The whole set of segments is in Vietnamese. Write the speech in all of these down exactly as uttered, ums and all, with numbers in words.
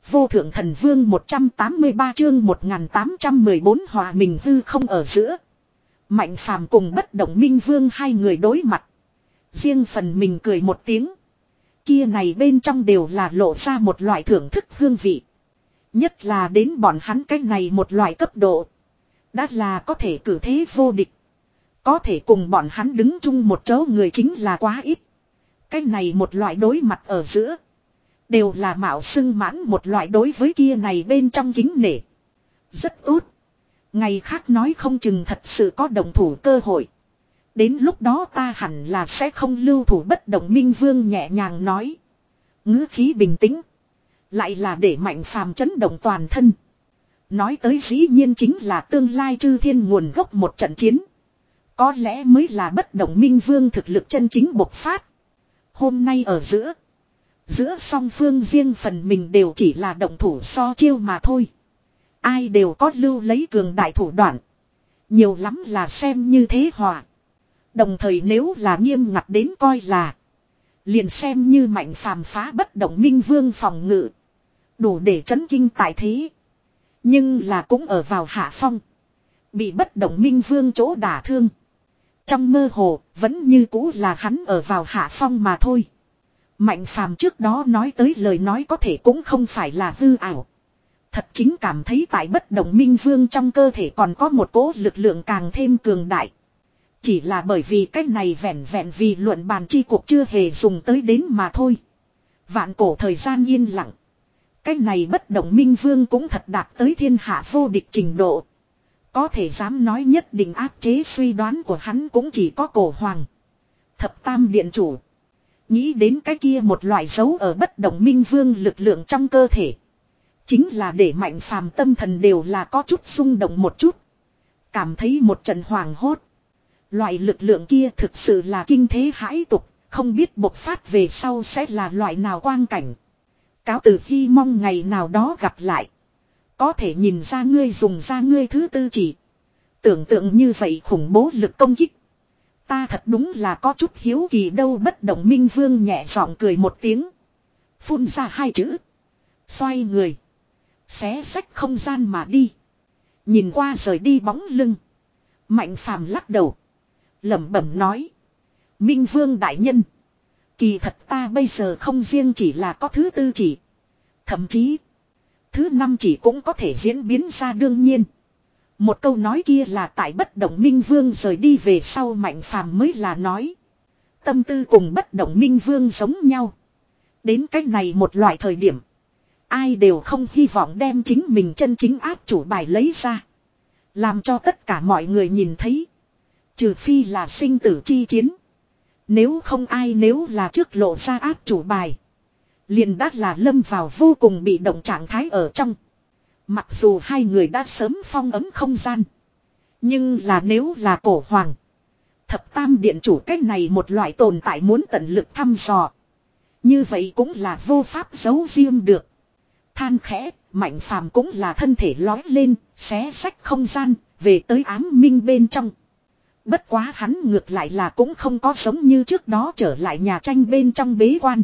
Vô thượng thần vương một trăm tám mươi ba chương một nghìn tám trăm mười bốn hòa mình hư không ở giữa. Mạnh phàm cùng bất động minh vương hai người đối mặt. Riêng phần mình cười một tiếng. Kia này bên trong đều là lộ ra một loại thưởng thức hương vị. Nhất là đến bọn hắn cái này một loại cấp độ. Đã là có thể cử thế vô địch. Có thể cùng bọn hắn đứng chung một chỗ người chính là quá ít. Cái này một loại đối mặt ở giữa. Đều là mạo xưng mãn một loại đối với kia này bên trong kính nể. Rất tốt. Ngày khác nói không chừng thật sự có đồng thủ cơ hội. Đến lúc đó ta hẳn là sẽ không lưu thủ bất động minh vương nhẹ nhàng nói. Ngữ khí bình tĩnh. Lại là để mạnh phàm chấn động toàn thân. Nói tới dĩ nhiên chính là tương lai chư thiên nguồn gốc một trận chiến. Có lẽ mới là bất động minh vương thực lực chân chính bộc phát. Hôm nay ở giữa. Giữa song phương riêng phần mình đều chỉ là động thủ so chiêu mà thôi. Ai đều có lưu lấy cường đại thủ đoạn. Nhiều lắm là xem như thế hòa. Đồng thời nếu là nghiêm ngặt đến coi là. Liền xem như mạnh phàm phá bất động minh vương phòng ngự. Đủ để chấn kinh tại thế. Nhưng là cũng ở vào hạ phong. Bị bất động minh vương chỗ đả thương. Trong mơ hồ vẫn như cũ là hắn ở vào hạ phong mà thôi. Mạnh phàm trước đó nói tới lời nói có thể cũng không phải là hư ảo. Thật chính cảm thấy tại bất động minh vương trong cơ thể còn có một cỗ lực lượng càng thêm cường đại. Chỉ là bởi vì cách này vẹn vẹn vì luận bàn chi cuộc chưa hề dùng tới đến mà thôi. Vạn cổ thời gian yên lặng. Cách này bất động minh vương cũng thật đạt tới thiên hạ vô địch trình độ. Có thể dám nói nhất định áp chế suy đoán của hắn cũng chỉ có cổ hoàng. Thập tam điện chủ. Nghĩ đến cái kia một loại dấu ở bất động minh vương lực lượng trong cơ thể. Chính là để mạnh phàm tâm thần đều là có chút xung động một chút. Cảm thấy một trận hoàng hốt. Loại lực lượng kia thực sự là kinh thế hãi tục. Không biết bộc phát về sau sẽ là loại nào quang cảnh. Cáo từ khi mong ngày nào đó gặp lại. Có thể nhìn ra ngươi dùng ra ngươi thứ tư chỉ. Tưởng tượng như vậy khủng bố lực công kích. Ta thật đúng là có chút hiếu kỳ đâu. Bất động minh vương nhẹ giọng cười một tiếng. Phun ra hai chữ. Xoay người. Xé xách không gian mà đi. Nhìn qua rời đi bóng lưng. Mạnh phàm lắc đầu. Lẩm bẩm nói. Minh vương đại nhân. Kỳ thật ta bây giờ không riêng chỉ là có thứ tư chỉ. Thậm chí. Thứ năm chỉ cũng có thể diễn biến ra đương nhiên. Một câu nói kia là tại bất động minh vương rời đi về sau mạnh phàm mới là nói. Tâm tư cùng bất động minh vương giống nhau. Đến cách này một loại thời điểm. Ai đều không hy vọng đem chính mình chân chính áp chủ bài lấy ra. Làm cho tất cả mọi người nhìn thấy. Trừ phi là sinh tử chi chiến. Nếu không ai nếu là trước lộ ra áp chủ bài. Liền đã là lâm vào vô cùng bị động trạng thái ở trong. Mặc dù hai người đã sớm phong ấm không gian. Nhưng là nếu là cổ hoàng. Thập tam điện chủ cách này một loại tồn tại muốn tận lực thăm dò. Như vậy cũng là vô pháp giấu riêng được. Than khẽ, mạnh phàm cũng là thân thể lói lên, xé xách không gian, về tới ám minh bên trong. Bất quá hắn ngược lại là cũng không có giống như trước đó trở lại nhà tranh bên trong bế quan.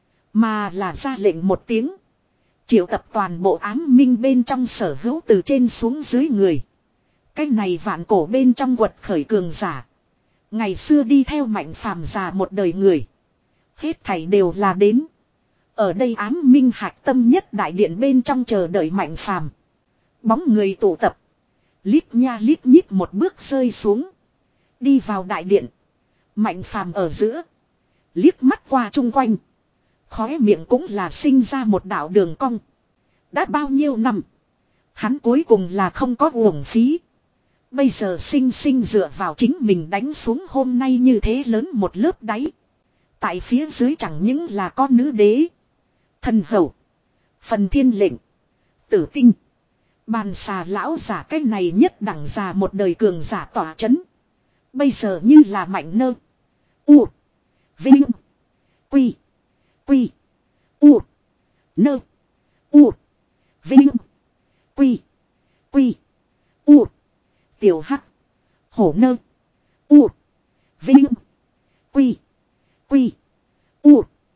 Mà là ra lệnh một tiếng. Triệu tập toàn bộ ám minh bên trong sở hữu từ trên xuống dưới người. Cái này vạn cổ bên trong quật khởi cường giả. Ngày xưa đi theo mạnh phàm già một đời người. Hết thảy đều là đến. Ở đây ám minh hạch tâm nhất đại điện bên trong chờ đợi mạnh phàm. Bóng người tụ tập. Lít nha lít nhít một bước rơi xuống. Đi vào đại điện. Mạnh phàm ở giữa. Liếc mắt qua chung quanh. Khóe miệng cũng là sinh ra một đạo đường cong. Đã bao nhiêu năm. Hắn cuối cùng là không có uổng phí. Bây giờ sinh sinh dựa vào chính mình đánh xuống hôm nay như thế lớn một lớp đáy. Tại phía dưới chẳng những là con nữ đế. Thần hầu. Phần thiên lệnh. Tử tinh. Bàn xà lão giả cái này nhất đẳng già một đời cường giả tỏa chấn. Bây giờ như là mạnh nơ. U. Vinh. Quy. Quy. U. Nơ. U. Vinh. Quy. Quy. U. Tiểu Hắc. Hổ nơ. U. Vinh. Quy. Quy. U.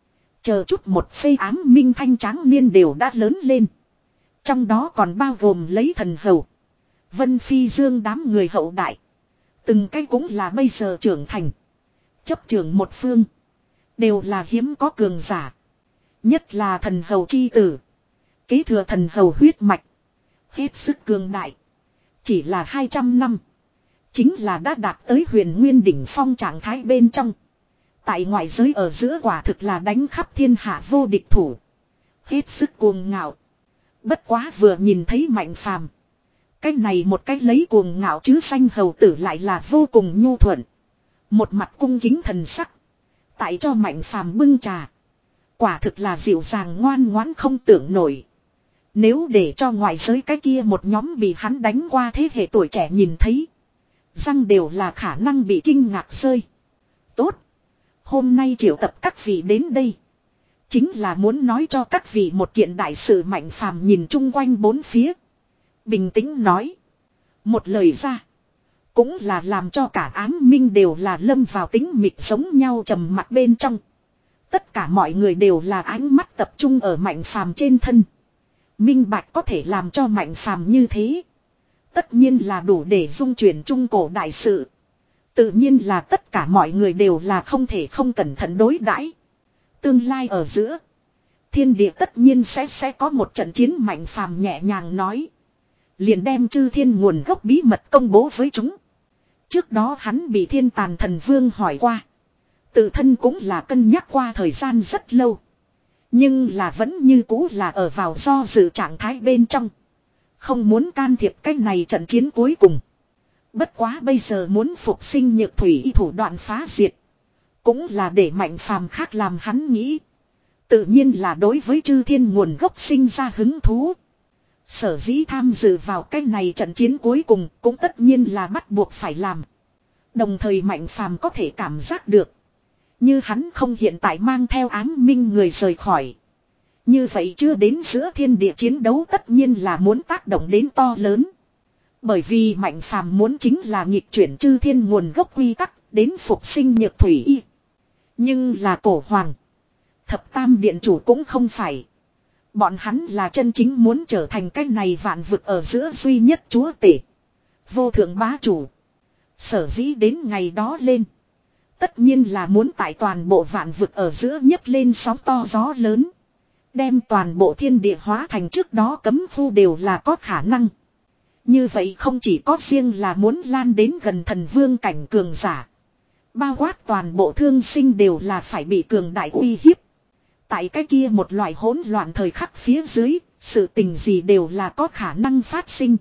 Chờ chút một phê ám minh thanh tráng niên đều đã lớn lên. Trong đó còn bao gồm lấy thần hầu. Vân Phi Dương đám người hậu đại. Từng cái cũng là bây giờ trưởng thành. Chấp trưởng một phương. Đều là hiếm có cường giả. Nhất là thần hầu chi tử. Kế thừa thần hầu huyết mạch. Hết sức cường đại. Chỉ là hai trăm năm. Chính là đã đạt tới huyền nguyên đỉnh phong trạng thái bên trong. Tại ngoại giới ở giữa quả thực là đánh khắp thiên hạ vô địch thủ. Hết sức cuồng ngạo. Bất quá vừa nhìn thấy Mạnh Phàm, cái này một cách lấy cuồng ngạo chứ xanh hầu tử lại là vô cùng nhu thuận. Một mặt cung kính thần sắc. Tại cho Mạnh Phàm bưng trà. Quả thực là dịu dàng ngoan ngoãn không tưởng nổi. Nếu để cho ngoại giới cái kia một nhóm bị hắn đánh qua thế hệ tuổi trẻ nhìn thấy, răng đều là khả năng bị kinh ngạc rơi. Tốt. Hôm nay triệu tập các vị đến đây. Chính là muốn nói cho các vị một kiện đại sự. Mạnh Phàm nhìn chung quanh bốn phía. Bình tĩnh nói. Một lời ra. Cũng là làm cho cả ám minh đều là lâm vào tính mịt giống nhau trầm mặc bên trong. Tất cả mọi người đều là ánh mắt tập trung ở Mạnh Phàm trên thân. Minh bạch có thể làm cho Mạnh Phàm như thế. Tất nhiên là đủ để dung chuyển trung cổ đại sự. Tự nhiên là tất cả mọi người đều là không thể không cẩn thận đối đãi. Tương lai ở giữa, thiên địa tất nhiên sẽ sẽ có một trận chiến. Mạnh Phàm nhẹ nhàng nói. Liền đem chư thiên nguồn gốc bí mật công bố với chúng. Trước đó hắn bị Thiên Tàn Thần Vương hỏi qua. Tự thân cũng là cân nhắc qua thời gian rất lâu. Nhưng là vẫn như cũ là ở vào do dự trạng thái bên trong. Không muốn can thiệp cái này trận chiến cuối cùng. Bất quá bây giờ muốn phục sinh Nhược Thủy y thủ đoạn phá diệt. Cũng là để Mạnh Phàm khác làm hắn nghĩ. Tự nhiên là đối với chư thiên nguồn gốc sinh ra hứng thú. Sở dĩ tham dự vào cái này trận chiến cuối cùng cũng tất nhiên là bắt buộc phải làm. Đồng thời Mạnh Phàm có thể cảm giác được. Như hắn không hiện tại mang theo ám minh người rời khỏi. Như vậy chưa đến giữa thiên địa chiến đấu tất nhiên là muốn tác động đến to lớn. Bởi vì Mạnh Phàm muốn chính là nghịch chuyển chư thiên nguồn gốc quy tắc đến phục sinh Nhược Thủy y. Nhưng là Cổ Hoàng, Thập Tam Điện Chủ cũng không phải. Bọn hắn là chân chính muốn trở thành cái này vạn vực ở giữa duy nhất chúa tể. Vô thượng bá chủ. Sở dĩ đến ngày đó lên. Tất nhiên là muốn tại toàn bộ vạn vực ở giữa nhấc lên sóng to gió lớn. Đem toàn bộ thiên địa hóa thành trước đó cấm khu đều là có khả năng. Như vậy không chỉ có riêng là muốn lan đến gần thần vương cảnh cường giả. Bao quát toàn bộ thương sinh đều là phải bị cường đại uy hiếp. Tại cái kia một loại hỗn loạn thời khắc phía dưới, sự tình gì đều là có khả năng phát sinh.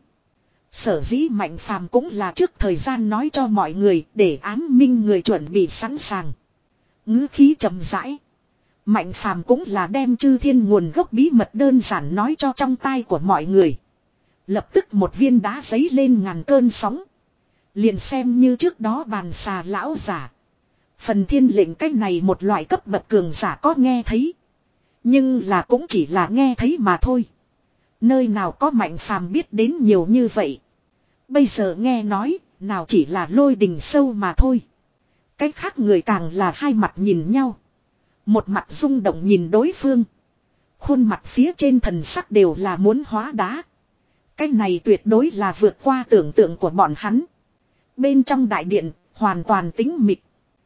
Sở dĩ Mạnh Phàm cũng là trước thời gian nói cho mọi người để ám minh người chuẩn bị sẵn sàng. Ngữ khí trầm rãi. Mạnh Phàm cũng là đem chư thiên nguồn gốc bí mật đơn giản nói cho trong tai của mọi người. Lập tức một viên đá giấy lên ngàn cơn sóng. Liền xem như trước đó bàn xà lão giả. Phần thiên lệnh cách này một loại cấp bậc cường giả có nghe thấy. Nhưng là cũng chỉ là nghe thấy mà thôi. Nơi nào có Mạnh Phàm biết đến nhiều như vậy. Bây giờ nghe nói, nào chỉ là lôi đình sâu mà thôi. Cách khác người càng là hai mặt nhìn nhau. Một mặt rung động nhìn đối phương. Khuôn mặt phía trên thần sắc đều là muốn hóa đá. Cái này tuyệt đối là vượt qua tưởng tượng của bọn hắn. Bên trong đại điện, hoàn toàn tĩnh mịch.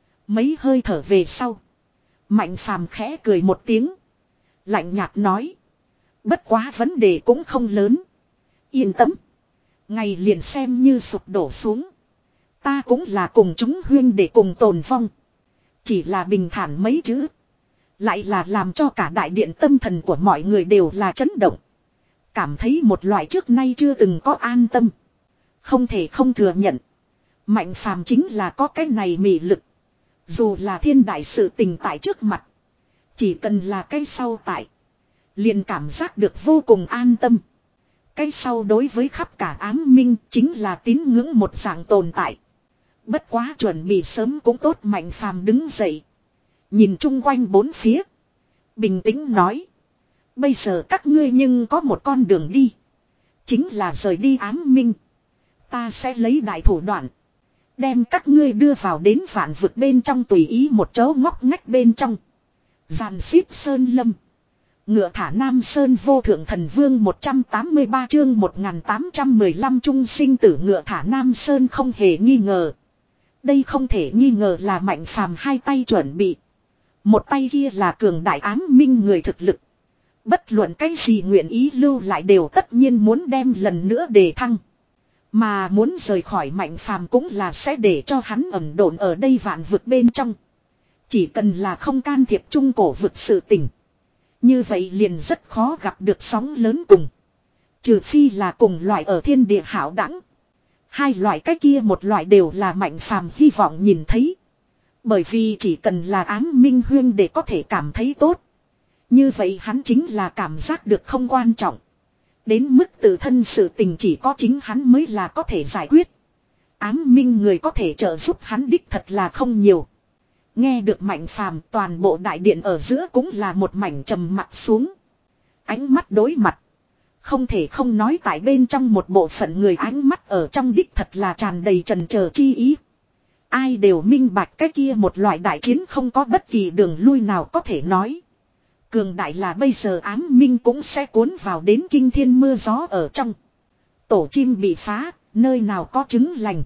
Mấy hơi thở về sau. Mạnh Phàm khẽ cười một tiếng. Lạnh nhạt nói. Bất quá vấn đề cũng không lớn. Yên tâm. Ngày liền xem như sụp đổ xuống. Ta cũng là cùng chúng huyên để cùng tồn vong. Chỉ là bình thản mấy chữ. Lại là làm cho cả đại điện tâm thần của mọi người đều là chấn động. Cảm thấy một loại trước nay chưa từng có an tâm. Không thể không thừa nhận. Mạnh Phàm chính là có cái này mị lực. Dù là thiên đại sự tình tại trước mặt. Chỉ cần là cái sau tại. Liền cảm giác được vô cùng an tâm. Cái sau đối với khắp cả ám minh chính là tín ngưỡng một dạng tồn tại. Bất quá chuẩn bị sớm cũng tốt. Mạnh Phàm đứng dậy. Nhìn chung quanh bốn phía. Bình tĩnh nói. Bây giờ các ngươi nhưng có một con đường đi. Chính là rời đi ám minh. Ta sẽ lấy đại thủ đoạn. Đem các ngươi đưa vào đến vạn vực bên trong tùy ý một chỗ ngóc ngách bên trong. Giàn xíp sơn lâm. Ngựa thả Nam Sơn vô thượng thần vương một trăm tám mươi ba chương một nghìn tám trăm mười lăm trung sinh tử ngựa thả Nam Sơn không hề nghi ngờ. Đây không thể nghi ngờ là Mạnh Phàm hai tay chuẩn bị. Một tay kia là cường đại ám minh người thực lực. Bất luận cái gì nguyện ý lưu lại đều tất nhiên muốn đem lần nữa đề thăng. Mà muốn rời khỏi Mạnh Phàm cũng là sẽ để cho hắn ẩn độn ở đây vạn vực bên trong. Chỉ cần là không can thiệp trung cổ vực sự tình. Như vậy liền rất khó gặp được sóng lớn cùng. Trừ phi là cùng loại ở thiên địa hảo đẳng. Hai loại cái kia một loại đều là Mạnh Phàm hy vọng nhìn thấy. Bởi vì chỉ cần là ám minh huyên để có thể cảm thấy tốt. Như vậy hắn chính là cảm giác được không quan trọng. Đến mức tự thân sự tình chỉ có chính hắn mới là có thể giải quyết. Ám minh người có thể trợ giúp hắn đích thật là không nhiều. Nghe được Mạnh Phàm, toàn bộ đại điện ở giữa cũng là một mảnh trầm mặc xuống. Ánh mắt đối mặt. Không thể không nói tại bên trong một bộ phận người ánh mắt ở trong đích thật là tràn đầy trần chờ chi ý. Ai đều minh bạch cái kia một loại đại chiến không có bất kỳ đường lui nào có thể nói. Cường đại là bây giờ ám minh cũng sẽ cuốn vào đến kinh thiên mưa gió ở trong. Tổ chim bị phá, nơi nào có trứng lành.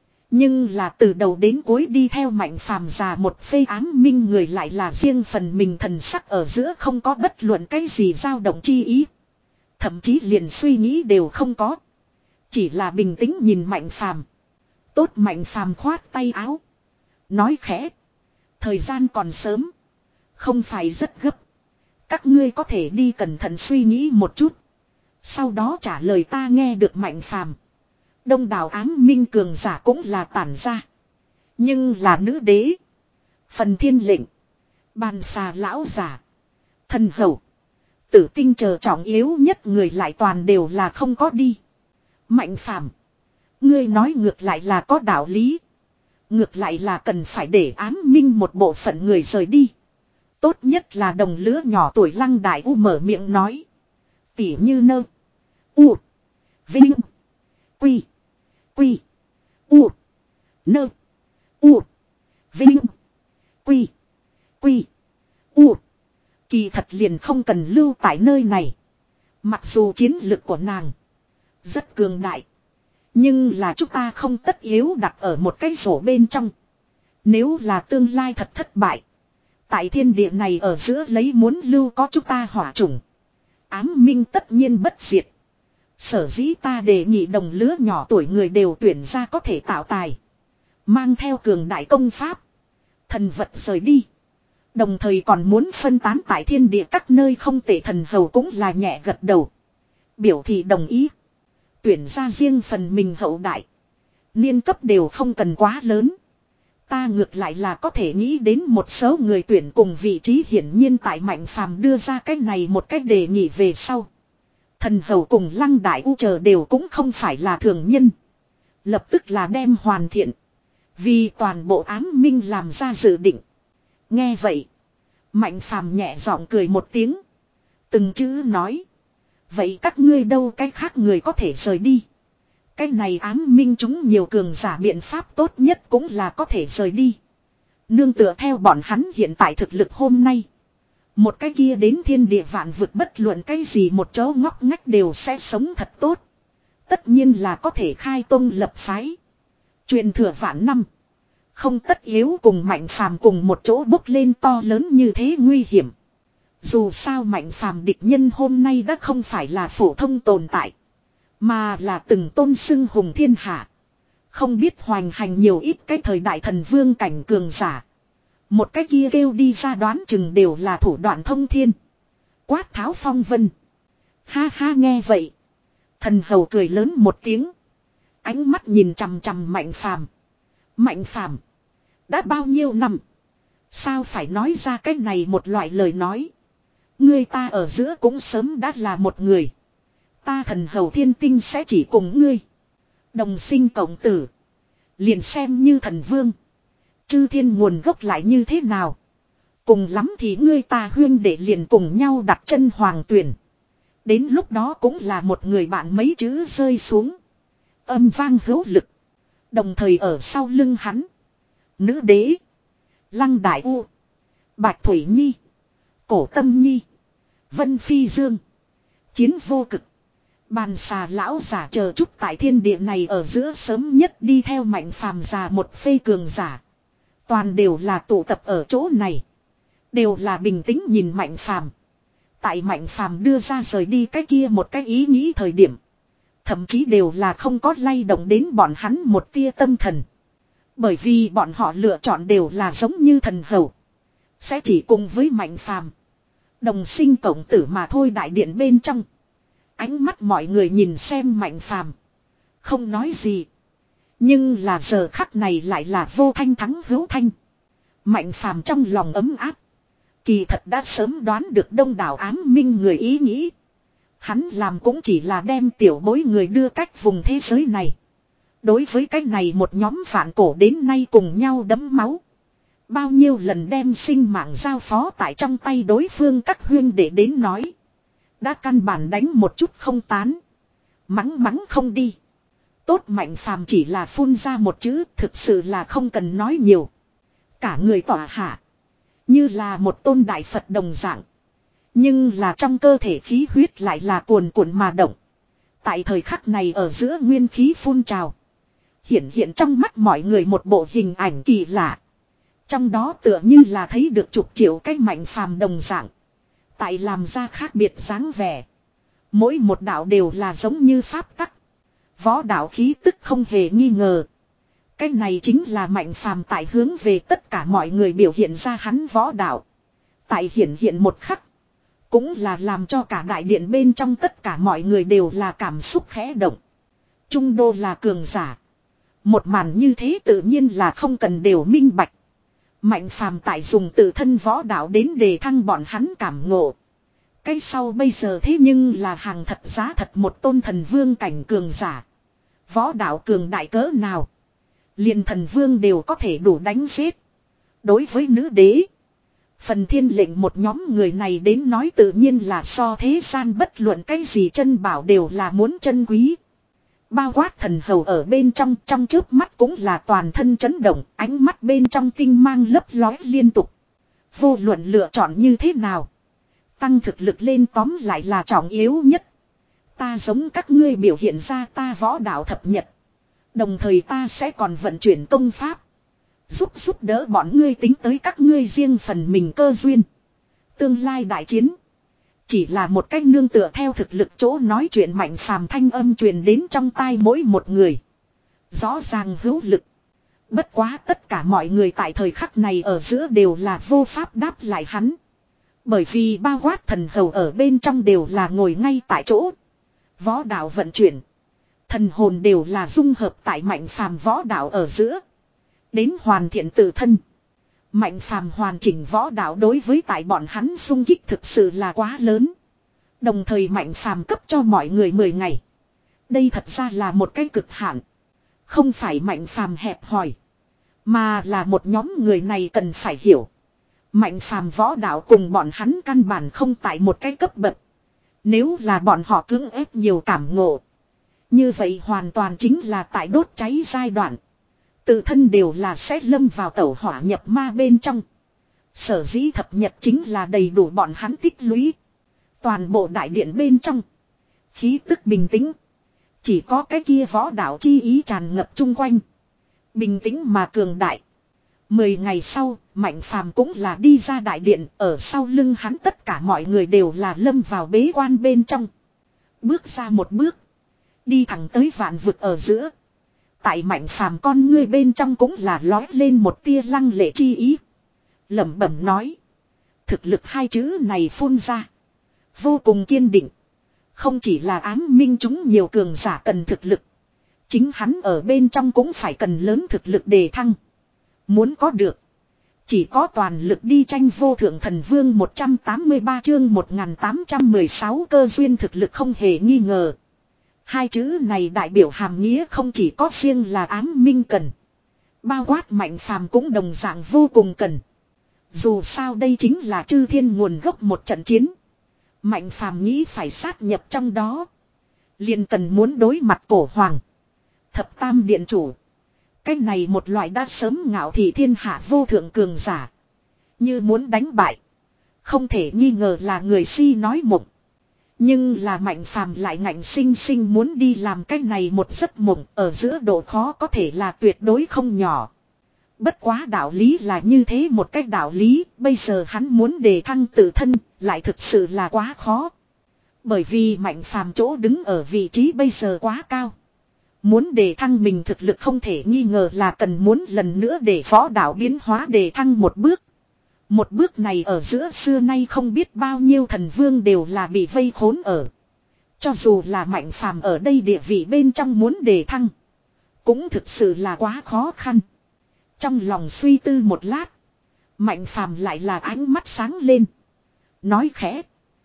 Nhưng là từ đầu đến cuối đi theo Mạnh Phàm già một phê ám minh người lại là riêng phần mình thần sắc ở giữa không có bất luận cái gì dao động chi ý. Thậm chí liền suy nghĩ đều không có. Chỉ là bình tĩnh nhìn Mạnh Phàm. Tốt Mạnh Phàm khoát tay áo. Nói khẽ. Thời gian còn sớm. Không phải rất gấp. Các ngươi có thể đi cẩn thận suy nghĩ một chút. Sau đó trả lời ta nghe được Mạnh Phàm. Đông đảo ám minh cường giả cũng là tản ra. Nhưng là nữ đế. Phần thiên lệnh. Bàn xà lão giả. Thần hầu. Tử tinh chờ trọng yếu nhất người lại toàn đều là không có đi. Mạnh Phàm, ngươi nói ngược lại là có đạo lý. Ngược lại là cần phải để ám minh một bộ phận người rời đi. Tốt nhất là đồng lứa nhỏ tuổi Lăng Đại U mở miệng nói. Tỉ như nơ. U. Vinh. Quy. Quy. U. Nơ. U. Vinh. Quy. Quy. U. Kỳ thật liền không cần lưu tại nơi này. Mặc dù chiến lực của nàng rất cường đại. Nhưng là chúng ta không tất yếu đặt ở một cái rổ bên trong. Nếu là tương lai thật thất bại. Tại thiên địa này ở giữa lấy muốn lưu có chúng ta hỏa chủng. Ám minh tất nhiên bất diệt. Sở dĩ ta đề nghị đồng lứa nhỏ tuổi người đều tuyển ra có thể tạo tài. Mang theo cường đại công pháp. Thần vật rời đi. Đồng thời còn muốn phân tán tại thiên địa các nơi không tệ thần hầu cũng là nhẹ gật đầu. Biểu thị đồng ý. Tuyển ra riêng phần mình hậu đại. Niên cấp đều không cần quá lớn. Ta ngược lại là có thể nghĩ đến một số người tuyển cùng vị trí hiển nhiên tại Mạnh Phàm đưa ra cái này một cách đề nghị về sau. Thần hầu cùng Lăng Đại U chờ đều cũng không phải là thường nhân. Lập tức là đem hoàn thiện. Vì toàn bộ ám minh làm ra dự định. Nghe vậy. Mạnh Phàm nhẹ giọng cười một tiếng. Từng chữ nói. Vậy các ngươi đâu cái khác người có thể rời đi. Cái này ám minh chúng nhiều cường giả biện pháp tốt nhất cũng là có thể rời đi. Nương tựa theo bọn hắn hiện tại thực lực hôm nay. Một cái kia đến thiên địa vạn vực bất luận cái gì một chỗ ngóc ngách đều sẽ sống thật tốt. Tất nhiên là có thể khai tông lập phái. Truyền thừa vạn năm. Không tất yếu cùng Mạnh Phàm cùng một chỗ bốc lên to lớn như thế nguy hiểm. Dù sao Mạnh Phàm địch nhân hôm nay đã không phải là phổ thông tồn tại. Mà là từng tôn xưng hùng thiên hạ. Không biết hoành hành nhiều ít cái thời đại thần vương cảnh cường giả. Một cái kia kêu đi ra đoán chừng đều là thủ đoạn thông thiên. Quát tháo phong vân. Ha ha nghe vậy. Thần hầu cười lớn một tiếng. Ánh mắt nhìn chằm chằm Mạnh Phàm. Mạnh Phàm, đã bao nhiêu năm. Sao phải nói ra cái này một loại lời nói. Ngươi ta ở giữa cũng sớm đã là một người. Ta thần hầu thiên tinh sẽ chỉ cùng ngươi. Đồng sinh cộng tử. Liền xem như thần vương. Chư thiên nguồn gốc lại như thế nào. Cùng lắm thì ngươi ta huyên để liền cùng nhau đặt chân hoàng tuyển. Đến lúc đó cũng là một người bạn mấy chữ rơi xuống. Âm vang hữu lực. Đồng thời ở sau lưng hắn. Nữ đế. Lăng Đại U. Bạch Thủy Nhi. Cổ Tâm Nhi. Vân Phi Dương. Chiến Vô Cực. Bàn xà lão giả chờ chút tại thiên địa này ở giữa sớm nhất đi theo Mạnh Phàm già một phê cường giả. Toàn đều là tụ tập ở chỗ này. Đều là bình tĩnh nhìn Mạnh Phàm. Tại Mạnh Phàm đưa ra rời đi cái kia một cái ý nghĩ thời điểm. Thậm chí đều là không có lay động đến bọn hắn một tia tâm thần. Bởi vì bọn họ lựa chọn đều là giống như thần hầu. Sẽ chỉ cùng với Mạnh Phàm. Đồng sinh cộng tử mà thôi. Đại điện bên trong. Ánh mắt mọi người nhìn xem Mạnh Phàm. Không nói gì. Nhưng là giờ khắc này lại là vô thanh thắng hữu thanh. Mạnh Phàm trong lòng ấm áp. Kỳ thật đã sớm đoán được đông đảo ám minh người ý nghĩ. Hắn làm cũng chỉ là đem tiểu bối người đưa cách vùng thế giới này. Đối với cái này một nhóm phản cổ đến nay cùng nhau đấm máu. Bao nhiêu lần đem sinh mạng giao phó tại trong tay đối phương các huyên để đến nói. Đã căn bản đánh một chút không tán. Mắng mắng không đi. Tốt Mạnh Phàm chỉ là phun ra một chữ, thực sự là không cần nói nhiều. Cả người tỏa hạ. Như là một tôn đại Phật đồng dạng. Nhưng là trong cơ thể khí huyết lại là cuồn cuộn mà động. Tại thời khắc này ở giữa nguyên khí phun trào. Hiện hiện trong mắt mọi người một bộ hình ảnh kỳ lạ. Trong đó tựa như là thấy được chục triệu cái Mạnh Phàm đồng dạng. Tại làm ra khác biệt dáng vẻ. Mỗi một đạo đều là giống như pháp tắc. Võ đạo khí tức không hề nghi ngờ. Cái này chính là Mạnh Phàm tại hướng về tất cả mọi người biểu hiện ra hắn võ đạo. Tại hiện hiện một khắc. Cũng là làm cho cả đại điện bên trong tất cả mọi người đều là cảm xúc khẽ động. Trung đô là cường giả. Một màn như thế tự nhiên là không cần đều minh bạch. Mạnh Phàm tại dùng tự thân võ đạo đến đề thăng bọn hắn cảm ngộ. Cái sau bây giờ thế nhưng là hàng thật giá thật một tôn thần vương cảnh cường giả. Võ đạo cường đại cỡ nào. Liền thần vương đều có thể đủ đánh giết. Đối với nữ đế. Phần thiên lệnh một nhóm người này đến nói tự nhiên là so thế gian bất luận cái gì chân bảo đều là muốn chân quý. Bao quát thần hầu ở bên trong, trong chớp mắt cũng là toàn thân chấn động, ánh mắt bên trong tinh mang lấp lóe liên tục. Vô luận lựa chọn như thế nào. Tăng thực lực lên tóm lại là trọng yếu nhất. Ta giống các ngươi biểu hiện ra ta võ đạo thập nhật. Đồng thời ta sẽ còn vận chuyển công pháp. Giúp giúp đỡ bọn ngươi tính tới các ngươi riêng phần mình cơ duyên. Tương lai đại chiến. Chỉ là một cách nương tựa theo thực lực chỗ nói chuyện Mạnh Phàm thanh âm truyền đến trong tai mỗi một người. Rõ ràng hữu lực. Bất quá tất cả mọi người tại thời khắc này ở giữa đều là vô pháp đáp lại hắn. Bởi vì bao quát thần hầu ở bên trong đều là ngồi ngay tại chỗ. Võ đạo vận chuyển. Thần hồn đều là dung hợp tại Mạnh Phàm võ đạo ở giữa. Đến hoàn thiện tự thân. Mạnh Phàm hoàn chỉnh võ đạo đối với tại bọn hắn xung kích thực sự là quá lớn. Đồng thời Mạnh Phàm cấp cho mọi người mười ngày. Đây thật ra là một cái cực hạn. Không phải Mạnh Phàm hẹp hòi. Mà là một nhóm người này cần phải hiểu. Mạnh Phàm võ đạo cùng bọn hắn căn bản không tại một cái cấp bậc. Nếu là bọn họ cưỡng ép nhiều cảm ngộ. Như vậy hoàn toàn chính là tại đốt cháy giai đoạn. Tự thân đều là sẽ lâm vào tẩu hỏa nhập ma bên trong. Sở dĩ thập nhật chính là đầy đủ bọn hắn tích lũy. Toàn bộ đại điện bên trong. Khí tức bình tĩnh. Chỉ có cái kia võ đạo chi ý tràn ngập chung quanh. Bình tĩnh mà cường đại. Mười ngày sau, Mạnh Phàm cũng là đi ra đại điện. Ở sau lưng hắn tất cả mọi người đều là lâm vào bế quan bên trong. Bước ra một bước. Đi thẳng tới vạn vực ở giữa. Tại Mạnh Phàm con ngươi bên trong cũng là lói lên một tia lăng lệ chi ý. Lẩm bẩm nói. Thực lực hai chữ này phun ra. Vô cùng kiên định. Không chỉ là ám minh chúng nhiều cường giả cần thực lực. Chính hắn ở bên trong cũng phải cần lớn thực lực đề thăng. Muốn có được. Chỉ có toàn lực đi tranh vô thượng thần vương một trăm tám mươi ba chương một nghìn tám trăm mười sáu cơ duyên thực lực không hề nghi ngờ. Hai chữ này đại biểu hàm nghĩa không chỉ có riêng là ám minh cần. Bao quát Mạnh Phàm cũng đồng dạng vô cùng cần. Dù sao đây chính là chư thiên nguồn gốc một trận chiến. Mạnh Phàm nghĩ phải sát nhập trong đó. Liền cần muốn đối mặt cổ hoàng. Thập tam điện chủ. Cái này một loại đã sớm ngạo thị thiên hạ vô thượng cường giả. Như muốn đánh bại. Không thể nghi ngờ là người si nói mộng. Nhưng là Mạnh Phàm lại ngạnh sinh sinh muốn đi làm cái này một giấc mộng, ở giữa độ khó có thể là tuyệt đối không nhỏ. Bất quá đạo lý là như thế một cách đạo lý, bây giờ hắn muốn đề thăng tự thân, lại thực sự là quá khó. Bởi vì Mạnh Phàm chỗ đứng ở vị trí bây giờ quá cao. Muốn đề thăng mình thực lực không thể nghi ngờ là cần muốn lần nữa để võ đạo biến hóa đề thăng một bước. Một bước này ở giữa xưa nay không biết bao nhiêu thần vương đều là bị vây khốn ở. Cho dù là Mạnh Phàm ở đây địa vị bên trong muốn đề thăng, cũng thực sự là quá khó khăn. Trong lòng suy tư một lát, Mạnh Phàm lại là ánh mắt sáng lên. Nói khẽ.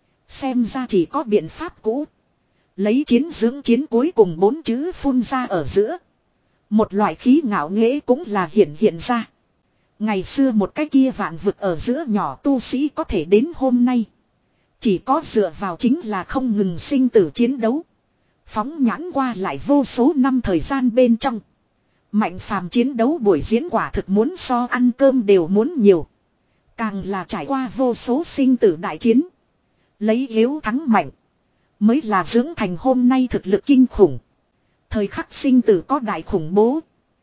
Xem ra chỉ có biện pháp cũ. Lấy chiến dưỡng chiến cuối cùng bốn chữ phun ra ở giữa. Một loại khí ngạo nghễ cũng là hiện hiện ra. Ngày xưa một cái kia vạn vực ở giữa nhỏ tu sĩ có thể đến hôm nay. Chỉ có dựa vào chính là không ngừng sinh tử chiến đấu. Phóng nhãn qua lại vô số năm thời gian bên trong. Mạnh Phàm chiến đấu buổi diễn quả thực muốn so ăn cơm đều muốn nhiều. Càng là trải qua vô số sinh tử đại chiến. Lấy yếu thắng mạnh. Mới là dưỡng thành hôm nay thực lực kinh khủng. Thời khắc sinh tử có đại khủng bố.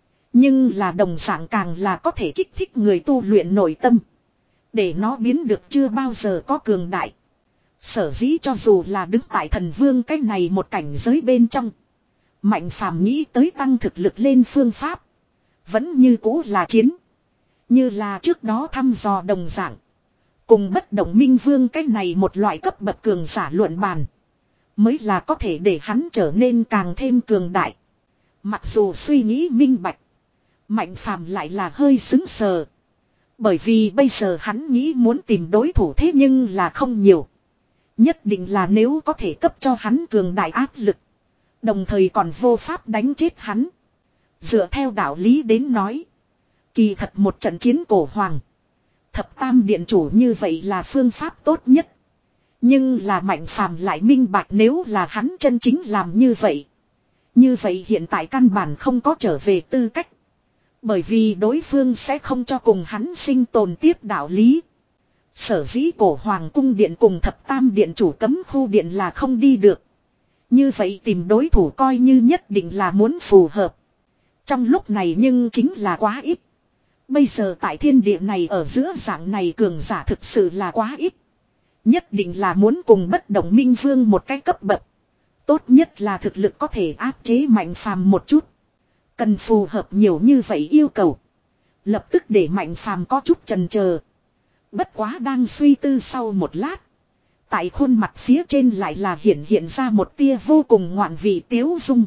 Nhưng là đồng dạng càng là có thể kích thích người tu luyện nội tâm. Để nó biến được chưa bao giờ có cường đại. Sở dĩ cho dù là đứng tại thần vương cái này một cảnh giới bên trong. Mạnh Phàm nghĩ tới tăng thực lực lên phương pháp. Vẫn như cũ là chiến. Như là trước đó thăm dò đồng dạng. Cùng bất động minh vương cái này một loại cấp bậc cường giả luận bàn. Mới là có thể để hắn trở nên càng thêm cường đại. Mặc dù suy nghĩ minh bạch. Mạnh Phàm lại là hơi xứng sờ. Bởi vì bây giờ hắn nghĩ muốn tìm đối thủ thế nhưng là không nhiều. Nhất định là nếu có thể cấp cho hắn cường đại áp lực. Đồng thời còn vô pháp đánh chết hắn. Dựa theo đạo lý đến nói. Kỳ thật một trận chiến cổ hoàng. Thập tam điện chủ như vậy là phương pháp tốt nhất. Nhưng là Mạnh Phàm lại minh bạch nếu là hắn chân chính làm như vậy. Như vậy hiện tại căn bản không có trở về tư cách. Bởi vì đối phương sẽ không cho cùng hắn sinh tồn tiếp đạo lý. Sở dĩ cổ hoàng cung điện cùng thập tam điện chủ cấm khu điện là không đi được. Như vậy tìm đối thủ coi như nhất định là muốn phù hợp. Trong lúc này nhưng chính là quá ít. Bây giờ tại thiên địa này ở giữa dạng này cường giả thực sự là quá ít. Nhất định là muốn cùng bất động minh vương một cái cấp bậc. Tốt nhất là thực lực có thể áp chế Mạnh Phàm một chút. Cần phù hợp nhiều như vậy yêu cầu. Lập tức để Mạnh Phàm có chút chần chờ. Bất quá đang suy tư sau một lát. Tại khuôn mặt phía trên lại là hiện hiện ra một tia vô cùng ngoạn vị tiếu dung.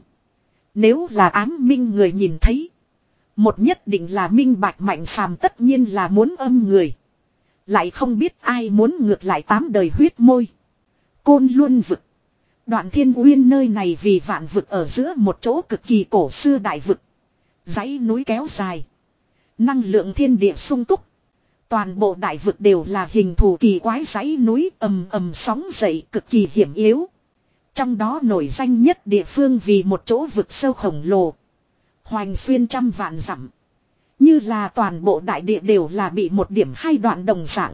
Nếu là ám minh người nhìn thấy. Một nhất định là minh bạch Mạnh Phàm tất nhiên là muốn âm người. Lại không biết ai muốn ngược lại tám đời huyết môi. Côn Luân vực. Đoạn Thiên Uyên nơi này vì vạn vực ở giữa một chỗ cực kỳ cổ xưa đại vực. Dãy núi kéo dài. Năng lượng thiên địa sung túc. Toàn bộ đại vực đều là hình thù kỳ quái dãy núi ầm ầm sóng dậy cực kỳ hiểm yếu. Trong đó nổi danh nhất địa phương vì một chỗ vực sâu khổng lồ. Hoành xuyên trăm vạn dặm. Như là toàn bộ đại địa đều là bị một điểm hai đoạn đồng dạng.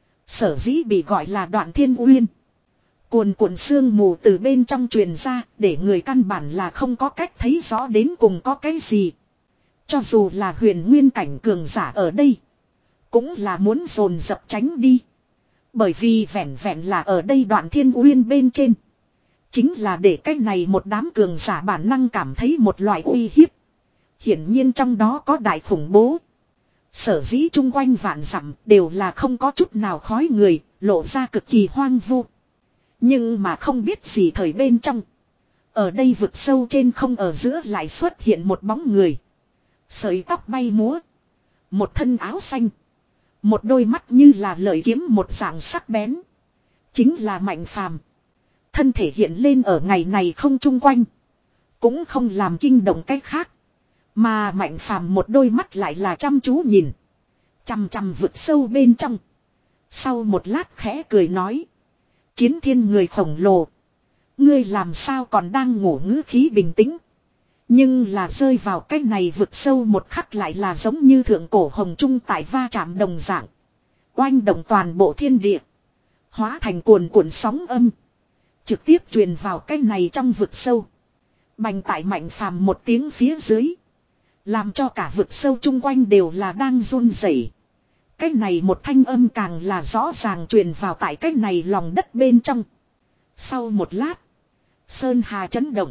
Sở dĩ bị gọi là Đoạn Thiên Uyên. Cuồn cuộn sương mù từ bên trong truyền ra để người căn bản là không có cách thấy rõ đến cùng có cái gì. Cho dù là huyền nguyên cảnh cường giả ở đây. Cũng là muốn dồn dập tránh đi. Bởi vì vẹn vẹn là ở đây Đoạn Thiên Uyên bên trên. Chính là để cái này một đám cường giả bản năng cảm thấy một loại uy hiếp. Hiển nhiên trong đó có đại khủng bố. Sở dĩ chung quanh vạn dặm đều là không có chút nào khói người, lộ ra cực kỳ hoang vu. Nhưng mà không biết gì thời bên trong. Ở đây vực sâu trên không ở giữa lại xuất hiện một bóng người. Sợi tóc bay múa. Một thân áo xanh. Một đôi mắt như là lợi kiếm một dạng sắc bén. Chính là Mạnh Phàm. Thân thể hiện lên ở ngày này không chung quanh. Cũng không làm kinh động cách khác. Mà Mạnh Phàm một đôi mắt lại là chăm chú nhìn. Chăm chăm vực sâu bên trong. Sau một lát khẽ cười nói. Chiến thiên người khổng lồ. Ngươi làm sao còn đang ngủ ngữ khí bình tĩnh. Nhưng là rơi vào cái này vực sâu một khắc lại là giống như thượng cổ hồng trung tại va chạm đồng dạng. Oanh động toàn bộ thiên địa. Hóa thành cuồn cuộn sóng âm. Trực tiếp truyền vào cái này trong vực sâu. Bành tại Mạnh Phàm một tiếng phía dưới. Làm cho cả vực sâu chung quanh đều là đang run rẩy. Cái này một thanh âm càng là rõ ràng truyền vào tại cái này lòng đất bên trong. Sau một lát. Sơn hà chấn động.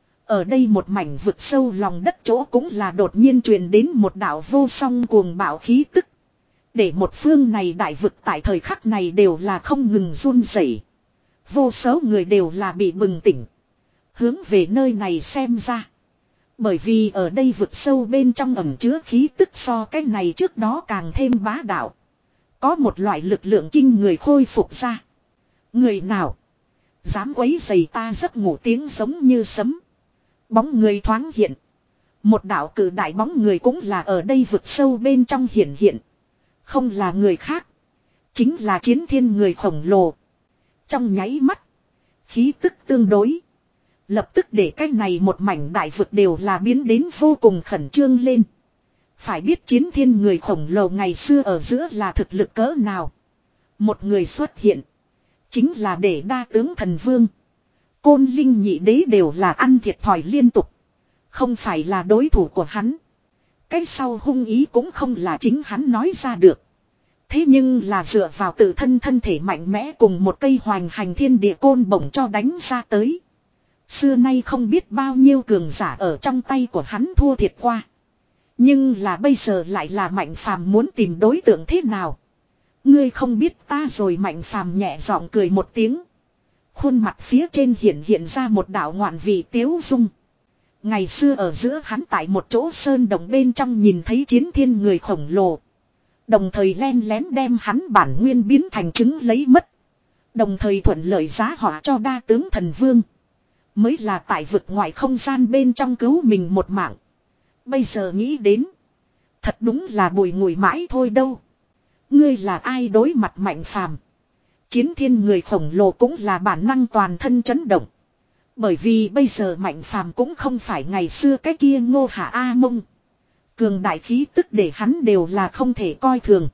Ở đây một mảnh vực sâu lòng đất chỗ cũng là đột nhiên truyền đến một đạo vô song cuồng bạo khí tức. Để một phương này đại vực tại thời khắc này đều là không ngừng run rẩy. Vô số người đều là bị bừng tỉnh. Hướng về nơi này xem ra. Bởi vì ở đây vực sâu bên trong ẩn chứa khí tức so cái này trước đó càng thêm bá đạo. Có một loại lực lượng kinh người khôi phục ra. Người nào dám quấy rầy ta giấc ngủ tiếng giống như sấm. Bóng người thoáng hiện. Một đạo cử đại bóng người cũng là ở đây vực sâu bên trong hiển hiện. Không là người khác. Chính là Chiến Thiên người khổng lồ. Trong nháy mắt. Khí tức tương đối. Lập tức để cái này một mảnh đại vực đều là biến đến vô cùng khẩn trương lên. Phải biết Chiến Thiên người khổng lồ ngày xưa ở giữa là thực lực cỡ nào. Một người xuất hiện. Chính là để đa tướng thần vương. Côn Linh nhị đế đều là ăn thiệt thòi liên tục. Không phải là đối thủ của hắn. Cái sau hung ý cũng không là chính hắn nói ra được. Thế nhưng là dựa vào tự thân thân thể mạnh mẽ cùng một cây hoành hành thiên địa côn bổng cho đánh ra tới. Xưa nay không biết bao nhiêu cường giả ở trong tay của hắn thua thiệt qua. Nhưng là bây giờ lại là Mạnh Phàm muốn tìm đối tượng thế nào. Ngươi không biết ta rồi. Mạnh Phàm nhẹ giọng cười một tiếng. Khuôn mặt phía trên hiện hiện ra một đạo ngoạn vị tiếu dung. Ngày xưa ở giữa hắn tại một chỗ sơn đồng bên trong nhìn thấy Chiến Thiên người khổng lồ. Đồng thời len lén đem hắn bản nguyên biến thành trứng lấy mất. Đồng thời thuận lợi giá họa cho đa tướng thần vương. Mới là tại vực ngoại không gian bên trong cứu mình một mạng. Bây giờ nghĩ đến. Thật đúng là bùi ngùi mãi thôi đâu. Ngươi là ai? Đối mặt Mạnh Phàm, Chiến Thiên người khổng lồ cũng là bản năng toàn thân chấn động. Bởi vì bây giờ Mạnh Phàm cũng không phải ngày xưa cái kia Ngô Hạ A Mông. Cường đại khí tức để hắn đều là không thể coi thường.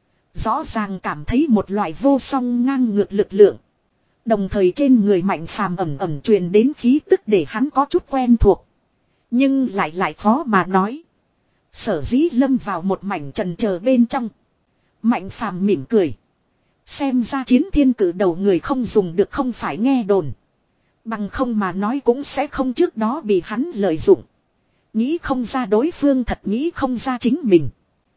Rõ ràng cảm thấy một loại vô song ngang ngược lực lượng. Đồng thời trên người Mạnh Phàm ẩm ẩm truyền đến khí tức để hắn có chút quen thuộc. Nhưng lại lại khó mà nói. Sở dĩ lâm vào một mảnh trần chờ bên trong. Mạnh Phàm mỉm cười. Xem ra Chiến Thiên cử đầu người không dùng được, không phải nghe đồn. Bằng không mà nói cũng sẽ không trước đó bị hắn lợi dụng. Nghĩ không ra đối phương thật nghĩ không ra chính mình.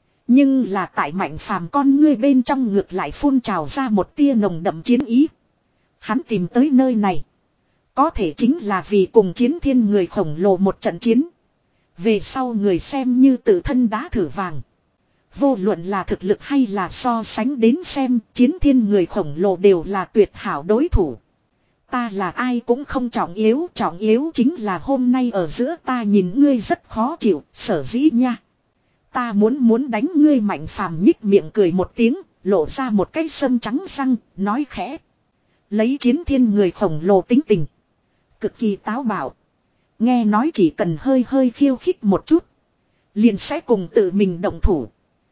Nhưng là tại Mạnh Phàm con ngươi bên trong ngược lại phun trào ra một tia nồng đậm chiến ý. Hắn tìm tới nơi này. Có thể chính là vì cùng Chiến Thiên người khổng lồ một trận chiến. Về sau người xem như tự thân đá thử vàng. Vô luận là thực lực hay là so sánh đến xem, Chiến Thiên người khổng lồ đều là tuyệt hảo đối thủ. Ta là ai cũng không trọng yếu, trọng yếu chính là hôm nay ở giữa ta nhìn ngươi rất khó chịu, sở dĩ nha. Ta muốn muốn đánh ngươi. Mạnh Phàm nhích miệng cười một tiếng, lộ ra một cái sâm trắng răng, nói khẽ. Lấy Chiến Thiên người khổng lồ tính tình. Cực kỳ táo bạo. Nghe nói chỉ cần hơi hơi khiêu khích một chút. Liền sẽ cùng tự mình động thủ.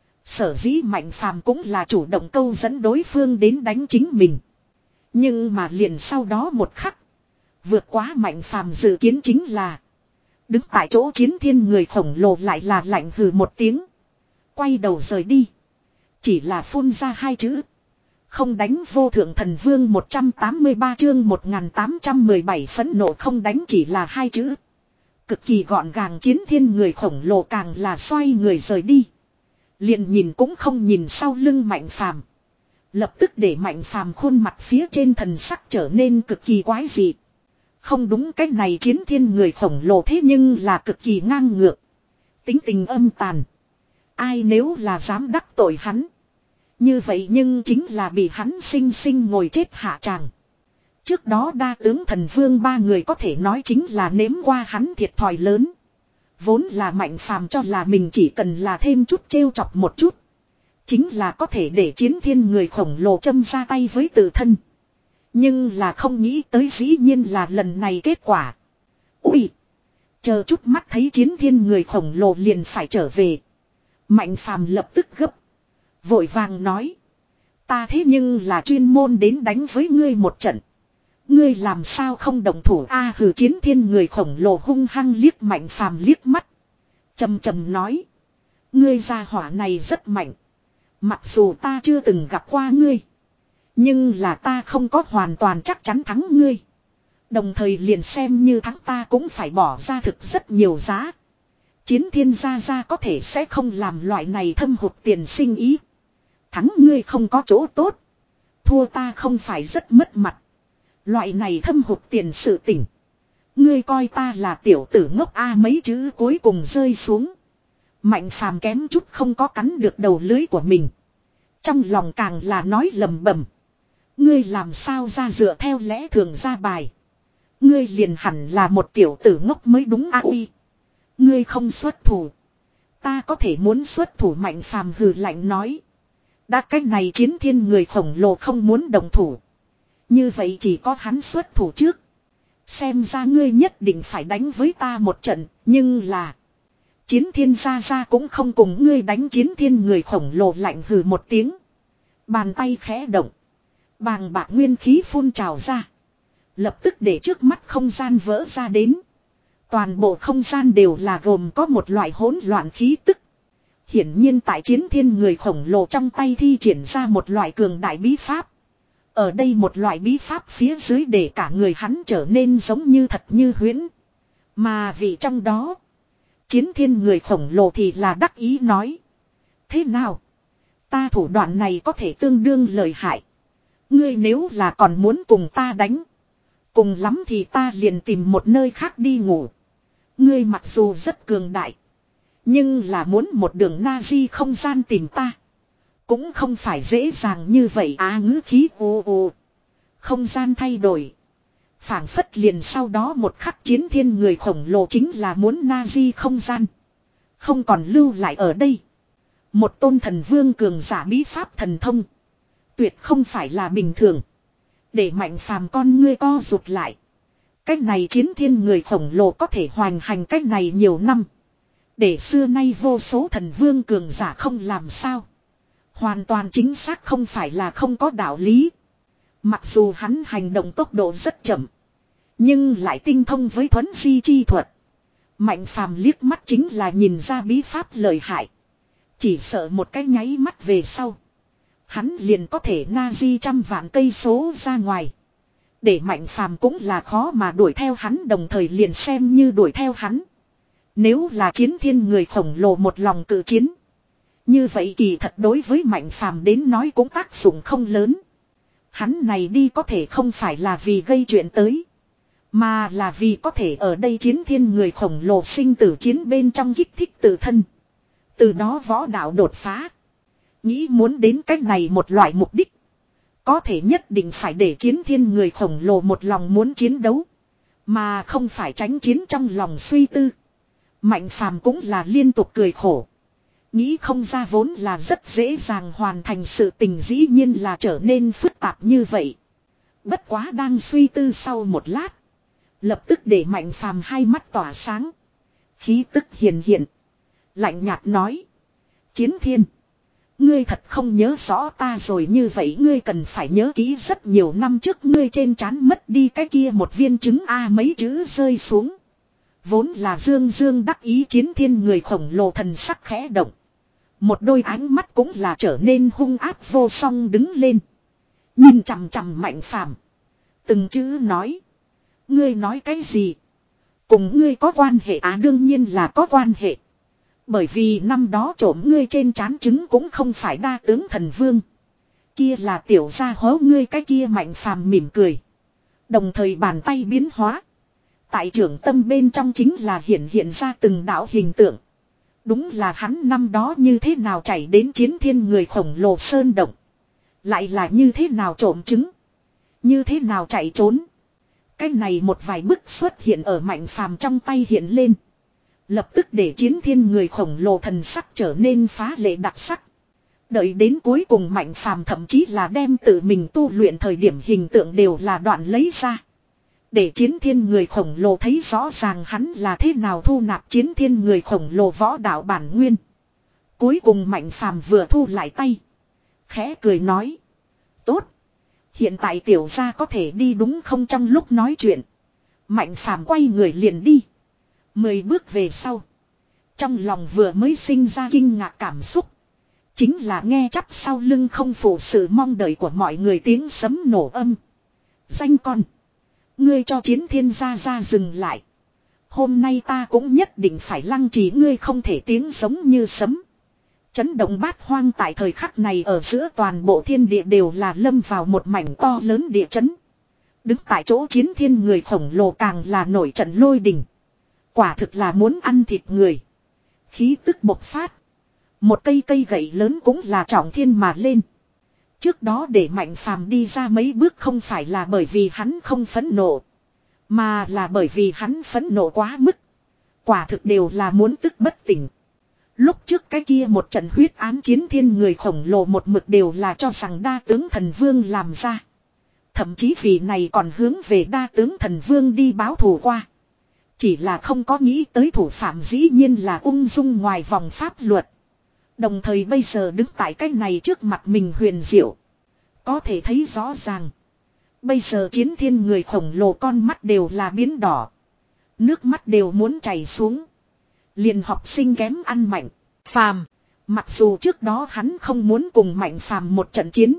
Sở dĩ Mạnh Phàm cũng là chủ động câu dẫn đối phương đến đánh chính mình. Nhưng mà liền sau đó một khắc. Vượt quá Mạnh Phàm dự kiến chính là. Đứng tại chỗ Chiến Thiên người khổng lồ lại là lạnh hừ một tiếng. Quay đầu rời đi. Chỉ là phun ra hai chữ. Không đánh. Vô thượng thần vương một trăm tám mươi ba chương một nghìn tám trăm mười bảy phẫn nộ không đánh chỉ là hai chữ. Cực kỳ gọn gàng. Chiến Thiên người khổng lồ càng là xoay người rời đi. Liền nhìn cũng không nhìn sau lưng Mạnh Phàm. Lập tức để Mạnh Phàm khuôn mặt phía trên thần sắc trở nên cực kỳ quái dị. Không đúng, cái này Chiến Thiên người khổng lồ thế nhưng là cực kỳ ngang ngược. Tính tình âm tàn. Ai nếu là dám đắc tội hắn. Như vậy nhưng chính là bị hắn sinh sinh ngồi chết hạ tràng. Trước đó đa tướng thần vương ba người có thể nói chính là nếm qua hắn thiệt thòi lớn. Vốn là Mạnh Phàm cho là mình chỉ cần là thêm chút trêu chọc một chút. Chính là có thể để Chiến Thiên người khổng lồ châm ra tay với tự thân. Nhưng là không nghĩ tới dĩ nhiên là lần này kết quả. Ui! Chờ chút mắt thấy Chiến Thiên người khổng lồ liền phải trở về. Mạnh Phàm lập tức gấp. Vội vàng nói. Ta thế nhưng là chuyên môn đến đánh với ngươi một trận. Ngươi làm sao không đồng thủ a hừ Chiến Thiên người khổng lồ hung hăng liếc Mạnh Phàm liếc mắt. Trầm trầm nói. Ngươi gia hỏa này rất mạnh. Mặc dù ta chưa từng gặp qua ngươi. Nhưng là ta không có hoàn toàn chắc chắn thắng ngươi. Đồng thời liền xem như thắng ta cũng phải bỏ ra thực rất nhiều giá. Chiến Thiên gia gia có thể sẽ không làm loại này thâm hụt tiền sinh ý. Thắng ngươi không có chỗ tốt. Thua ta không phải rất mất mặt. Loại này thâm hụt tiền sự tỉnh. Ngươi coi ta là tiểu tử ngốc a mấy chữ cuối cùng rơi xuống. Mạnh Phàm kém chút không có cắn được đầu lưới của mình. Trong lòng càng là nói lầm bầm. Ngươi làm sao ra dựa theo lẽ thường ra bài. Ngươi liền hẳn là một tiểu tử ngốc mới đúng a uy. Ngươi không xuất thủ. Ta có thể muốn xuất thủ Mạnh Phàm hừ lạnh nói. Đã cách này Chiến Thiên người khổng lồ không muốn đồng thủ. Như vậy chỉ có hắn xuất thủ trước. Xem ra ngươi nhất định phải đánh với ta một trận. Nhưng là. Chiến Thiên gia gia cũng không cùng ngươi đánh. Chiến Thiên người khổng lồ lạnh hừ một tiếng. Bàn tay khẽ động. Bàng bạc nguyên khí phun trào ra. Lập tức để trước mắt không gian vỡ ra đến. Toàn bộ không gian đều là gồm có một loại hỗn loạn khí tức. Hiển nhiên tại Chiến Thiên người khổng lồ trong tay thi triển ra một loại cường đại bí pháp. Ở đây một loại bí pháp phía dưới để cả người hắn trở nên giống như thật như huyễn. Mà vì trong đó. Chiến Thiên người khổng lồ thì là đắc ý nói. Thế nào? Ta thủ đoạn này có thể tương đương lợi hại. Ngươi nếu là còn muốn cùng ta đánh. Cùng lắm thì ta liền tìm một nơi khác đi ngủ. Ngươi mặc dù rất cường đại. Nhưng là muốn một đường na-di không gian tìm ta. Cũng không phải dễ dàng như vậy á ngữ khí ồ ồ. Không gian thay đổi. Phảng phất liền sau đó một khắc Chiến Thiên người khổng lồ chính là muốn na-di không gian. Không còn lưu lại ở đây. Một tôn thần vương cường giả bí pháp thần thông. Tuyệt không phải là bình thường. Để Mạnh Phàm con ngươi co rụt lại. Cách này Chiến Thiên người khổng lồ có thể hoành hành cách này nhiều năm. Để xưa nay vô số thần vương cường giả không làm sao. Hoàn toàn chính xác không phải là không có đạo lý. Mặc dù hắn hành động tốc độ rất chậm. Nhưng lại tinh thông với thuấn di chi thuật. Mạnh Phàm liếc mắt chính là nhìn ra bí pháp lợi hại. Chỉ sợ một cái nháy mắt về sau. Hắn liền có thể na di trăm vạn cây số ra ngoài. Để Mạnh Phàm cũng là khó mà đuổi theo hắn đồng thời liền xem như đuổi theo hắn. Nếu là Chiến Thiên người khổng lồ một lòng cự chiến. Như vậy kỳ thật đối với Mạnh Phàm đến nói cũng tác dụng không lớn. Hắn này đi có thể không phải là vì gây chuyện tới. Mà là vì có thể ở đây Chiến Thiên người khổng lồ sinh tử chiến bên trong kích thích tự thân. Từ đó võ đạo đột phá. Nghĩ muốn đến cách này một loại mục đích. Có thể nhất định phải để Chiến Thiên người khổng lồ một lòng muốn chiến đấu. Mà không phải tránh chiến trong lòng suy tư. Mạnh Phàm cũng là liên tục cười khổ. Nghĩ không ra vốn là rất dễ dàng hoàn thành sự tình dĩ nhiên là trở nên phức tạp như vậy. Bất quá đang suy tư sau một lát. Lập tức để Mạnh Phàm hai mắt tỏa sáng. Khí tức hiền hiện. Lạnh nhạt nói. Chiến Thiên. Ngươi thật không nhớ rõ ta rồi như vậy ngươi cần phải nhớ kỹ rất nhiều năm trước ngươi trên trán mất đi cái kia một viên trứng A mấy chữ rơi xuống. Vốn là dương dương đắc ý Chiến Thiên người khổng lồ thần sắc khẽ động. Một đôi ánh mắt cũng là trở nên hung ác vô song đứng lên. Nhìn chằm chằm Mạnh Phàm. Từng chữ nói. Ngươi nói cái gì? Cùng ngươi có quan hệ á à, đương nhiên là có quan hệ. Bởi vì năm đó trộm ngươi trên trán trứng cũng không phải đa tướng thần vương. Kia là tiểu gia hố ngươi cái kia Mạnh Phàm mỉm cười. Đồng thời bàn tay biến hóa. Tại trưởng tâm bên trong chính là hiện hiện ra từng đạo hình tượng. Đúng là hắn năm đó như thế nào chạy đến Chiến Thiên người khổng lồ sơn động. Lại là như thế nào trộm trứng. Như thế nào chạy trốn. Cái này một vài bức xuất hiện ở Mạnh Phàm trong tay hiện lên. Lập tức để Chiến Thiên người khổng lồ thần sắc trở nên phá lệ đặc sắc. Đợi đến cuối cùng Mạnh Phàm thậm chí là đem tự mình tu luyện thời điểm hình tượng đều là đoạn lấy ra. Để Chiến Thiên người khổng lồ thấy rõ ràng hắn là thế nào thu nạp Chiến Thiên người khổng lồ võ đạo bản nguyên. Cuối cùng Mạnh Phàm vừa thu lại tay. Khẽ cười nói. Tốt. Hiện tại tiểu gia có thể đi đúng không? Trong lúc nói chuyện. Mạnh phàm quay người liền đi. Mười bước về sau. Trong lòng vừa mới sinh ra kinh ngạc cảm xúc. Chính là nghe chắp sau lưng không phụ sự mong đợi của mọi người tiếng sấm nổ âm. Danh con. Ngươi cho chiến thiên gia gia dừng lại. Hôm nay ta cũng nhất định phải lăng trì ngươi, không thể tiếng giống như sấm. Chấn động bát hoang tại thời khắc này ở giữa toàn bộ thiên địa đều là lâm vào một mảnh to lớn địa chấn. Đứng tại chỗ chiến thiên người khổng lồ càng là nổi trận lôi đình. Quả thực là muốn ăn thịt người. Khí tức bộc phát. Một cây cây gậy lớn cũng là trọng thiên mà lên. Trước đó để Mạnh Phàm đi ra mấy bước không phải là bởi vì hắn không phẫn nộ. Mà là bởi vì hắn phẫn nộ quá mức. Quả thực đều là muốn tức bất tỉnh. Lúc trước cái kia một trận huyết án chiến thiên người khổng lồ một mực đều là cho rằng đa tướng thần vương làm ra. Thậm chí vì này còn hướng về đa tướng thần vương đi báo thù qua. Chỉ là không có nghĩ tới thủ phạm dĩ nhiên là ung dung ngoài vòng pháp luật. Đồng thời bây giờ đứng tại cái này trước mặt mình huyền diệu. Có thể thấy rõ ràng. Bây giờ chiến thiên người khổng lồ con mắt đều là biến đỏ. Nước mắt đều muốn chảy xuống. Liền học sinh kém ăn Mạnh Phàm. Mặc dù trước đó hắn không muốn cùng Mạnh Phàm một trận chiến.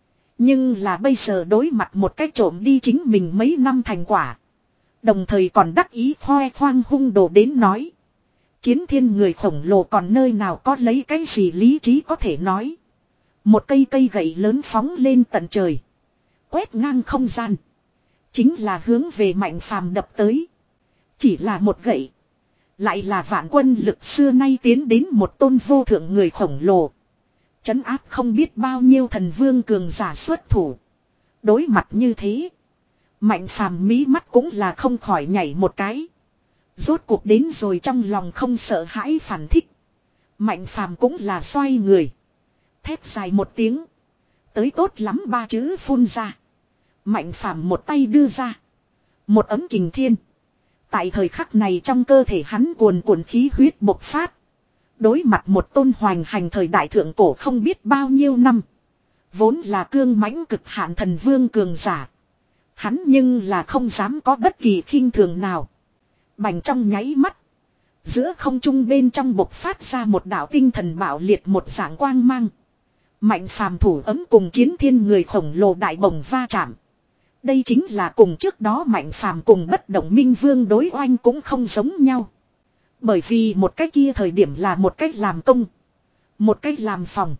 Nhưng là bây giờ đối mặt một cái trộm đi chính mình mấy năm thành quả. Đồng thời còn đắc ý khoe khoang hung đồ đến nói. Chiến thiên người khổng lồ còn nơi nào có lấy cái gì lý trí có thể nói. Một cây cây gậy lớn phóng lên tận trời. Quét ngang không gian. Chính là hướng về Mạnh Phàm đập tới. Chỉ là một gậy. Lại là vạn quân lực xưa nay tiến đến một tôn vô thượng người khổng lồ. Trấn áp không biết bao nhiêu thần vương cường giả xuất thủ. Đối mặt như thế. Mạnh Phàm mí mắt cũng là không khỏi nhảy một cái. Rốt cuộc đến rồi trong lòng không sợ hãi phản thích. Mạnh Phàm cũng là xoay người. Thét dài một tiếng. Tới tốt lắm ba chữ phun ra. Mạnh Phàm một tay đưa ra. Một ấm kình thiên. Tại thời khắc này trong cơ thể hắn cuồn cuộn khí huyết bộc phát. Đối mặt một tôn hoành hành thời đại thượng cổ không biết bao nhiêu năm. Vốn là cương mãnh cực hạn thần vương cường giả. Hắn nhưng là không dám có bất kỳ khinh thường nào. Bành trong nháy mắt. Giữa không trung bên trong bộc phát ra một đạo tinh thần bạo liệt một dạng quang mang. Mạnh Phàm thủ ấm cùng chiến thiên người khổng lồ đại bồng va chạm. Đây chính là cùng trước đó Mạnh Phàm cùng bất động minh vương đối oanh cũng không giống nhau. Bởi vì một cái kia thời điểm là một cách làm công. Một cách làm phòng.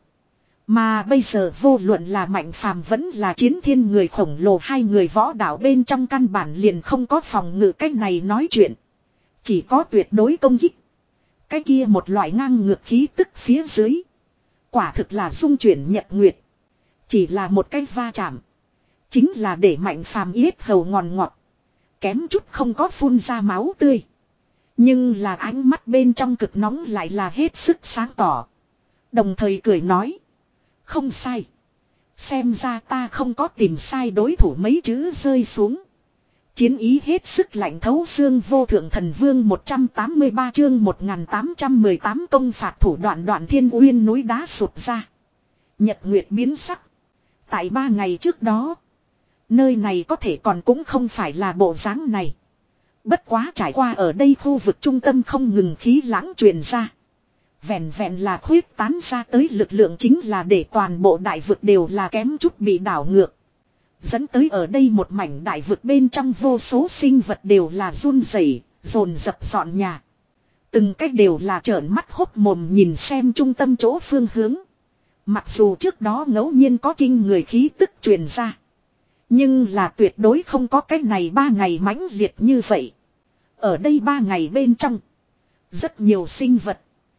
Mà bây giờ vô luận là Mạnh Phàm vẫn là chiến thiên người khổng lồ, hai người võ đạo bên trong căn bản liền không có phòng ngự cách này nói chuyện. Chỉ có tuyệt đối công kích. Cái kia một loại ngang ngược khí tức phía dưới. Quả thực là dung chuyển nhật nguyệt. Chỉ là một cái va chạm. Chính là để Mạnh Phàm yết hầu ngọt ngọt. Kém chút không có phun ra máu tươi. Nhưng là ánh mắt bên trong cực nóng lại là hết sức sáng tỏ. Đồng thời cười nói. Không sai. Xem ra ta không có tìm sai đối thủ, mấy chữ rơi xuống. Chiến ý hết sức lạnh thấu xương. Vô thượng thần vương một trăm tám mươi ba chương một nghìn tám trăm mười tám công phạt thủ đoạn Đoạn Thiên Uyên núi đá sụt ra. Nhật nguyệt biến sắc. Tại ba ngày trước đó. Nơi này có thể còn cũng không phải là bộ dáng này. Bất quá trải qua ở đây khu vực trung tâm không ngừng khí lãng truyền ra. Vẹn vẹn là khuyết tán ra tới lực lượng chính là để toàn bộ đại vực đều là kém chút bị đảo ngược. Dẫn tới ở đây một mảnh đại vực bên trong vô số sinh vật đều là run rẩy, dồn dập dọn nhà. Từng cách đều là trợn mắt hốc mồm nhìn xem trung tâm chỗ phương hướng. Mặc dù trước đó ngẫu nhiên có kinh người khí tức truyền ra. Nhưng là tuyệt đối không có cái này ba ngày mãnh liệt như vậy. Ở đây ba ngày bên trong. Rất nhiều sinh vật.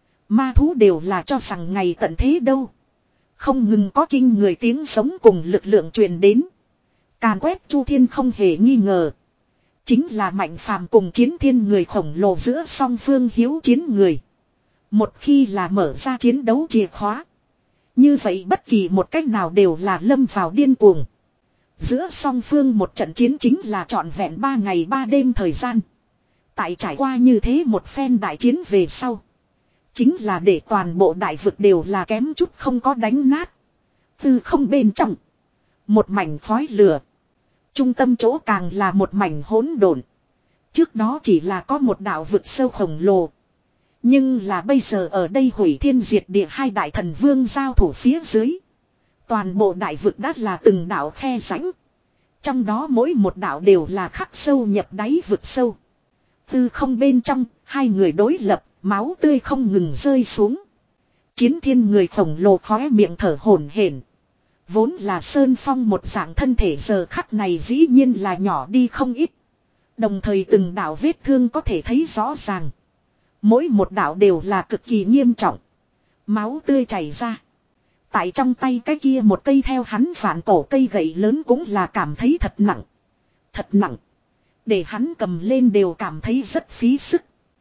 Ma thú đều là cho rằng ngày tận thế đâu. Không ngừng có kinh người tiếng sống cùng lực lượng truyền đến. Càn quét chu thiên không hề nghi ngờ. Chính là Mạnh Phàm cùng chiến thiên người khổng lồ giữa song phương hiếu chiến người. Một khi là mở ra chiến đấu chìa khóa. Như vậy bất kỳ một cách nào đều là lâm vào điên cuồng. Giữa song phương một trận chiến chính là trọn vẹn ba ngày ba đêm thời gian. Tại trải qua như thế một phen đại chiến về sau. Chính là để toàn bộ đại vực đều là kém chút không có đánh nát. Từ không bên trong. Một mảnh khói lửa. Trung tâm chỗ càng là một mảnh hỗn độn. Trước đó chỉ là có một đạo vực sâu khổng lồ. Nhưng là bây giờ ở đây hủy thiên diệt địa hai đại thần vương giao thủ phía dưới. Toàn bộ đại vực đã là từng đạo khe rãnh. Trong đó mỗi một đạo đều là khắc sâu nhập đáy vực sâu. Tư không bên trong, hai người đối lập, máu tươi không ngừng rơi xuống. Chiến thiên người khổng lồ khóe miệng thở hổn hển. Vốn là sơn phong một dạng thân thể giờ khắc này dĩ nhiên là nhỏ đi không ít. Đồng thời từng đạo vết thương có thể thấy rõ ràng. Mỗi một đạo đều là cực kỳ nghiêm trọng. Máu tươi chảy ra. Tại trong tay cái kia một cây theo hắn phản cổ cây gậy lớn cũng là cảm thấy thật nặng. Thật nặng. Để hắn cầm lên đều cảm thấy rất phí sức.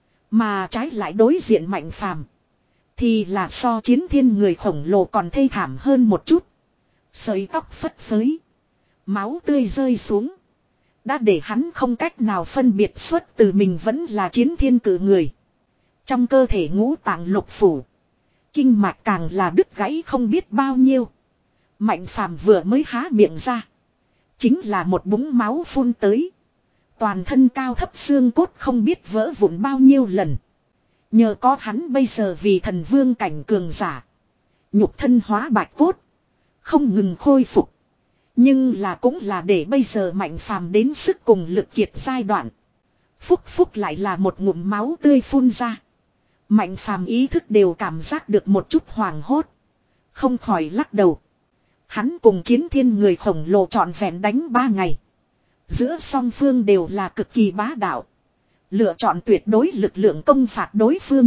Mà trái lại đối diện Mạnh Phàm thì là so chiến thiên người khổng lồ còn thê thảm hơn một chút. Sợi tóc phất phới. Máu tươi rơi xuống. Đã để hắn không cách nào phân biệt xuất từ mình vẫn là chiến thiên cử người. Trong cơ thể ngũ tạng lục phủ. Kinh mạch càng là đứt gãy không biết bao nhiêu. Mạnh Phàm vừa mới há miệng ra. Chính là một búng máu phun tới. Toàn thân cao thấp xương cốt không biết vỡ vụn bao nhiêu lần. Nhờ có hắn bây giờ vì thần vương cảnh cường giả. Nhục thân hóa bạch cốt. Không ngừng khôi phục. Nhưng là cũng là để bây giờ Mạnh Phàm đến sức cùng lực kiệt giai đoạn. Phúc phúc lại là một ngụm máu tươi phun ra. Mạnh Phàm ý thức đều cảm giác được một chút hoảng hốt. Không khỏi lắc đầu. Hắn cùng chiến thiên người khổng lồ trọn vẹn đánh ba ngày. Giữa song phương đều là cực kỳ bá đạo. Lựa chọn tuyệt đối lực lượng công phạt đối phương.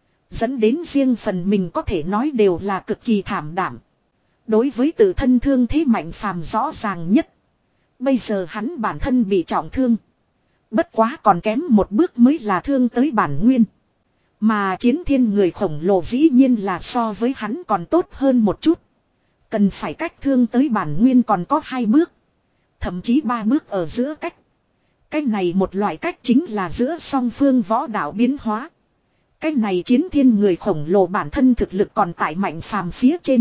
Dẫn đến riêng phần mình có thể nói đều là cực kỳ thảm đảm. Đối với tự thân thương thế Mạnh Phàm rõ ràng nhất. Bây giờ hắn bản thân bị trọng thương. Bất quá còn kém một bước mới là thương tới bản nguyên. Mà chiến thiên người khổng lồ dĩ nhiên là so với hắn còn tốt hơn một chút. Cần phải cách thương tới bản nguyên còn có hai bước. Thậm chí ba bước ở giữa cách. Cái này một loại cách chính là giữa song phương võ đạo biến hóa. Cái này chiến thiên người khổng lồ bản thân thực lực còn tại Mạnh Phàm phía trên.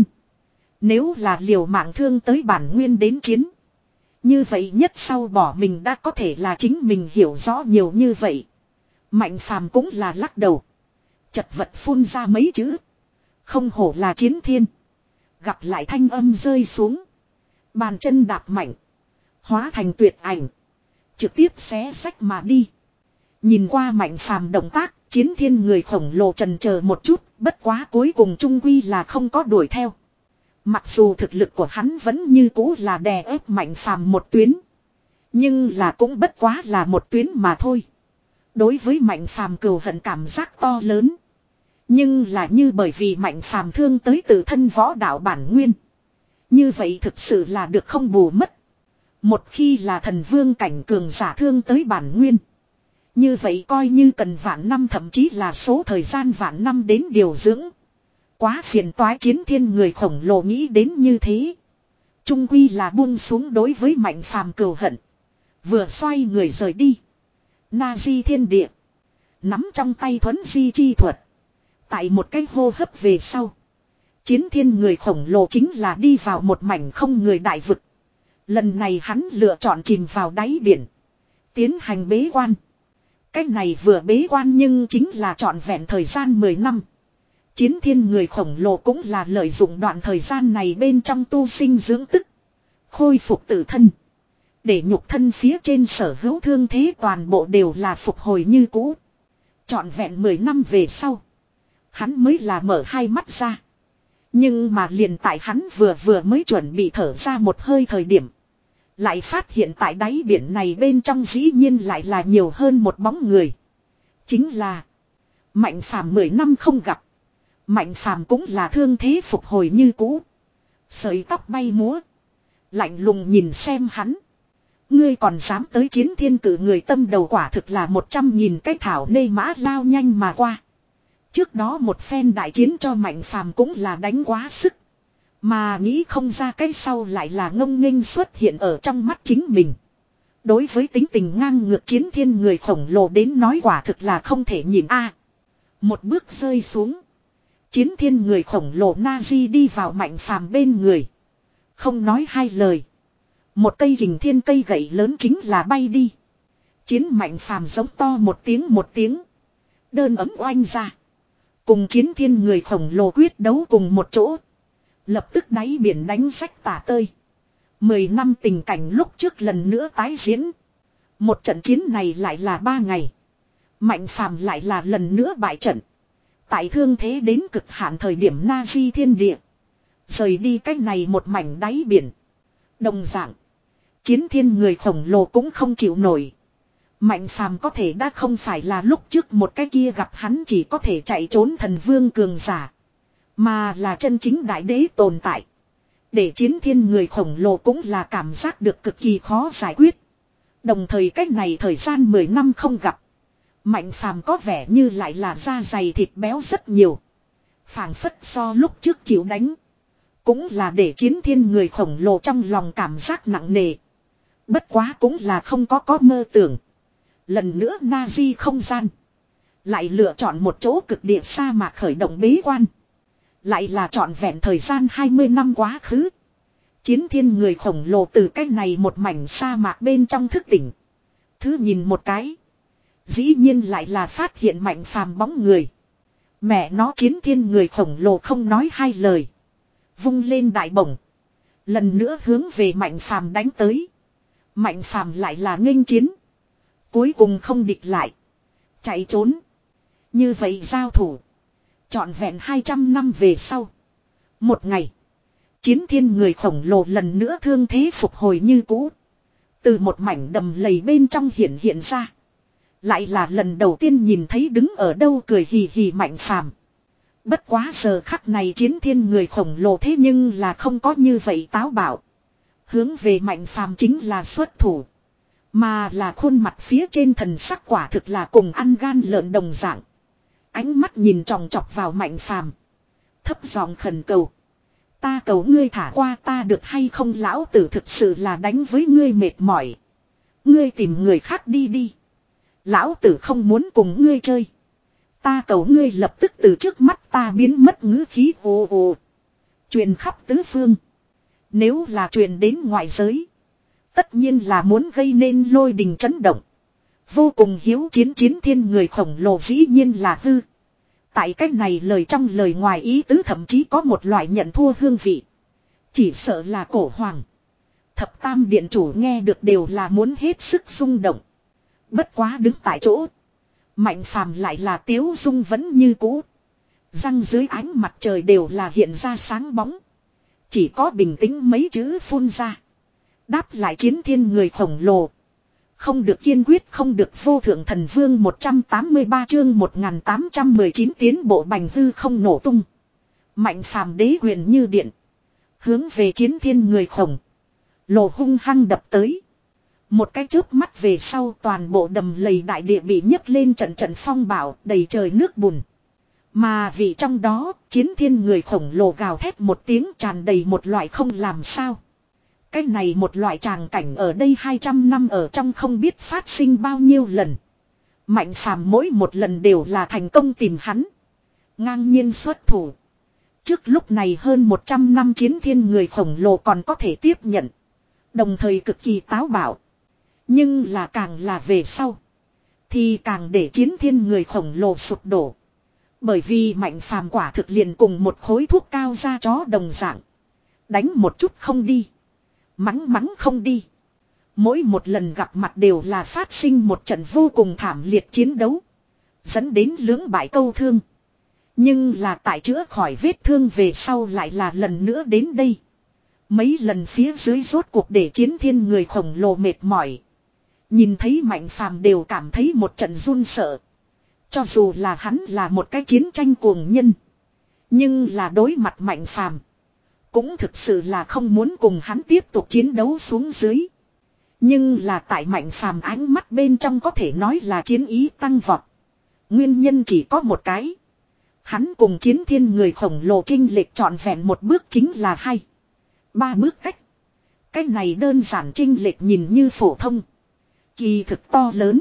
Nếu là liều mạng thương tới bản nguyên đến chiến. Như vậy nhất sau bỏ mình đã có thể là chính mình hiểu rõ nhiều như vậy. Mạnh Phàm cũng là lắc đầu. Chật vật phun ra mấy chữ. Không hổ là chiến thiên. Gặp lại thanh âm rơi xuống. Bàn chân đạp mạnh. Hóa thành tuyệt ảnh. Trực tiếp xé sách mà đi. Nhìn qua Mạnh Phàm động tác. Chiến thiên người khổng lồ chần chờ một chút. Bất quá cuối cùng trung quy là không có đuổi theo. Mặc dù thực lực của hắn vẫn như cũ là đè ép Mạnh Phàm một tuyến. Nhưng là cũng bất quá là một tuyến mà thôi. Đối với Mạnh Phàm cừu hận cảm giác to lớn. Nhưng là như bởi vì Mạnh Phàm thương tới tự thân võ đạo bản nguyên. Như vậy thực sự là được không bù mất. Một khi là thần vương cảnh cường giả thương tới bản nguyên. Như vậy coi như cần vạn năm thậm chí là số thời gian vạn năm đến điều dưỡng. Quá phiền toái chiến thiên người khổng lồ nghĩ đến như thế. Trung quy là buông xuống đối với Mạnh Phàm cừu hận. Vừa xoay người rời đi. Na di thiên địa. Nắm trong tay thuấn di chi thuật. Tại một cái hô hấp về sau. Chiến thiên người khổng lồ chính là đi vào một mảnh không người đại vực. Lần này hắn lựa chọn chìm vào đáy biển. Tiến hành bế quan. Cái này vừa bế quan nhưng chính là trọn vẹn thời gian mười năm. Chiến thiên người khổng lồ cũng là lợi dụng đoạn thời gian này bên trong tu sinh dưỡng tức. Khôi phục tự thân. Để nhục thân phía trên sở hữu thương thế toàn bộ đều là phục hồi như cũ. Trọn vẹn mười năm về sau. Hắn mới là mở hai mắt ra. Nhưng mà liền tại hắn vừa vừa mới chuẩn bị thở ra một hơi thời điểm. Lại phát hiện tại đáy biển này bên trong dĩ nhiên lại là nhiều hơn một bóng người. Chính là Mạnh Phàm mười năm không gặp. Mạnh Phàm cũng là thương thế phục hồi như cũ. Sợi tóc bay múa. Lạnh lùng nhìn xem hắn. Ngươi còn dám tới chiến thiên cử người tâm đầu quả thực là một trăm nghìn cái thảo nê mã lao nhanh mà qua. Trước đó một phen đại chiến cho Mạnh Phàm cũng là đánh quá sức. Mà nghĩ không ra cái sau lại là ngông nghênh xuất hiện ở trong mắt chính mình. Đối với tính tình ngang ngược chiến thiên người khổng lồ đến nói quả thực là không thể nhìn a. Một bước rơi xuống. Chiến thiên người khổng lồ Na Di đi vào Mạnh Phàm bên người. Không nói hai lời. Một cây kình thiên cây gậy lớn chính là bay đi. Chiến Mạnh Phàm giống to một tiếng một tiếng. Đơn ấm oanh ra. Cùng chiến thiên người khổng lồ quyết đấu cùng một chỗ. Lập tức đáy biển đánh rách tả tơi. Mười năm tình cảnh lúc trước lần nữa tái diễn. Một trận chiến này lại là ba ngày. Mạnh Phàm lại là lần nữa bại trận. Tại thương thế đến cực hạn thời điểm na di thiên địa. Rời đi cách này một mảnh đáy biển. Đồng dạng. Chiến thiên người khổng lồ cũng không chịu nổi. Mạnh Phàm có thể đã không phải là lúc trước một cái kia gặp hắn chỉ có thể chạy trốn thần vương cường giả. Mà là chân chính đại đế tồn tại. Để chiến thiên người khổng lồ cũng là cảm giác được cực kỳ khó giải quyết. Đồng thời cách này thời gian mười năm không gặp. Mạnh Phàm có vẻ như lại là da dày thịt béo rất nhiều. Phảng phất so lúc trước chịu đánh. Cũng là để chiến thiên người khổng lồ trong lòng cảm giác nặng nề. Bất quá cũng là không có có mơ tưởng. Lần nữa Nazi không gian. Lại lựa chọn một chỗ cực địa sa mạc khởi động bế quan. Lại là trọn vẹn thời gian hai mươi năm quá khứ. Chiến thiên người khổng lồ từ cái này một mảnh sa mạc bên trong thức tỉnh. Thứ nhìn một cái. Dĩ nhiên lại là phát hiện Mạnh Phàm bóng người. Mẹ nó chiến thiên người khổng lồ không nói hai lời. Vung lên đại bổng. Lần nữa hướng về Mạnh Phàm đánh tới. Mạnh Phàm lại là nghênh chiến. Cuối cùng không địch lại. Chạy trốn. Như vậy giao thủ. Trọn vẹn hai trăm năm về sau. Một ngày. Chiến thiên người khổng lồ lần nữa thương thế phục hồi như cũ. Từ một mảnh đầm lầy bên trong hiện hiện ra. Lại là lần đầu tiên nhìn thấy đứng ở đâu cười hì hì Mạnh Phàm. Bất quá giờ khắc này chiến thiên người khổng lồ thế nhưng là không có như vậy táo bạo. Hướng về Mạnh Phàm chính là xuất thủ. Mà là khuôn mặt phía trên thần sắc quả thực là cùng ăn gan lợn đồng dạng. Ánh mắt nhìn tròng trọc vào Mạnh Phàm, thấp giọng khẩn cầu. Ta cầu ngươi thả qua ta được hay không, lão tử thực sự là đánh với ngươi mệt mỏi. Ngươi tìm người khác đi đi. Lão tử không muốn cùng ngươi chơi. Ta cầu ngươi lập tức từ trước mắt ta biến mất, ngữ khí ồ ồ. Truyền khắp tứ phương. Nếu là truyền đến ngoại giới. Tất nhiên là muốn gây nên lôi đình chấn động. Vô cùng hiếu chiến chiến thiên người khổng lồ dĩ nhiên là hư. Tại cách này lời trong lời ngoài ý tứ thậm chí có một loại nhận thua hương vị. Chỉ sợ là cổ hoàng. Thập tam điện chủ nghe được đều là muốn hết sức rung động. Bất quá đứng tại chỗ. Mạnh Phàm lại là tiếu dung vẫn như cũ. Răng dưới ánh mặt trời đều là hiện ra sáng bóng. Chỉ có bình tĩnh mấy chữ phun ra. Đáp lại chiến thiên người khổng lồ. Không được kiên quyết, không được vô thượng thần vương. Một trăm tám mươi ba chương một nghìn tám trăm mười chín tiến bộ bành hư không nổ tung. Mạnh Phàm đế quyền như điện. Hướng về chiến thiên người khổng lồ hung hăng đập tới. Một cái chớp mắt về sau toàn bộ đầm lầy đại địa bị nhấc lên trận trận phong bạo đầy trời nước bùn. Mà vì trong đó chiến thiên người khổng lồ gào thét một tiếng tràn đầy một loại không làm sao. Cái này một loại tràng cảnh ở đây hai trăm năm ở trong không biết phát sinh bao nhiêu lần. Mạnh Phàm mỗi một lần đều là thành công tìm hắn. Ngang nhiên xuất thủ. Trước lúc này hơn một trăm năm chiến thiên người khổng lồ còn có thể tiếp nhận. Đồng thời cực kỳ táo bạo. Nhưng là càng là về sau. Thì càng để chiến thiên người khổng lồ sụp đổ. Bởi vì Mạnh Phàm quả thực liền cùng một khối thuốc cao da chó đồng dạng. Đánh một chút không đi. Mắng mắng không đi. Mỗi một lần gặp mặt đều là phát sinh một trận vô cùng thảm liệt chiến đấu. Dẫn đến lưỡng bại câu thương. Nhưng là tại chữa khỏi vết thương về sau lại là lần nữa đến đây. Mấy lần phía dưới rốt cuộc để chiến thiên người khổng lồ mệt mỏi. Nhìn thấy Mạnh Phàm đều cảm thấy một trận run sợ. Cho dù là hắn là một cái chiến tranh cuồng nhân. Nhưng là đối mặt Mạnh Phàm cũng thực sự là không muốn cùng hắn tiếp tục chiến đấu xuống dưới. Nhưng là tại Mạnh Phàm ánh mắt bên trong có thể nói là chiến ý tăng vọt. Nguyên nhân chỉ có một cái. Hắn cùng chiến thiên người khổng lồ chênh lệch trọn vẹn một bước chính là hai. Ba bước cách. Cái này đơn giản chênh lệch nhìn như phổ thông. Kỳ thực to lớn.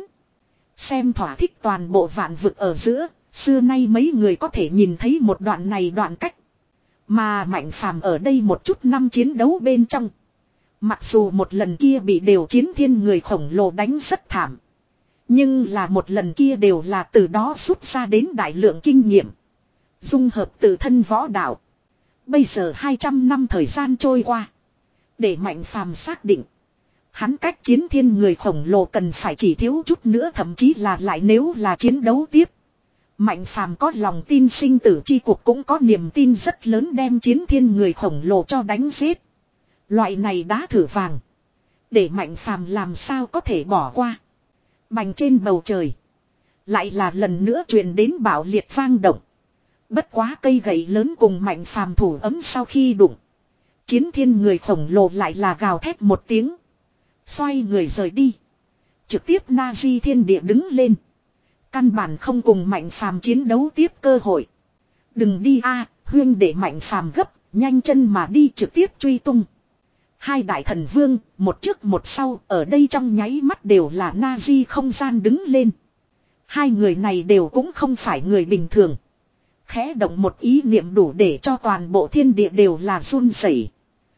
Xem thỏa thích toàn bộ vạn vực ở giữa. Xưa nay mấy người có thể nhìn thấy một đoạn này đoạn cách. Mà Mạnh Phàm ở đây một chút năm chiến đấu bên trong. Mặc dù một lần kia bị đều chiến thiên người khổng lồ đánh rất thảm. Nhưng là một lần kia đều là từ đó rút ra đến đại lượng kinh nghiệm. Dung hợp tự thân võ đạo. Bây giờ hai trăm năm thời gian trôi qua. Để Mạnh Phàm xác định. Hắn cách chiến thiên người khổng lồ cần phải chỉ thiếu chút nữa, thậm chí là lại nếu là chiến đấu tiếp. Mạnh Phàm có lòng tin sinh tử chi cuộc, cũng có niềm tin rất lớn đem chiến thiên người khổng lồ cho đánh giết. Loại này đá thử vàng. Để Mạnh Phàm làm sao có thể bỏ qua. Bành trên bầu trời. Lại là lần nữa truyền đến bạo liệt vang động. Bất quá cây gậy lớn cùng Mạnh Phàm thủ ấm sau khi đụng. Chiến thiên người khổng lồ lại là gào thét một tiếng. Xoay người rời đi. Trực tiếp Na-di thiên địa đứng lên. Căn bản không cùng Mạnh Phàm chiến đấu tiếp cơ hội. Đừng đi a, huyên để Mạnh Phàm gấp, nhanh chân mà đi trực tiếp truy tung. Hai đại thần vương, một trước một sau, ở đây trong nháy mắt đều là Na-di không gian đứng lên. Hai người này đều cũng không phải người bình thường. Khẽ động một ý niệm đủ để cho toàn bộ thiên địa đều là run rẩy.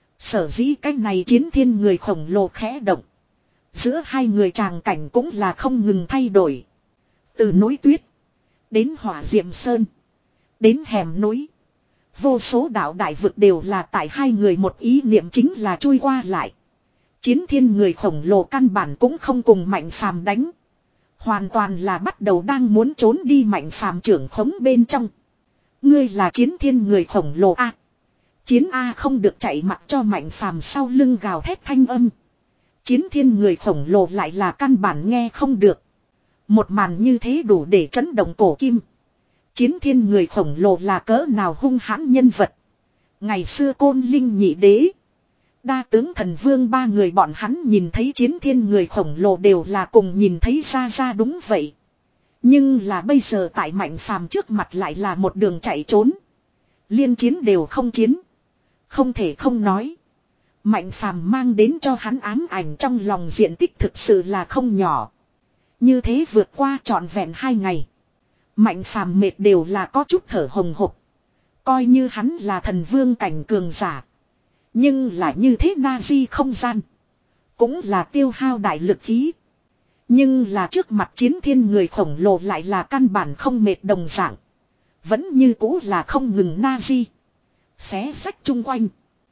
Sở dĩ cái này chiến thiên người khổng lồ khẽ động. Giữa hai người tràng cảnh cũng là không ngừng thay đổi. Từ núi tuyết, đến hỏa diệm sơn, đến hẻm núi. Vô số đạo đại vực đều là tại hai người một ý niệm chính là chui qua lại. Chiến thiên người khổng lồ căn bản cũng không cùng Mạnh Phàm đánh. Hoàn toàn là bắt đầu đang muốn trốn đi Mạnh Phàm trưởng khống bên trong. Ngươi là chiến thiên người khổng lồ a. Chiến A không được chạy mặt cho Mạnh Phàm sau lưng gào thét thanh âm. Chiến thiên người khổng lồ lại là căn bản nghe không được. Một màn như thế đủ để chấn động cổ kim. Chiến thiên người khổng lồ là cỡ nào hung hãn nhân vật. Ngày xưa Côn Linh nhị đế, Đa tướng thần vương ba người bọn hắn nhìn thấy chiến thiên người khổng lồ đều là cùng nhìn thấy ra ra đúng vậy. Nhưng là bây giờ tại Mạnh Phàm trước mặt lại là một đường chạy trốn. Liên chiến đều không chiến. Không thể không nói. Mạnh Phàm mang đến cho hắn ám ảnh trong lòng diện tích thực sự là không nhỏ. Như thế vượt qua trọn vẹn hai ngày. Mạnh Phàm mệt đều là có chút thở hồng hộc. Coi như hắn là thần vương cảnh cường giả. Nhưng là như thế Na-di không gian. Cũng là tiêu hao đại lực khí. Nhưng là trước mặt chiến thiên người khổng lồ lại là căn bản không mệt đồng dạng. Vẫn như cũ là không ngừng Na-di. Xé sách chung quanh.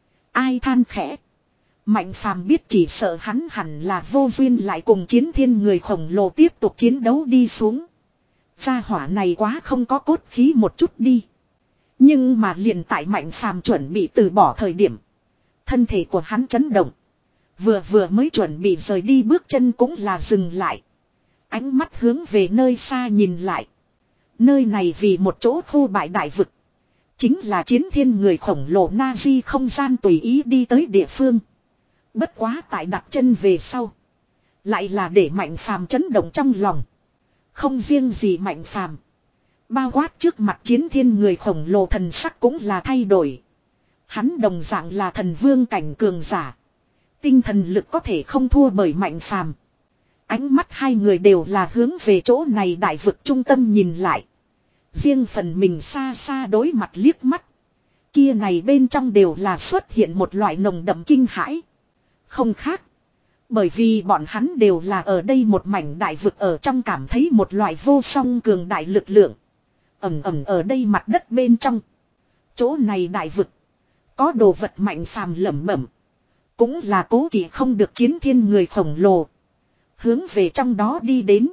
Ai than khẽ. Mạnh Phàm biết chỉ sợ hắn hẳn là vô duyên lại cùng chiến thiên người khổng lồ tiếp tục chiến đấu đi xuống. Gia hỏa này quá không có cốt khí một chút đi. Nhưng mà liền tại Mạnh Phàm chuẩn bị từ bỏ thời điểm. Thân thể của hắn chấn động. Vừa vừa mới chuẩn bị rời đi bước chân cũng là dừng lại. Ánh mắt hướng về nơi xa nhìn lại. Nơi này vì một chỗ khô bại đại vực. Chính là chiến thiên người khổng lồ Na-di không gian tùy ý đi tới địa phương. Bất quá tại đặt chân về sau. Lại là để Mạnh Phàm chấn động trong lòng. Không riêng gì Mạnh Phàm, bao quát trước mặt chiến thiên người khổng lồ thần sắc cũng là thay đổi. Hắn đồng dạng là thần vương cảnh cường giả. Tinh thần lực có thể không thua bởi Mạnh Phàm. Ánh mắt hai người đều là hướng về chỗ này đại vực trung tâm nhìn lại. Riêng phần mình xa xa đối mặt liếc mắt. Kia này bên trong đều là xuất hiện một loại nồng đậm kinh hãi. Không khác. Bởi vì bọn hắn đều là ở đây một mảnh đại vực ở trong cảm thấy một loại vô song cường đại lực lượng. Ẩm ẩm ở đây mặt đất bên trong. Chỗ này đại vực. Có đồ vật Mạnh Phàm lẩm bẩm. Cũng là cố kỵ không được chiến thiên người khổng lồ. Hướng về trong đó đi đến.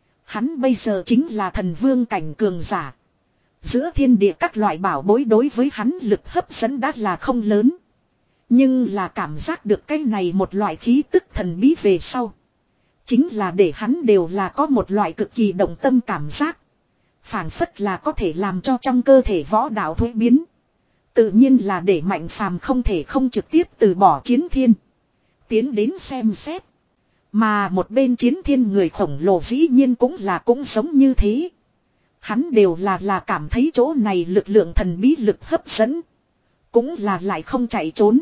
Hắn bây giờ chính là thần vương cảnh cường giả. Giữa thiên địa các loại bảo bối đối với hắn lực hấp dẫn đã là không lớn. Nhưng là cảm giác được cái này một loại khí tức thần bí về sau. Chính là để hắn đều là có một loại cực kỳ động tâm cảm giác. Phảng phất là có thể làm cho trong cơ thể võ đạo thuế biến. Tự nhiên là để Mạnh Phàm không thể không trực tiếp từ bỏ chiến thiên. Tiến đến xem xét. Mà một bên chiến thiên người khổng lồ dĩ nhiên cũng là cũng giống như thế. Hắn đều là là cảm thấy chỗ này lực lượng thần bí lực hấp dẫn. Cũng là lại không chạy trốn.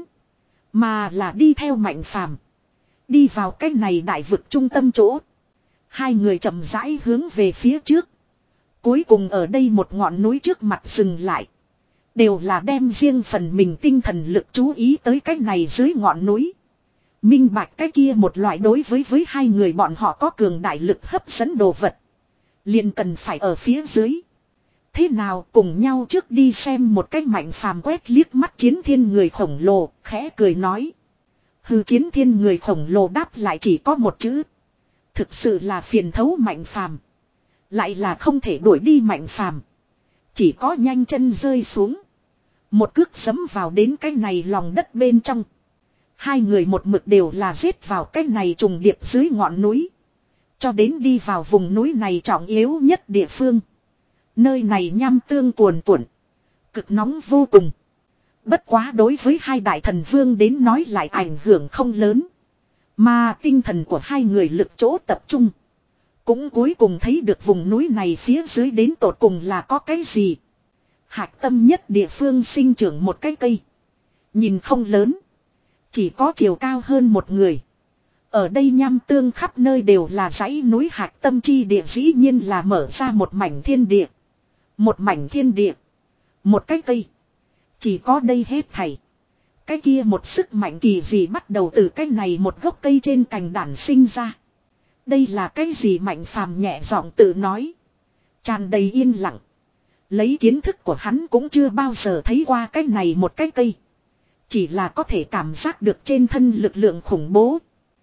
Mà là đi theo Mạnh Phàm. Đi vào cái này đại vực trung tâm chỗ. Hai người chậm rãi hướng về phía trước. Cuối cùng ở đây một ngọn núi trước mặt dừng lại. Đều là đem riêng phần mình tinh thần lực chú ý tới cái này dưới ngọn núi. Minh bạch cái kia một loại đối với với hai người bọn họ có cường đại lực hấp dẫn đồ vật. Liền cần phải ở phía dưới. Thế nào cùng nhau trước đi xem một cái Mạnh Phàm quét liếc mắt Chiến Thiên người khổng lồ, khẽ cười nói. Hừ, Chiến Thiên người khổng lồ đáp lại chỉ có một chữ. Thực sự là phiền thấu Mạnh Phàm. Lại là không thể đuổi đi Mạnh Phàm. Chỉ có nhanh chân rơi xuống. Một cước giẫm vào đến cái này lòng đất bên trong. Hai người một mực đều là giết vào cái này trùng điệp dưới ngọn núi. Cho đến đi vào vùng núi này trọng yếu nhất địa phương. Nơi này nham tương cuồn cuộn. Cực nóng vô cùng. Bất quá đối với hai đại thần vương đến nói lại ảnh hưởng không lớn. Mà tinh thần của hai người lực chỗ tập trung. Cũng cuối cùng thấy được vùng núi này phía dưới đến tột cùng là có cái gì. Hạch tâm nhất địa phương sinh trưởng một cái cây. Nhìn không lớn. Chỉ có chiều cao hơn một người. Ở đây nham tương khắp nơi đều là dãy núi hạch tâm chi địa, dĩ nhiên là mở ra một mảnh thiên địa. Một mảnh thiên địa. Một cái cây. Chỉ có đây hết thảy. Cái kia một sức mạnh kỳ dị bắt đầu từ cái này một gốc cây trên cành đản sinh ra. Đây là cái gì? Mạnh Phàm nhẹ giọng tự nói. Tràn đầy yên lặng. Lấy kiến thức của hắn cũng chưa bao giờ thấy qua cái này một cái cây. Chỉ là có thể cảm giác được trên thân lực lượng khủng bố.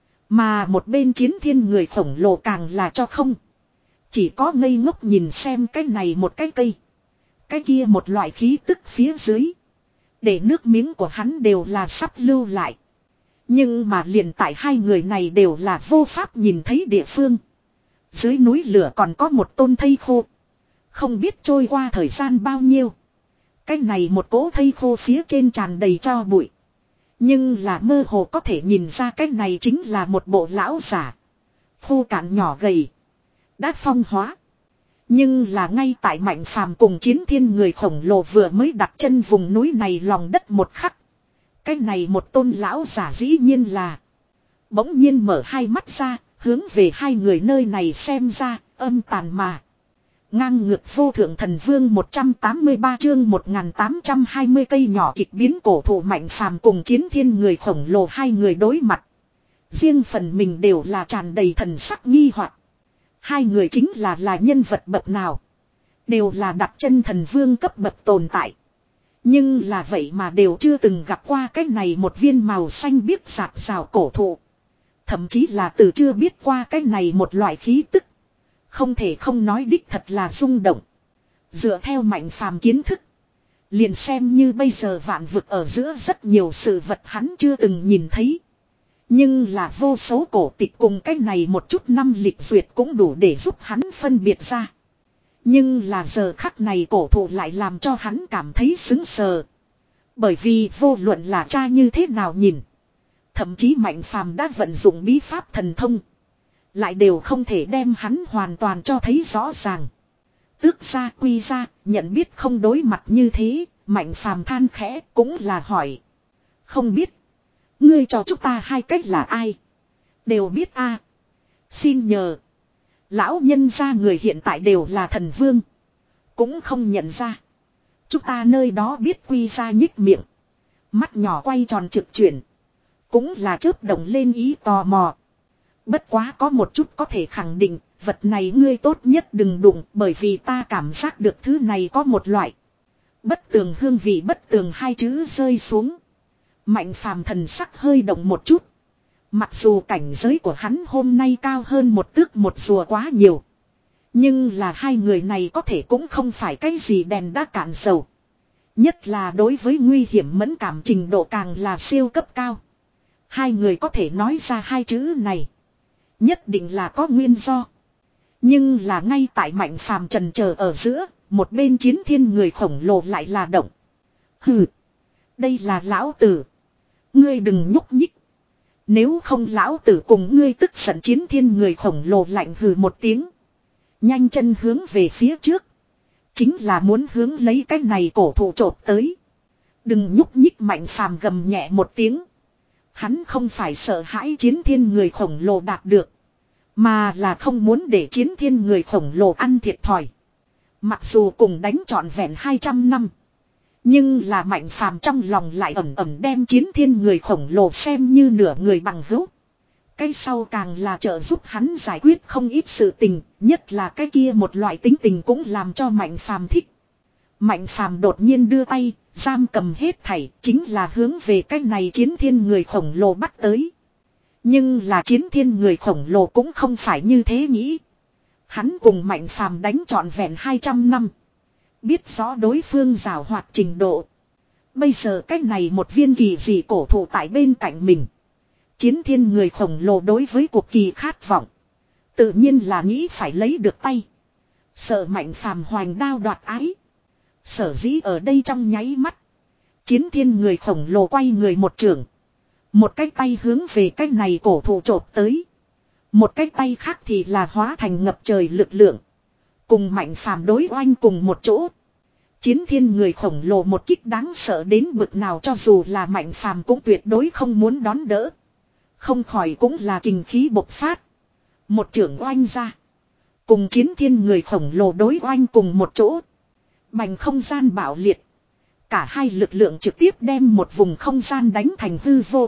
Mà một bên Chiến Thiên người khổng lồ càng là cho không. Chỉ có ngây ngốc nhìn xem cái này một cái cây. Cái kia một loại khí tức phía dưới. Để nước miếng của hắn đều là sắp lưu lại. Nhưng mà liền tại hai người này đều là vô pháp nhìn thấy địa phương. Dưới núi lửa còn có một tôn thây khô. Không biết trôi qua thời gian bao nhiêu. Cái này một cỗ thây khô phía trên tràn đầy tro bụi. Nhưng là mơ hồ có thể nhìn ra cái này chính là một bộ lão giả. Khô cạn nhỏ gầy. Đã phong hóa. Nhưng là ngay tại Mạnh Phàm cùng Chiến Thiên người khổng lồ vừa mới đặt chân vùng núi này lòng đất một khắc. Cái này một tôn lão giả dĩ nhiên là. Bỗng nhiên mở hai mắt ra, hướng về hai người nơi này xem ra, âm tàn mà. Ngang ngược vô thượng thần vương một trăm tám mươi ba chương một nghìn tám trăm hai mươi cây nhỏ kịch biến cổ thụ Mạnh Phàm cùng Chiến Thiên người khổng lồ hai người đối mặt. Riêng phần mình đều là tràn đầy thần sắc nghi hoặc. Hai người chính là là nhân vật bậc nào. Đều là đặt chân thần vương cấp bậc tồn tại. Nhưng là vậy mà đều chưa từng gặp qua cái này một viên màu xanh biếc rạc rào cổ thụ. Thậm chí là từ chưa biết qua cái này một loại khí tức. Không thể không nói đích thật là rung động. Dựa theo Mạnh Phàm kiến thức. Liền xem như bây giờ vạn vực ở giữa rất nhiều sự vật hắn chưa từng nhìn thấy. Nhưng là vô số cổ tịch cùng cái này một chút năm lịch duyệt cũng đủ để giúp hắn phân biệt ra. Nhưng là giờ khắc này cổ thụ lại làm cho hắn cảm thấy sững sờ. Bởi vì vô luận là cha như thế nào nhìn. Thậm chí Mạnh Phàm đã vận dụng bí pháp thần thông. Lại đều không thể đem hắn hoàn toàn cho thấy rõ ràng. Tước ra quy ra, nhận biết không đối mặt như thế, Mạnh Phàm than khẽ cũng là hỏi. Không biết. Ngươi cho chúng ta hai cách là ai? Đều biết a. Xin nhờ. Lão nhân gia người hiện tại đều là thần vương. Cũng không nhận ra. Chúng ta nơi đó biết quy ra nhích miệng. Mắt nhỏ quay tròn trực chuyển. Cũng là chớp động lên ý tò mò. Bất quá có một chút có thể khẳng định. Vật này ngươi tốt nhất đừng đụng. Bởi vì ta cảm giác được thứ này có một loại. Bất tường hương vị bất tường hai chữ rơi xuống. Mạnh Phàm thần sắc hơi động một chút. Mặc dù cảnh giới của hắn hôm nay cao hơn một tước một rùa quá nhiều. Nhưng là hai người này có thể cũng không phải cái gì đèn đã cạn dầu. Nhất là đối với nguy hiểm mẫn cảm trình độ càng là siêu cấp cao. Hai người có thể nói ra hai chữ này. Nhất định là có nguyên do. Nhưng là ngay tại Mạnh Phàm trần chờ ở giữa, một bên Chiến Thiên người khổng lồ lại là động. Hừ, đây là lão tử. Ngươi đừng nhúc nhích. Nếu không lão tử cùng ngươi tức giận. Chiến Thiên người khổng lồ lạnh hừ một tiếng. Nhanh chân hướng về phía trước. Chính là muốn hướng lấy cái này cổ thụ chộp tới. Đừng nhúc nhích. Mạnh Phàm gầm nhẹ một tiếng. Hắn không phải sợ hãi Chiến Thiên người khổng lồ đạt được. Mà là không muốn để Chiến Thiên người khổng lồ ăn thiệt thòi. Mặc dù cùng đánh trọn vẹn hai trăm năm. Nhưng là Mạnh Phàm trong lòng lại ẩn ẩn đem chiến thiên người khổng lồ xem như nửa người bằng hữu. Cái sau càng là trợ giúp hắn giải quyết không ít sự tình, nhất là cái kia một loại tính tình cũng làm cho Mạnh Phàm thích. Mạnh Phàm đột nhiên đưa tay, giam cầm hết thảy, chính là hướng về cái này chiến thiên người khổng lồ bắt tới. Nhưng là chiến thiên người khổng lồ cũng không phải như thế nghĩ. Hắn cùng Mạnh Phàm đánh trọn vẹn hai trăm năm. Biết rõ đối phương rào hoạt trình độ. Bây giờ cái này một viên kỳ dị cổ thụ tại bên cạnh mình. Chiến thiên người khổng lồ đối với cuộc kỳ khát vọng. Tự nhiên là nghĩ phải lấy được tay. Sợ Mạnh Phàm hoành đao đoạt ái. Sở dĩ ở đây trong nháy mắt. Chiến thiên người khổng lồ quay người một trường. Một cái tay hướng về cái này cổ thụ chộp tới. Một cái tay khác thì là hóa thành ngập trời lực lượng. Cùng Mạnh Phàm đối oanh cùng một chỗ. Chiến thiên người khổng lồ một kích đáng sợ đến bực nào, cho dù là Mạnh Phàm cũng tuyệt đối không muốn đón đỡ. Không khỏi cũng là kình khí bộc phát. Một trưởng oanh ra. Cùng chiến thiên người khổng lồ đối oanh cùng một chỗ. Bành không gian bạo liệt. Cả hai lực lượng trực tiếp đem một vùng không gian đánh thành hư vô.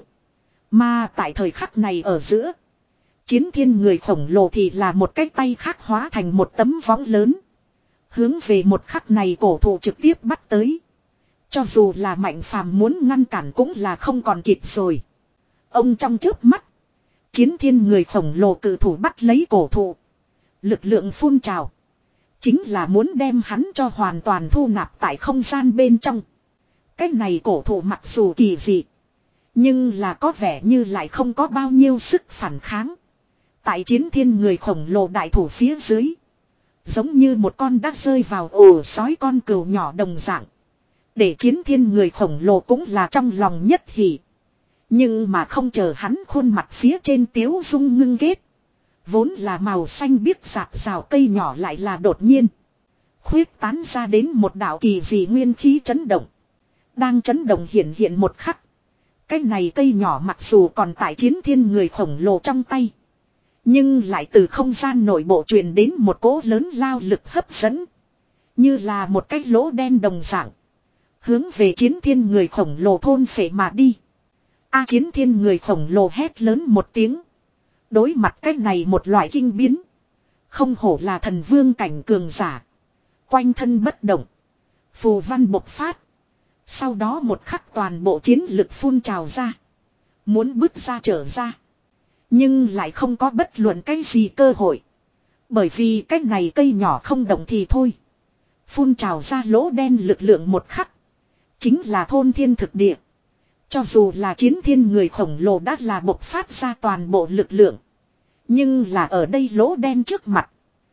Mà tại thời khắc này ở giữa. Chiến thiên người khổng lồ thì là một cái tay khác hóa thành một tấm võng lớn. Hướng về một khắc này cổ thụ trực tiếp bắt tới. Cho dù là Mạnh Phàm muốn ngăn cản cũng là không còn kịp rồi. Ông trong chớp mắt. Chiến thiên người khổng lồ cự thủ bắt lấy cổ thụ. Lực lượng phun trào. Chính là muốn đem hắn cho hoàn toàn thu nạp tại không gian bên trong. Cái này cổ thụ mặc dù kỳ dị. Nhưng là có vẻ như lại không có bao nhiêu sức phản kháng. Tại chiến thiên người khổng lồ đại thủ phía dưới. Giống như một con đã rơi vào ổ sói con cừu nhỏ đồng dạng. Để chiến thiên người khổng lồ cũng là trong lòng nhất hỉ. Nhưng mà không chờ hắn khuôn mặt phía trên tiếu dung ngưng ghét. Vốn là màu xanh biếc rạc rào cây nhỏ lại là đột nhiên. Khuyết tán ra đến một đạo kỳ dị nguyên khí chấn động. Đang chấn động hiện hiện một khắc. Cái này cây nhỏ mặc dù còn tại chiến thiên người khổng lồ trong tay. Nhưng lại từ không gian nội bộ truyền đến một cỗ lớn lao lực hấp dẫn. Như là một cái lỗ đen đồng dạng. Hướng về chiến thiên người khổng lồ thôn phệ mà đi. A chiến thiên người khổng lồ hét lớn một tiếng. Đối mặt cái này một loại kinh biến. Không hổ là thần vương cảnh cường giả. Quanh thân bất động. Phù văn bộc phát. Sau đó một khắc toàn bộ chiến lực phun trào ra. Muốn bước ra trở ra. Nhưng lại không có bất luận cái gì cơ hội. Bởi vì cái này cây nhỏ không động thì thôi. Phun trào ra lỗ đen lực lượng một khắc. Chính là thôn thiên thực địa. Cho dù là chiến thiên người khổng lồ đã là bộc phát ra toàn bộ lực lượng. Nhưng là ở đây lỗ đen trước mặt.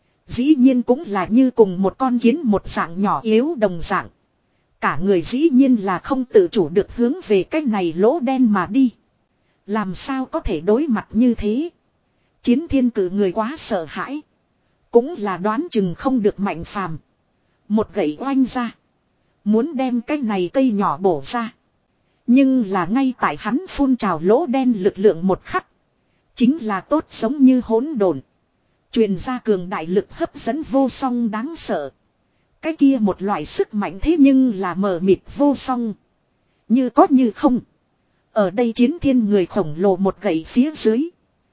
Dĩ nhiên cũng là như cùng một con kiến một dạng nhỏ yếu đồng dạng. Cả người dĩ nhiên là không tự chủ được hướng về cái này lỗ đen mà đi. Làm sao có thể đối mặt như thế? Chiến thiên cử người quá sợ hãi. Cũng là đoán chừng không được Mạnh Phàm. Một gậy oanh ra. Muốn đem cái này cây nhỏ bổ ra. Nhưng là ngay tại hắn phun trào lỗ đen lực lượng một khắc. Chính là tốt giống như hỗn độn. Truyền ra cường đại lực hấp dẫn vô song đáng sợ. Cái kia một loại sức mạnh thế nhưng là mờ mịt vô song. Như có như không. Ở đây chiến thiên người khổng lồ một gậy phía dưới.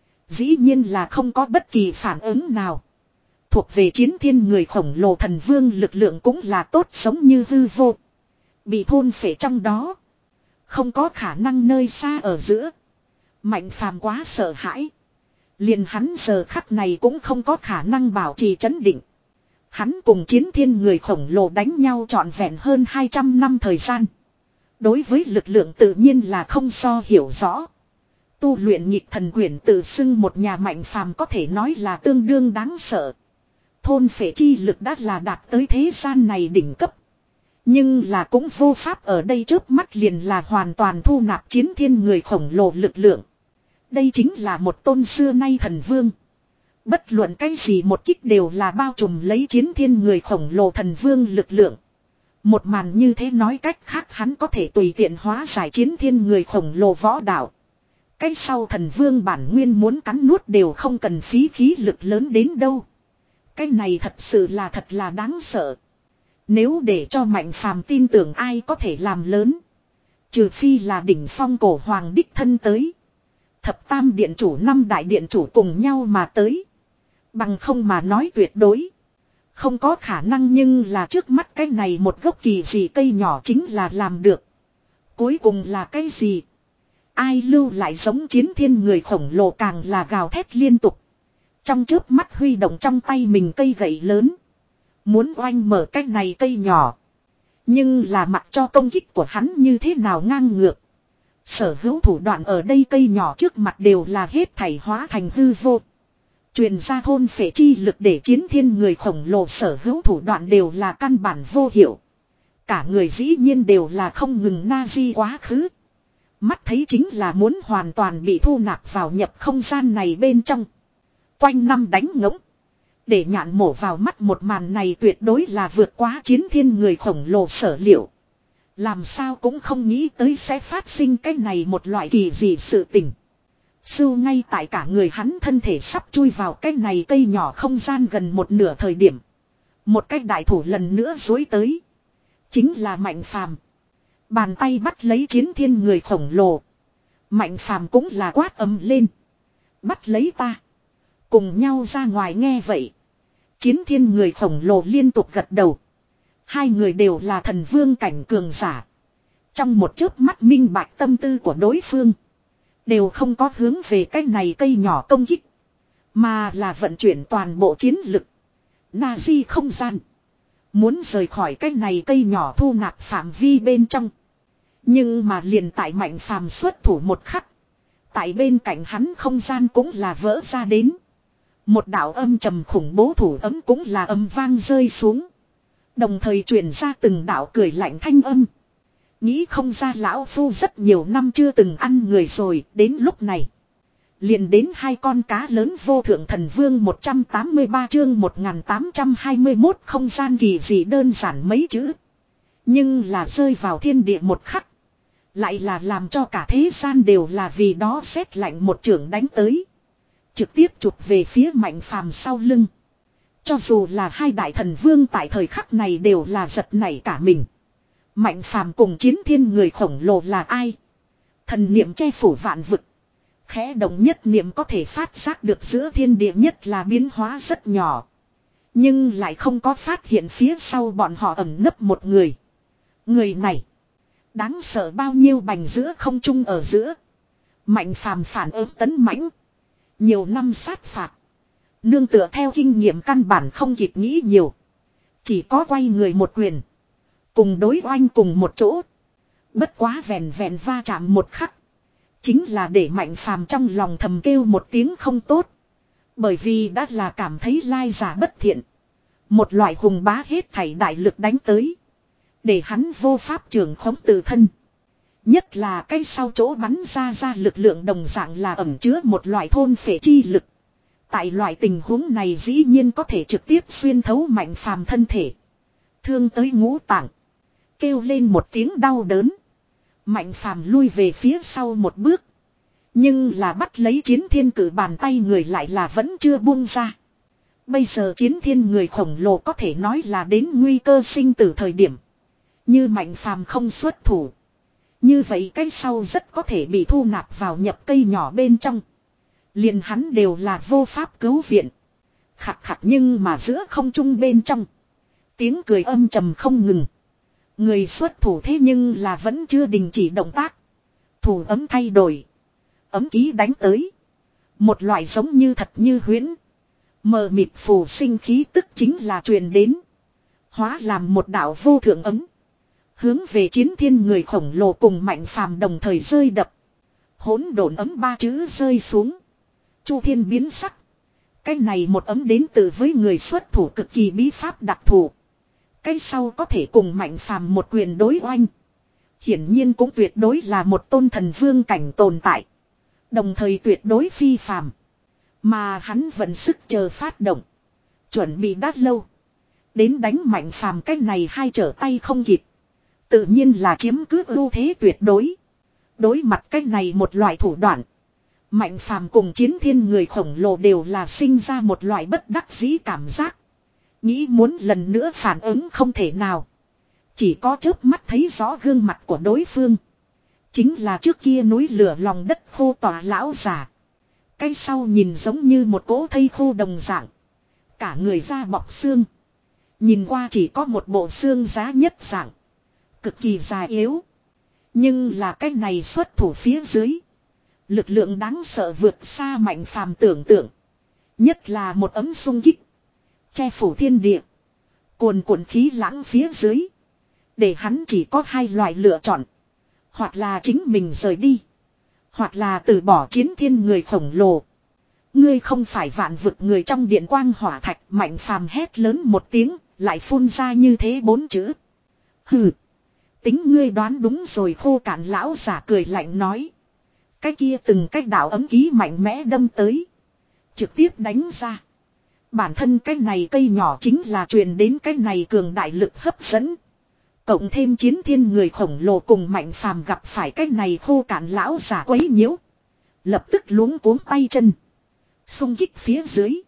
Dĩ nhiên là không có bất kỳ phản ứng nào. Thuộc về chiến thiên người khổng lồ thần vương lực lượng cũng là tốt giống như hư vô. Bị thôn phệ trong đó. Không có khả năng nơi xa ở giữa. Mạnh Phàm quá sợ hãi. Liền hắn giờ khắc này cũng không có khả năng bảo trì trấn định. Hắn cùng chiến thiên người khổng lồ đánh nhau trọn vẹn hơn hai trăm năm thời gian. Đối với lực lượng tự nhiên là không so hiểu rõ. Tu luyện nhịp thần quyển tự xưng một nhà Mạnh Phàm có thể nói là tương đương đáng sợ. Thôn phệ chi lực đã là đạt tới thế gian này đỉnh cấp. Nhưng là cũng vô pháp ở đây trước mắt liền là hoàn toàn thu nạp chiến thiên người khổng lồ lực lượng. Đây chính là một tôn xưa nay thần vương. Bất luận cái gì một kích đều là bao trùm lấy chiến thiên người khổng lồ thần vương lực lượng. Một màn như thế nói cách khác hắn có thể tùy tiện hóa giải chiến thiên người khổng lồ võ đạo. Cái sau thần vương bản nguyên muốn cắn nuốt đều không cần phí khí lực lớn đến đâu. Cái này thật sự là thật là đáng sợ. Nếu để cho Mạnh Phàm tin tưởng ai có thể làm lớn. Trừ phi là đỉnh phong cổ hoàng đích thân tới. Thập tam điện chủ năm đại điện chủ cùng nhau mà tới. Bằng không mà nói tuyệt đối. Không có khả năng, nhưng là trước mắt cái này một gốc kỳ dị cây nhỏ chính là làm được. Cuối cùng là cái gì? Ai lưu lại giống chiến thiên người khổng lồ càng là gào thét liên tục. Trong chớp mắt huy động trong tay mình cây gậy lớn. Muốn oanh mở cái này cây nhỏ. Nhưng là mặc cho công kích của hắn như thế nào ngang ngược. Sở hữu thủ đoạn ở đây cây nhỏ trước mặt đều là hết thảy hóa thành hư vô. Truyền ra thôn phệ chi lực để chiến thiên người khổng lồ sở hữu thủ đoạn đều là căn bản vô hiệu. Cả người dĩ nhiên đều là không ngừng na di quá khứ. Mắt thấy chính là muốn hoàn toàn bị thu nạp vào nhập không gian này bên trong. Quanh năm đánh ngỗng. Để nhạn mổ vào mắt một màn này tuyệt đối là vượt quá chiến thiên người khổng lồ sở liệu. Làm sao cũng không nghĩ tới sẽ phát sinh cái này một loại kỳ dị sự tình. Sưu ngay tại cả người hắn thân thể sắp chui vào cái này cây nhỏ không gian gần một nửa thời điểm. Một cái đại thủ lần nữa dối tới. Chính là Mạnh Phàm. Bàn tay bắt lấy chiến thiên người khổng lồ. Mạnh Phàm cũng là quát ầm lên. Bắt lấy ta. Cùng nhau ra ngoài nghe vậy. Chiến thiên người khổng lồ liên tục gật đầu. Hai người đều là thần vương cảnh cường giả. Trong một chớp mắt minh bạch tâm tư của đối phương. Đều không có hướng về cái này cây nhỏ công kích. Mà là vận chuyển toàn bộ chiến lực. Na-di không gian. Muốn rời khỏi cái này cây nhỏ thu nạp phạm vi bên trong. Nhưng mà liền tại Mạnh Phàm xuất thủ một khắc. Tại bên cạnh hắn không gian cũng là vỡ ra đến. Một đạo âm trầm khủng bố thủ ấm cũng là âm vang rơi xuống. Đồng thời truyền ra từng đạo cười lạnh thanh âm. Nghĩ không ra lão phu rất nhiều năm chưa từng ăn người rồi, đến lúc này. Liền đến hai con cá lớn vô thượng thần vương một trăm tám mươi ba chương một nghìn tám trăm hai mươi mốt không gian kỳ dị đơn giản mấy chữ. Nhưng là rơi vào thiên địa một khắc. Lại là làm cho cả thế gian đều là vì đó rét lạnh một trưởng đánh tới. Trực tiếp chụp về phía Mạnh Phàm sau lưng. Cho dù là hai đại thần vương tại thời khắc này đều là giật nảy cả mình. Mạnh Phàm cùng chiến thiên người khổng lồ là ai? Thần niệm che phủ vạn vực. Khẽ động nhất niệm có thể phát giác được giữa thiên địa nhất là biến hóa rất nhỏ. Nhưng lại không có phát hiện phía sau bọn họ ẩn nấp một người. Người này. Đáng sợ bao nhiêu bành giữa không trung ở giữa. Mạnh Phàm phản ứng tấn mãnh. Nhiều năm sát phạt. Nương tựa theo kinh nghiệm căn bản không kịp nghĩ nhiều. Chỉ có quay người một quyền. Cùng đối oanh cùng một chỗ. Bất quá vẹn vẹn va chạm một khắc. Chính là để Mạnh Phàm trong lòng thầm kêu một tiếng không tốt. Bởi vì đã là cảm thấy lai giả bất thiện. Một loại hùng bá hết thảy đại lực đánh tới. Để hắn vô pháp trường khống tự thân. Nhất là cái sau chỗ bắn ra ra lực lượng đồng dạng là ẩn chứa một loại thôn phệ chi lực. Tại loại tình huống này dĩ nhiên có thể trực tiếp xuyên thấu Mạnh Phàm thân thể. Thương tới ngũ tạng. Kêu lên một tiếng đau đớn. Mạnh Phàm lui về phía sau một bước. Nhưng là bắt lấy chiến thiên cử bàn tay người lại là vẫn chưa buông ra. Bây giờ chiến thiên người khổng lồ có thể nói là đến nguy cơ sinh tử thời điểm. Như Mạnh Phàm không xuất thủ. Như vậy cái sau rất có thể bị thu nạp vào nhập cây nhỏ bên trong. Liền hắn đều là vô pháp cứu viện. Khặt khặt nhưng mà giữa không trung bên trong. Tiếng cười âm trầm không ngừng. Người xuất thủ thế nhưng là vẫn chưa đình chỉ động tác. Thủ ấm thay đổi. Ấm ký đánh tới. Một loại giống như thật như huyễn. Mờ mịt phù sinh khí tức chính là truyền đến. Hóa làm một đạo vô thượng ấm. Hướng về chiến thiên người khổng lồ cùng Mạnh Phàm đồng thời rơi đập. Hỗn độn ấm ba chữ rơi xuống. Chu thiên biến sắc. Cái này một ấm đến từ với người xuất thủ cực kỳ bí pháp đặc thù. Cái sau có thể cùng Mạnh Phàm một quyền đối oanh. Hiển nhiên cũng tuyệt đối là một tôn thần vương cảnh tồn tại. Đồng thời tuyệt đối phi phàm. Mà hắn vẫn sức chờ phát động. Chuẩn bị đã lâu. Đến đánh Mạnh Phàm cái này hai trở tay không kịp. Tự nhiên là chiếm cứ ưu thế tuyệt đối. Đối mặt cái này một loại thủ đoạn. Mạnh Phàm cùng chiến thiên người khổng lồ đều là sinh ra một loại bất đắc dĩ cảm giác. Nghĩ muốn lần nữa phản ứng không thể nào. Chỉ có chớp mắt thấy rõ gương mặt của đối phương. Chính là trước kia núi lửa lòng đất khô tỏa lão giả. Cái sau nhìn giống như một cỗ thây khô đồng dạng. Cả người da bọc xương. Nhìn qua chỉ có một bộ xương giá nhất dạng. Cực kỳ già yếu. Nhưng là cái này xuất thủ phía dưới. Lực lượng đáng sợ vượt xa Mạnh Phàm tưởng tượng. Nhất là một ấm xung kích. Che phủ thiên địa. Cuồn cuộn khí lãng phía dưới. Để hắn chỉ có hai loại lựa chọn. Hoặc là chính mình rời đi. Hoặc là từ bỏ chiến thiên người khổng lồ. Ngươi không phải vạn vực người trong điện quang hỏa thạch. Mạnh Phàm hét lớn một tiếng. Lại phun ra như thế bốn chữ. Hừ. Tính ngươi đoán đúng rồi. Khô cạn lão giả cười lạnh nói. Cái kia từng cách đạo ấm ký mạnh mẽ đâm tới. Trực tiếp đánh ra. Bản thân cái này cây nhỏ chính là truyền đến cái này cường đại lực hấp dẫn. Cộng thêm chiến thiên người khổng lồ cùng Mạnh Phàm gặp phải cái này khô cạn lão giả quấy nhiễu. Lập tức luống cuống tay chân. Xung kích phía dưới.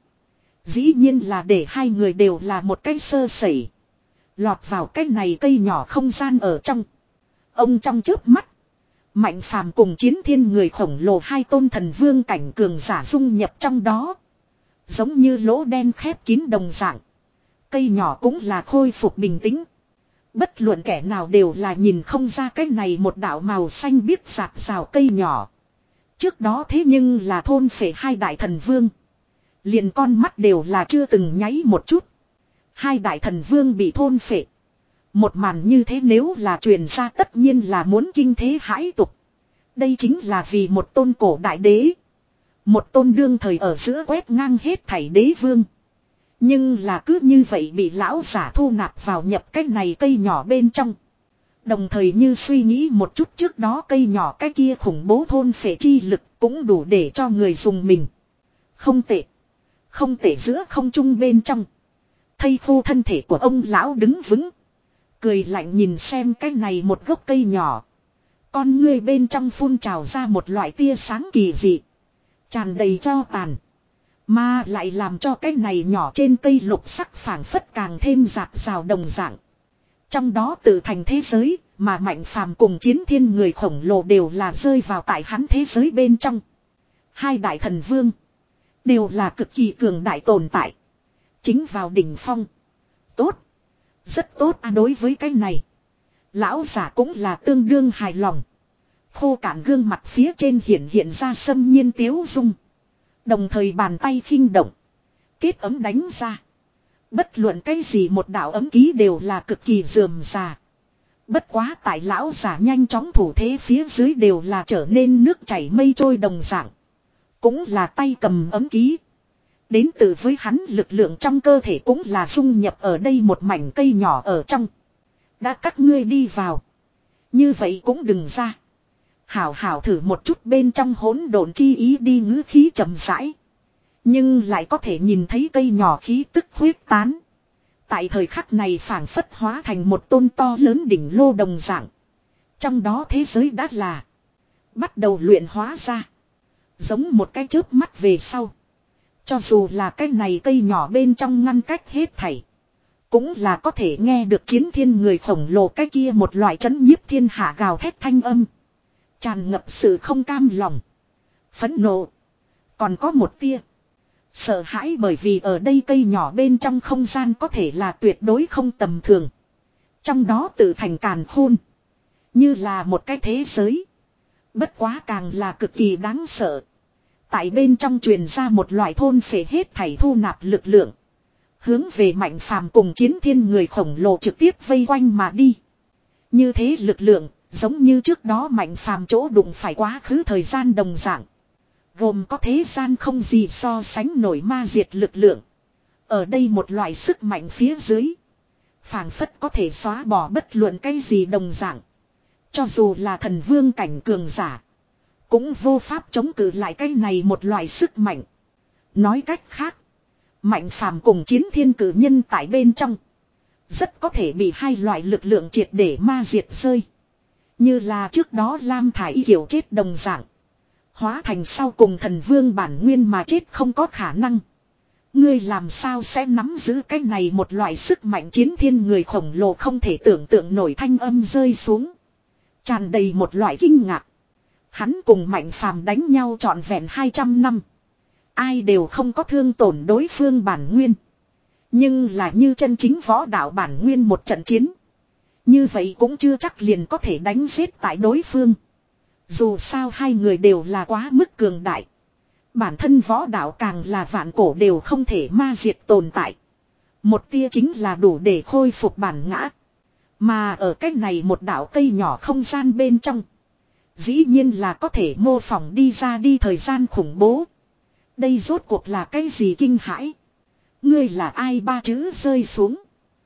Dĩ nhiên là để hai người đều là một cái sơ sẩy. Lọt vào cái này cây nhỏ không gian ở trong. Ông trong chớp mắt. Mạnh Phàm cùng chiến thiên người khổng lồ hai tôn thần vương cảnh cường giả dung nhập trong đó. Giống như lỗ đen khép kín đồng dạng. Cây nhỏ cũng là khôi phục bình tĩnh. Bất luận kẻ nào đều là nhìn không ra cái này một đạo màu xanh biếc rạc rào cây nhỏ. Trước đó thế nhưng là thôn phệ hai đại thần vương. Liền con mắt đều là chưa từng nháy một chút. Hai đại thần vương bị thôn phệ. Một màn như thế nếu là truyền ra tất nhiên là muốn kinh thế hãi tục. Đây chính là vì một tôn cổ đại đế. Một tôn đương thời ở giữa quét ngang hết thảy đế vương. Nhưng là cứ như vậy bị lão giả thu nạp vào nhập cái này cây nhỏ bên trong. Đồng thời như suy nghĩ một chút trước đó cây nhỏ cái kia khủng bố thôn phệ chi lực cũng đủ để cho người dùng mình. Không tệ. Không tệ giữa không trung bên trong. Thây khô thân thể của ông lão đứng vững. Cười lạnh nhìn xem cái này một gốc cây nhỏ. Con ngươi bên trong phun trào ra một loại tia sáng kỳ dị. Tràn đầy cho tàn. Mà lại làm cho cái này nhỏ trên cây lục sắc phảng phất càng thêm rạc rào đồng dạng. Trong đó tự thành thế giới mà Mạnh Phàm cùng chiến thiên người khổng lồ đều là rơi vào tại hắn thế giới bên trong. Hai đại thần vương. Đều là cực kỳ cường đại tồn tại. Chính vào đỉnh phong. Tốt. Rất tốt à, đối với cái này. Lão giả cũng là tương đương hài lòng. Khô cạn gương mặt phía trên hiện hiện ra sâm nhiên tiếu dung. Đồng thời bàn tay khinh động. Kết ấm đánh ra. Bất luận cái gì một đạo ấm ký đều là cực kỳ rườm rà. Bất quá tại lão giả nhanh chóng thủ thế phía dưới đều là trở nên nước chảy mây trôi đồng dạng. Cũng là tay cầm ấm ký. Đến từ với hắn lực lượng trong cơ thể cũng là dung nhập ở đây một mảnh cây nhỏ ở trong. Đã các ngươi đi vào. Như vậy cũng đừng ra. Hảo hảo thử một chút bên trong hỗn độn chi ý đi ngữ khí chậm rãi. Nhưng lại có thể nhìn thấy cây nhỏ khí tức huyết tán. Tại thời khắc này phảng phất hóa thành một tôn to lớn đỉnh lô đồng dạng. Trong đó thế giới đã là bắt đầu luyện hóa ra. Giống một cái chớp mắt về sau. Cho dù là cái này cây nhỏ bên trong ngăn cách hết thảy. Cũng là có thể nghe được chiến thiên người khổng lồ cái kia một loại chấn nhiếp thiên hạ gào thét thanh âm. Tràn ngập sự không cam lòng. Phẫn nộ. Còn có một tia. Sợ hãi bởi vì ở đây cây nhỏ bên trong không gian có thể là tuyệt đối không tầm thường. Trong đó tự thành càn khôn. Như là một cái thế giới. Bất quá càng là cực kỳ đáng sợ. Tại bên trong truyền ra một loại thôn phệ hết thảy thu nạp lực lượng. Hướng về Mạnh Phàm cùng chiến thiên người khổng lồ trực tiếp vây quanh mà đi. Như thế lực lượng, giống như trước đó Mạnh Phàm chỗ đụng phải quá khứ thời gian đồng dạng. Gồm có thế gian không gì so sánh nổi ma diệt lực lượng. Ở đây một loại sức mạnh phía dưới. Phảng phất có thể xóa bỏ bất luận cái gì đồng dạng. Cho dù là thần vương cảnh cường giả. Cũng vô pháp chống cự lại cái này một loại sức mạnh. Nói cách khác. Mạnh Phàm cùng chiến thiên cử nhân tại bên trong. Rất có thể bị hai loại lực lượng triệt để ma diệt rơi. Như là trước đó Lam Thải kiểu chết đồng dạng. Hóa thành sau cùng thần vương bản nguyên mà chết không có khả năng. Ngươi làm sao sẽ nắm giữ cái này một loại sức mạnh chiến thiên người khổng lồ không thể tưởng tượng nổi thanh âm rơi xuống. Tràn đầy một loại kinh ngạc. Hắn cùng Mạnh Phàm đánh nhau trọn vẹn hai trăm năm. Ai đều không có thương tổn đối phương bản nguyên. Nhưng là như chân chính võ đạo bản nguyên một trận chiến. Như vậy cũng chưa chắc liền có thể đánh giết tại đối phương. Dù sao hai người đều là quá mức cường đại. Bản thân võ đạo càng là vạn cổ đều không thể ma diệt tồn tại. Một tia chính là đủ để khôi phục bản ngã. Mà ở cách này một đạo cây nhỏ không gian bên trong. Dĩ nhiên là có thể mô phỏng đi ra đi thời gian khủng bố. Đây rốt cuộc là cái gì kinh hãi. Ngươi là ai ba chữ rơi xuống.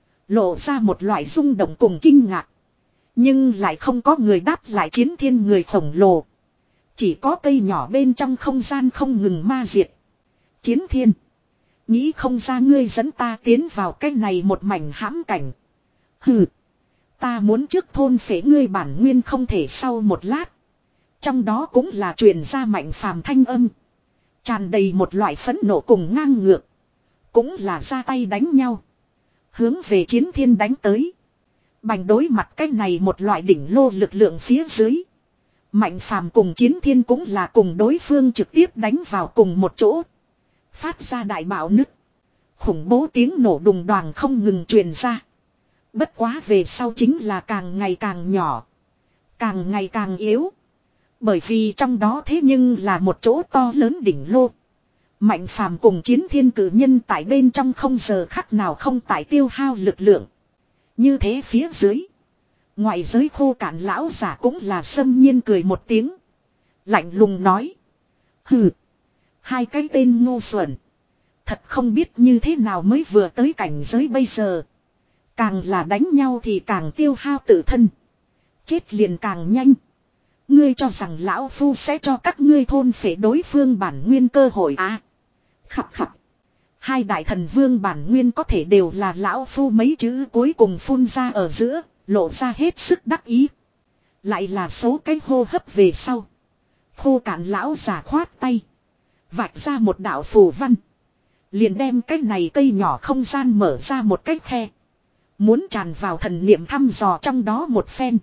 Lộ ra một loại rung động cùng kinh ngạc. Nhưng lại không có người đáp lại chiến thiên người khổng lồ. Chỉ có cây nhỏ bên trong không gian không ngừng ma diệt. Chiến thiên. Nghĩ không ra ngươi dẫn ta tiến vào cái này một mảnh hãm cảnh. Hừ. Ta muốn trước thôn phế ngươi bản nguyên không thể sau một lát. Trong đó cũng là truyền ra Mạnh Phàm thanh âm. Tràn đầy một loại phẫn nộ cùng ngang ngược. Cũng là ra tay đánh nhau. Hướng về chiến thiên đánh tới. Bành đối mặt cái này một loại đỉnh lô lực lượng phía dưới. Mạnh Phàm cùng chiến thiên cũng là cùng đối phương trực tiếp đánh vào cùng một chỗ. Phát ra đại bạo nứt. Khủng bố tiếng nổ đùng đoàng không ngừng truyền ra. Bất quá về sau chính là càng ngày càng nhỏ. Càng ngày càng yếu. Bởi vì trong đó thế nhưng là một chỗ to lớn đỉnh lô. Mạnh Phàm cùng chiến thiên cử nhân tại bên trong không giờ khắc nào không tại tiêu hao lực lượng. Như thế phía dưới. Ngoại giới khô cạn lão giả cũng là xâm nhiên cười một tiếng. Lạnh lùng nói. Hừ. Hai cái tên ngu xuẩn. Thật không biết như thế nào mới vừa tới cảnh giới bây giờ. Càng là đánh nhau thì càng tiêu hao tự thân. Chết liền càng nhanh. Ngươi cho rằng lão phu sẽ cho các ngươi thôn phệ đối phương bản nguyên cơ hội à. Khập khập. Hai đại thần vương bản nguyên có thể đều là lão phu mấy chữ cuối cùng phun ra ở giữa. Lộ ra hết sức đắc ý. Lại là số cái hô hấp về sau. Khô cạn lão giả khoát tay. Vạch ra một đạo phù văn. Liền đem cái này cây nhỏ không gian mở ra một cách khe. Muốn tràn vào thần niệm thăm dò trong đó một phen.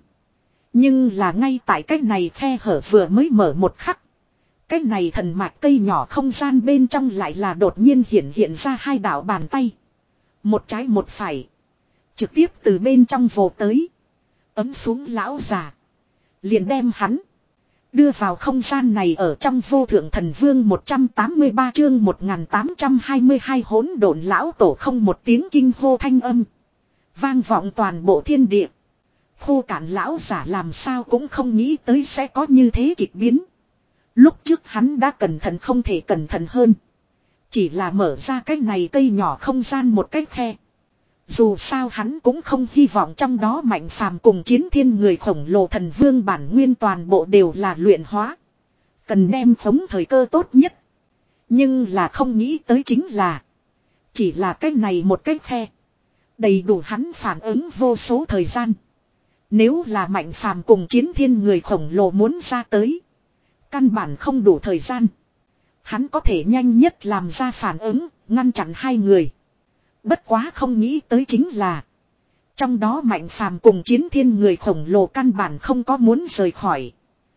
Nhưng là ngay tại cái này khe hở vừa mới mở một khắc. Cái này thần mạch cây nhỏ không gian bên trong lại là đột nhiên hiện hiện ra hai đạo bàn tay. Một trái một phải. Trực tiếp từ bên trong vồ tới. Ấm xuống lão già. Liền đem hắn. Đưa vào không gian này ở trong vô thượng thần vương một trăm tám mươi ba chương một nghìn tám trăm hai mươi hai hỗn độn lão tổ không một tiếng kinh hô thanh âm. Vang vọng toàn bộ thiên địa. Khô cạn lão giả làm sao cũng không nghĩ tới sẽ có như thế kịch biến. Lúc trước hắn đã cẩn thận không thể cẩn thận hơn. Chỉ là mở ra cái này cây nhỏ không gian một cách khe. Dù sao hắn cũng không hy vọng trong đó Mạnh Phàm cùng chiến thiên người khổng lồ thần vương bản nguyên toàn bộ đều là luyện hóa. Cần đem phóng thời cơ tốt nhất. Nhưng là không nghĩ tới chính là. Chỉ là cái này một cái khe. Đầy đủ hắn phản ứng vô số thời gian. Nếu là Mạnh Phàm cùng chiến thiên người khổng lồ muốn ra tới. Căn bản không đủ thời gian. Hắn có thể nhanh nhất làm ra phản ứng, ngăn chặn hai người. Bất quá không nghĩ tới chính là. Trong đó Mạnh Phàm cùng chiến thiên người khổng lồ căn bản không có muốn rời khỏi.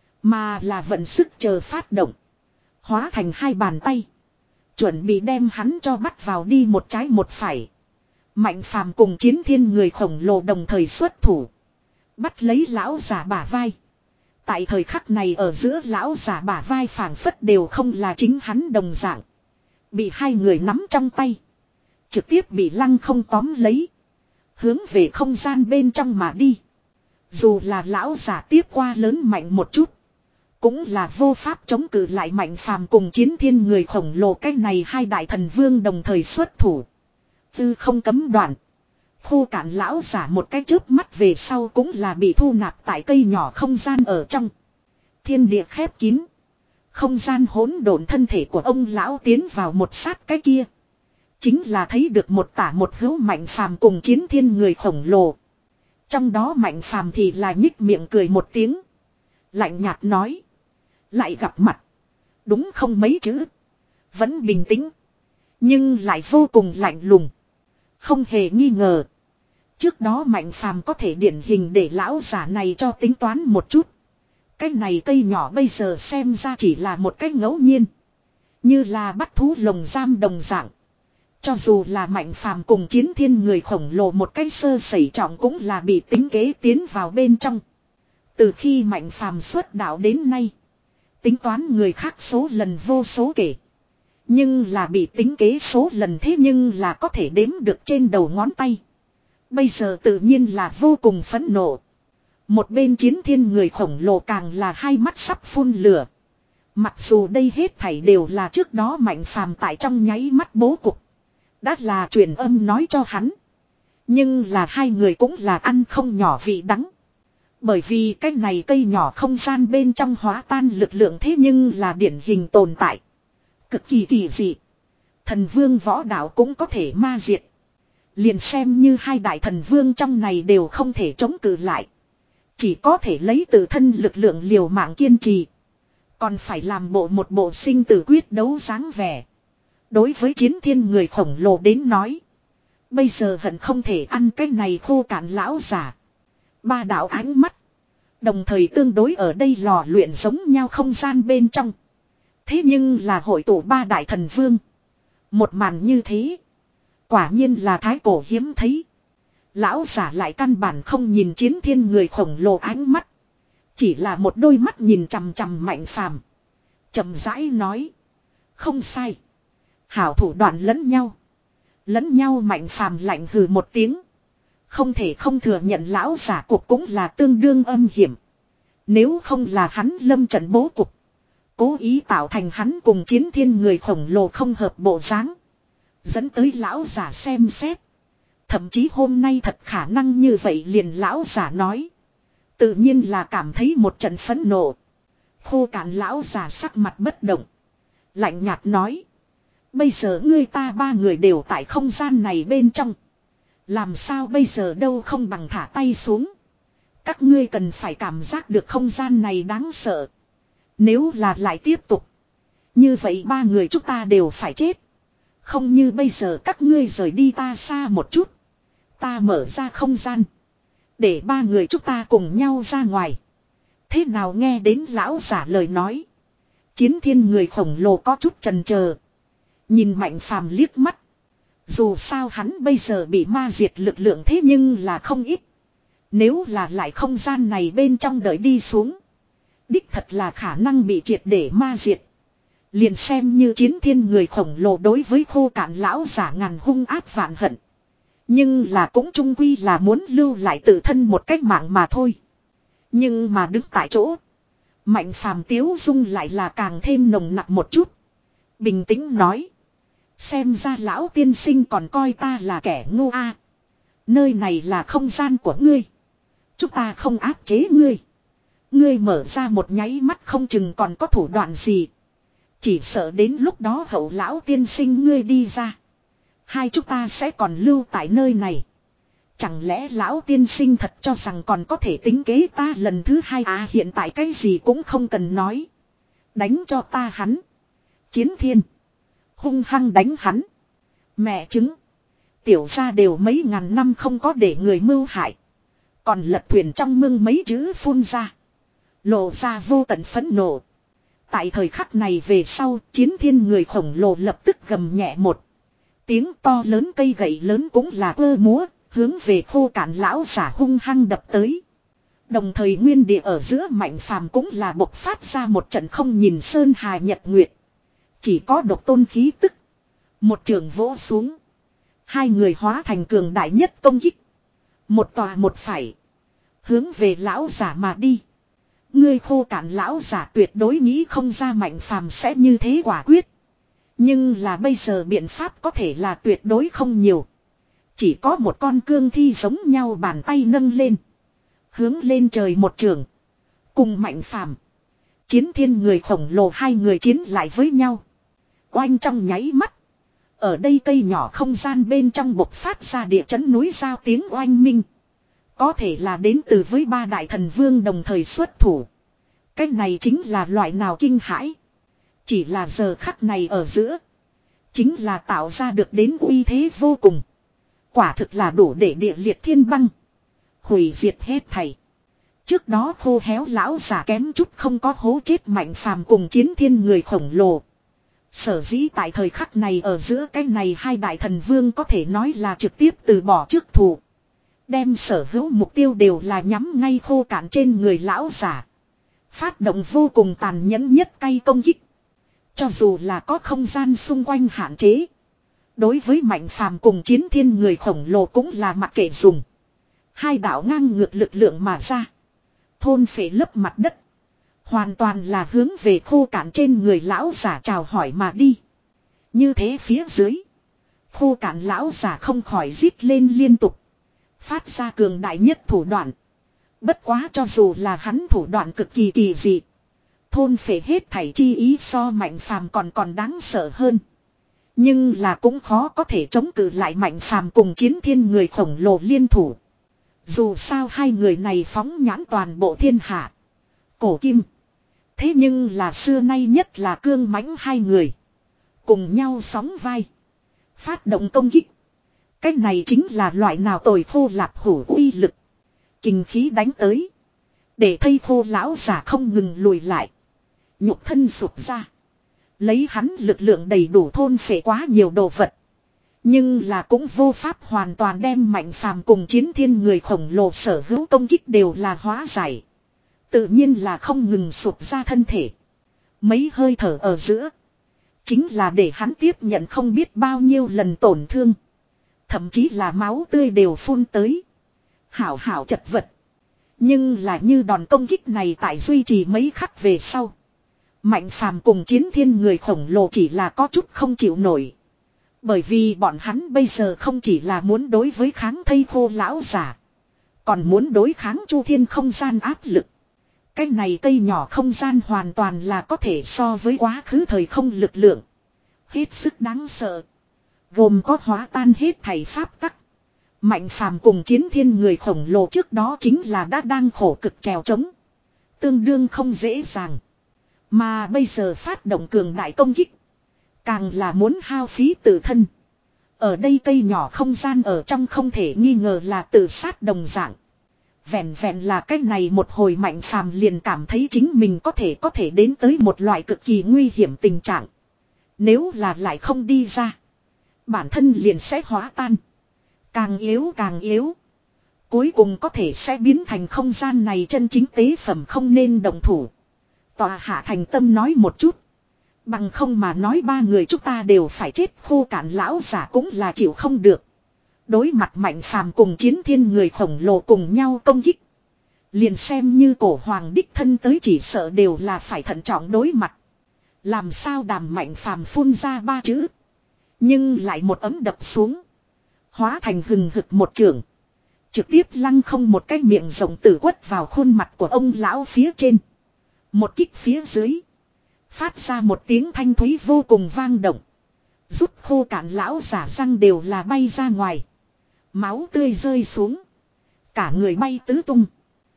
Mà là vận sức chờ phát động. Hóa thành hai bàn tay. Chuẩn bị đem hắn cho bắt vào đi một trái một phải. Mạnh Phàm cùng chiến thiên người khổng lồ đồng thời xuất thủ. Bắt lấy lão giả bả vai. Tại thời khắc này ở giữa lão giả bả vai phảng phất đều không là chính hắn đồng dạng. Bị hai người nắm trong tay. Trực tiếp bị lăng không tóm lấy. Hướng về không gian bên trong mà đi. Dù là lão giả tiếp qua lớn mạnh một chút. Cũng là vô pháp chống cự lại Mạnh Phàm cùng chiến thiên người khổng lồ cái này hai đại thần vương đồng thời xuất thủ. Tư không cấm đoạn. Khô cạn lão giả một cái chớp mắt về sau cũng là bị thu nạp tại cây nhỏ không gian ở trong. Thiên địa khép kín. Không gian hỗn độn thân thể của ông lão tiến vào một sát cái kia. Chính là thấy được một tả một hữu Mạnh Phàm cùng chiến thiên người khổng lồ. Trong đó Mạnh Phàm thì là nhích miệng cười một tiếng. Lạnh nhạt nói. Lại gặp mặt. Đúng không mấy chữ. Vẫn bình tĩnh. Nhưng lại vô cùng lạnh lùng. Không hề nghi ngờ. Trước đó Mạnh Phàm có thể điển hình để lão giả này cho tính toán một chút. Cái này cây nhỏ bây giờ xem ra chỉ là một cái ngẫu nhiên. Như là bắt thú lồng giam đồng dạng. Cho dù là Mạnh Phàm cùng Chiến Thiên người khổng lồ một cái sơ sẩy trọng cũng là bị tính kế tiến vào bên trong. Từ khi Mạnh Phàm xuất đạo đến nay. Tính toán người khác số lần vô số kể. Nhưng là bị tính kế số lần thế nhưng là có thể đếm được trên đầu ngón tay. Bây giờ tự nhiên là vô cùng phẫn nộ. Một bên Chiến Thiên người khổng lồ càng là hai mắt sắp phun lửa. Mặc dù đây hết thảy đều là trước đó Mạnh Phàm tại trong nháy mắt bố cục. Đã là truyền âm nói cho hắn. Nhưng là hai người cũng là ăn không nhỏ vị đắng. Bởi vì cái này cây nhỏ không gian bên trong hóa tan lực lượng thế nhưng là điển hình tồn tại. Cực kỳ kỳ dị. Thần vương võ đạo cũng có thể ma diệt. Liền xem như hai đại thần vương trong này đều không thể chống cự lại. Chỉ có thể lấy tự thân lực lượng liều mạng kiên trì. Còn phải làm bộ một bộ sinh tử quyết đấu dáng vẻ. Đối với Chiến Thiên người khổng lồ đến nói. Bây giờ hận không thể ăn cái này khô cạn lão giả. Ba đạo ánh mắt. Đồng thời tương đối ở đây lò luyện giống nhau không gian bên trong. Thế nhưng là hội tụ ba đại thần vương. Một màn như thế. Quả nhiên là thái cổ hiếm thấy. Lão giả lại căn bản không nhìn Chiến Thiên người khổng lồ ánh mắt. Chỉ là một đôi mắt nhìn chằm chằm Mạnh Phàm. Chậm rãi nói. Không sai. Hảo thủ đoạn lẫn nhau. Lẫn nhau Mạnh Phàm lạnh hừ một tiếng. Không thể không thừa nhận lão giả cuộc cũng là tương đương âm hiểm. Nếu không là hắn lâm trận bố cục. Cố ý tạo thành hắn cùng Chiến Thiên người khổng lồ không hợp bộ dáng. Dẫn tới lão giả xem xét. Thậm chí hôm nay thật khả năng như vậy liền lão giả nói. Tự nhiên là cảm thấy một trận phẫn nộ. Khô cạn lão giả sắc mặt bất động. Lạnh nhạt nói. Bây giờ ngươi ta ba người đều tại không gian này bên trong. Làm sao bây giờ đâu không bằng thả tay xuống. Các ngươi cần phải cảm giác được không gian này đáng sợ. Nếu là lại tiếp tục. Như vậy ba người chúng ta đều phải chết. Không như bây giờ các ngươi rời đi ta xa một chút. Ta mở ra không gian. Để ba người chúng ta cùng nhau ra ngoài. Thế nào nghe đến lão giả lời nói. Chiến Thiên người khổng lồ có chút chần chờ. Nhìn Mạnh Phàm liếc mắt. Dù sao hắn bây giờ bị ma diệt lực lượng thế nhưng là không ít. Nếu là lại không gian này bên trong đợi đi xuống. Đích thật là khả năng bị triệt để ma diệt. Liền xem như Chiến Thiên người khổng lồ đối với khô cạn lão giả ngàn hung ác vạn hận. Nhưng là cũng chung quy là muốn lưu lại tự thân một cách mạng mà thôi. Nhưng mà đứng tại chỗ. Mạnh Phàm tiếu dung lại là càng thêm nồng nặc một chút. Bình tĩnh nói. Xem ra lão tiên sinh còn coi ta là kẻ ngu a. À. Nơi này là không gian của ngươi. Chúng ta không áp chế ngươi. Ngươi mở ra một nháy mắt không chừng còn có thủ đoạn gì. Chỉ sợ đến lúc đó hậu lão tiên sinh ngươi đi ra. Hai chúng ta sẽ còn lưu tại nơi này. Chẳng lẽ lão tiên sinh thật cho rằng còn có thể tính kế ta lần thứ hai à hiện tại cái gì cũng không cần nói. Đánh cho ta hắn. Chiến Thiên. Hung hăng đánh hắn. Mẹ chứng. Tiểu gia đều mấy ngàn năm không có để người mưu hại. Còn lật thuyền trong mương mấy chữ phun ra. Lộ ra vô tận phẫn nộ. Tại thời khắc này về sau Chiến Thiên người khổng lồ lập tức gầm nhẹ một. Tiếng to lớn cây gậy lớn cũng là ơ múa. Hướng về khô cạn lão giả hung hăng đập tới. Đồng thời nguyên địa ở giữa Mạnh Phàm cũng là bộc phát ra một trận không nhìn sơn hà nhật nguyệt. Chỉ có độc tôn khí tức. Một trường vỗ xuống. Hai người hóa thành cường đại nhất công kích. Một tòa một phải. Hướng về lão giả mà đi. Ngươi khô cạn lão giả tuyệt đối nghĩ không ra Mạnh Phàm sẽ như thế quả quyết. Nhưng là bây giờ biện pháp có thể là tuyệt đối không nhiều. Chỉ có một con cương thi giống nhau bàn tay nâng lên. Hướng lên trời một trường. Cùng Mạnh Phàm Chiến Thiên người khổng lồ hai người chiến lại với nhau. Oanh trong nháy mắt. Ở đây cây nhỏ không gian bên trong bộc phát ra địa chấn núi giao tiếng oanh minh. Có thể là đến từ với ba đại thần vương đồng thời xuất thủ. Cái này chính là loại nào kinh hãi. Chỉ là giờ khắc này ở giữa. Chính là tạo ra được đến uy thế vô cùng. Quả thực là đủ để địa liệt thiên băng. Hủy diệt hết thảy. Trước đó khô héo lão giả kém chút không có hố chết Mạnh Phàm cùng Chiến Thiên người khổng lồ. Sở dĩ tại thời khắc này ở giữa cái này hai đại thần vương có thể nói là trực tiếp từ bỏ trước thù. Đem sở hữu mục tiêu đều là nhắm ngay khô cạn trên người lão giả. Phát động vô cùng tàn nhẫn nhất cay công kích. Cho dù là có không gian xung quanh hạn chế. Đối với Mạnh Phàm cùng Chiến Thiên người khổng lồ cũng là mặc kệ dùng. Hai đạo ngang ngược lực lượng mà ra. Thôn phệ lấp mặt đất. Hoàn toàn là hướng về khô cạn trên người lão giả chào hỏi mà đi. Như thế phía dưới. Khô cạn lão giả không khỏi rít lên liên tục. Phát ra cường đại nhất thủ đoạn. Bất quá cho dù là hắn thủ đoạn cực kỳ kỳ dị. Thôn phệ hết thảy chi ý so Mạnh Phàm còn còn đáng sợ hơn. Nhưng là cũng khó có thể chống cự lại Mạnh Phàm cùng Chiến Thiên người khổng lồ liên thủ. Dù sao hai người này phóng nhãn toàn bộ thiên hạ. Cổ kim. Thế nhưng là xưa nay nhất là cương mãnh hai người. Cùng nhau sóng vai. Phát động công kích. Cái này chính là loại nào tồi khô lạp hủ uy lực. Kình khí đánh tới. Để thây khô lão giả không ngừng lùi lại. Nhục thân sụp ra. Lấy hắn lực lượng đầy đủ thôn phệ quá nhiều đồ vật. Nhưng là cũng vô pháp hoàn toàn đem Mạnh Phàm cùng Chiến Thiên người khổng lồ sở hữu công kích đều là hóa giải. Tự nhiên là không ngừng sụp ra thân thể. Mấy hơi thở ở giữa. Chính là để hắn tiếp nhận không biết bao nhiêu lần tổn thương. Thậm chí là máu tươi đều phun tới. Hảo hảo chật vật. Nhưng là như đòn công kích này tại duy trì mấy khắc về sau. Mạnh Phàm cùng Chiến Thiên người khổng lồ chỉ là có chút không chịu nổi. Bởi vì bọn hắn bây giờ không chỉ là muốn đối với kháng thây khô lão giả. Còn muốn đối kháng chu thiên không gian áp lực. Cái này cây nhỏ không gian hoàn toàn là có thể so với quá khứ thời không lực lượng. Hết sức đáng sợ. Gồm có hóa tan hết thảy pháp tắc. Mạnh Phàm cùng Chiến Thiên người khổng lồ trước đó chính là đã đang khổ cực trèo trống. Tương đương không dễ dàng. Mà bây giờ phát động cường đại công kích. Càng là muốn hao phí tự thân. Ở đây cây nhỏ không gian ở trong không thể nghi ngờ là tự sát đồng dạng. Vẹn vẹn là cái này một hồi Mạnh Phàm liền cảm thấy chính mình có thể có thể đến tới một loại cực kỳ nguy hiểm tình trạng. Nếu là lại không đi ra. Bản thân liền sẽ hóa tan. Càng yếu càng yếu. Cuối cùng có thể sẽ biến thành không gian này chân chính tế phẩm không nên động thủ. Tòa hạ thành tâm nói một chút. Bằng không mà nói ba người chúng ta đều phải chết khô cạn lão giả cũng là chịu không được. Đối mặt Mạnh Phàm cùng Chiến Thiên người khổng lồ cùng nhau công kích. Liền xem như cổ hoàng đích thân tới chỉ sợ đều là phải thận trọng đối mặt. Làm sao đàm Mạnh Phàm phun ra ba chữ. Nhưng lại một ấm đập xuống. Hóa thành hừng hực một trường. Trực tiếp lăng không một cái miệng rộng tử quất vào khuôn mặt của ông lão phía trên. Một kích phía dưới. Phát ra một tiếng thanh thúy vô cùng vang động. Rút khô cạn lão giả răng đều là bay ra ngoài. Máu tươi rơi xuống. Cả người bay tứ tung.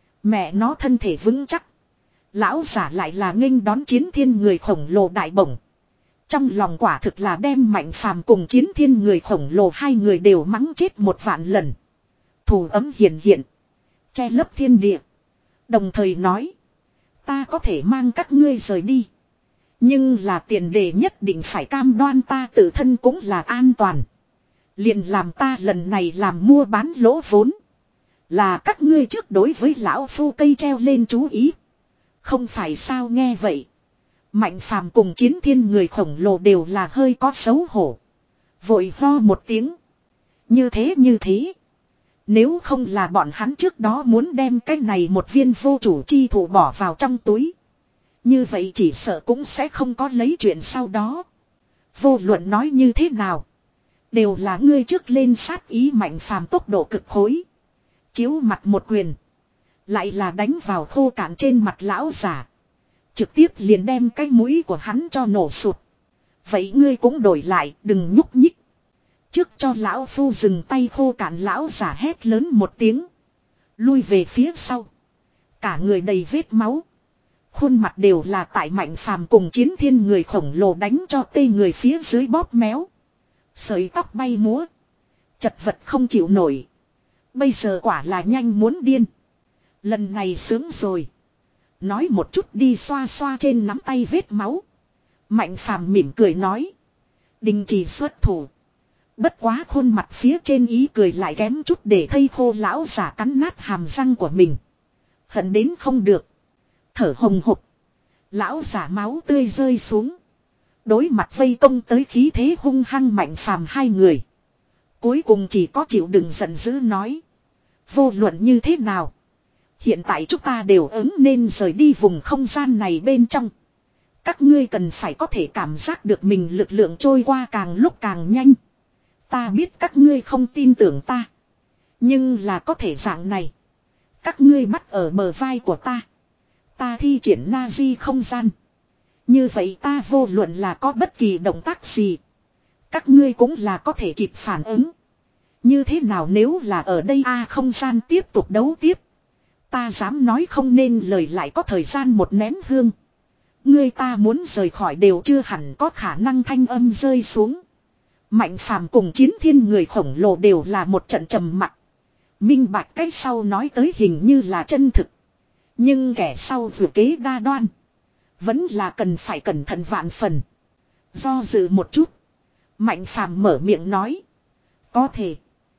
Mẹ nó thân thể vững chắc. Lão giả lại là nghênh đón Chiến Thiên người khổng lồ đại bổng. Trong lòng quả thực là đem Mạnh Phàm cùng Chiến Thiên người khổng lồ hai người đều mắng chết một vạn lần. Thù ấm hiện hiện. Che lấp thiên địa. Đồng thời nói. Ta có thể mang các ngươi rời đi. Nhưng là tiền đề nhất định phải cam đoan ta tự thân cũng là an toàn. Liền làm ta lần này làm mua bán lỗ vốn. Là các ngươi trước đối với lão phu cây treo lên chú ý. Không phải sao nghe vậy. Mạnh Phàm cùng Chiến Thiên người khổng lồ đều là hơi có xấu hổ. Vội ho một tiếng. Như thế như thế. Nếu không là bọn hắn trước đó muốn đem cái này một viên vô chủ chi thủ bỏ vào trong túi. Như vậy chỉ sợ cũng sẽ không có lấy chuyện sau đó. Vô luận nói như thế nào. Đều là ngươi trước lên sát ý Mạnh Phàm tốc độ cực khối. Chiếu mặt một quyền. Lại là đánh vào khô cạn trên mặt lão giả. Trực tiếp liền đem cái mũi của hắn cho nổ sụt. Vậy ngươi cũng đổi lại, đừng nhúc nhích. Trước cho lão phu dừng tay khô cạn lão giả hét lớn một tiếng. Lui về phía sau. Cả người đầy vết máu. Khuôn mặt đều là tại Mạnh Phàm cùng Chiến Thiên người khổng lồ đánh cho tê người phía dưới bóp méo. Sợi tóc bay múa. Chật vật không chịu nổi. Bây giờ quả là nhanh muốn điên. Lần này sướng rồi. Nói một chút đi xoa xoa trên nắm tay vết máu. Mạnh Phàm mỉm cười nói. Đình chỉ xuất thủ. Bất quá khuôn mặt phía trên ý cười lại kém chút để thây khô lão giả cắn nát hàm răng của mình. Hận đến không được. Thở hồng hộc. Lão giả máu tươi rơi xuống. Đối mặt vây công tới khí thế hung hăng Mạnh Phàm hai người. Cuối cùng chỉ có chịu đựng giận dữ nói. Vô luận như thế nào. Hiện tại chúng ta đều ứng nên rời đi vùng không gian này bên trong. Các ngươi cần phải có thể cảm giác được mình lực lượng trôi qua càng lúc càng nhanh. Ta biết các ngươi không tin tưởng ta. Nhưng là có thể dạng này. Các ngươi bắt ở bờ vai của ta. Ta thi triển Nazi không gian. Như vậy ta vô luận là có bất kỳ động tác gì. Các ngươi cũng là có thể kịp phản ứng. Như thế nào nếu là ở đây a không gian tiếp tục đấu tiếp. Ta dám nói không nên lời lại có thời gian một nén hương. Ngươi ta muốn rời khỏi đều chưa hẳn có khả năng thanh âm rơi xuống. Mạnh Phàm cùng Chiến Thiên người khổng lồ đều là một trận trầm mặc. Minh bạch cái sau nói tới hình như là chân thực. Nhưng kẻ sau vừa kế đa đoan. Vẫn là cần phải cẩn thận vạn phần. Do dự một chút. Mạnh Phàm mở miệng nói. Có thể.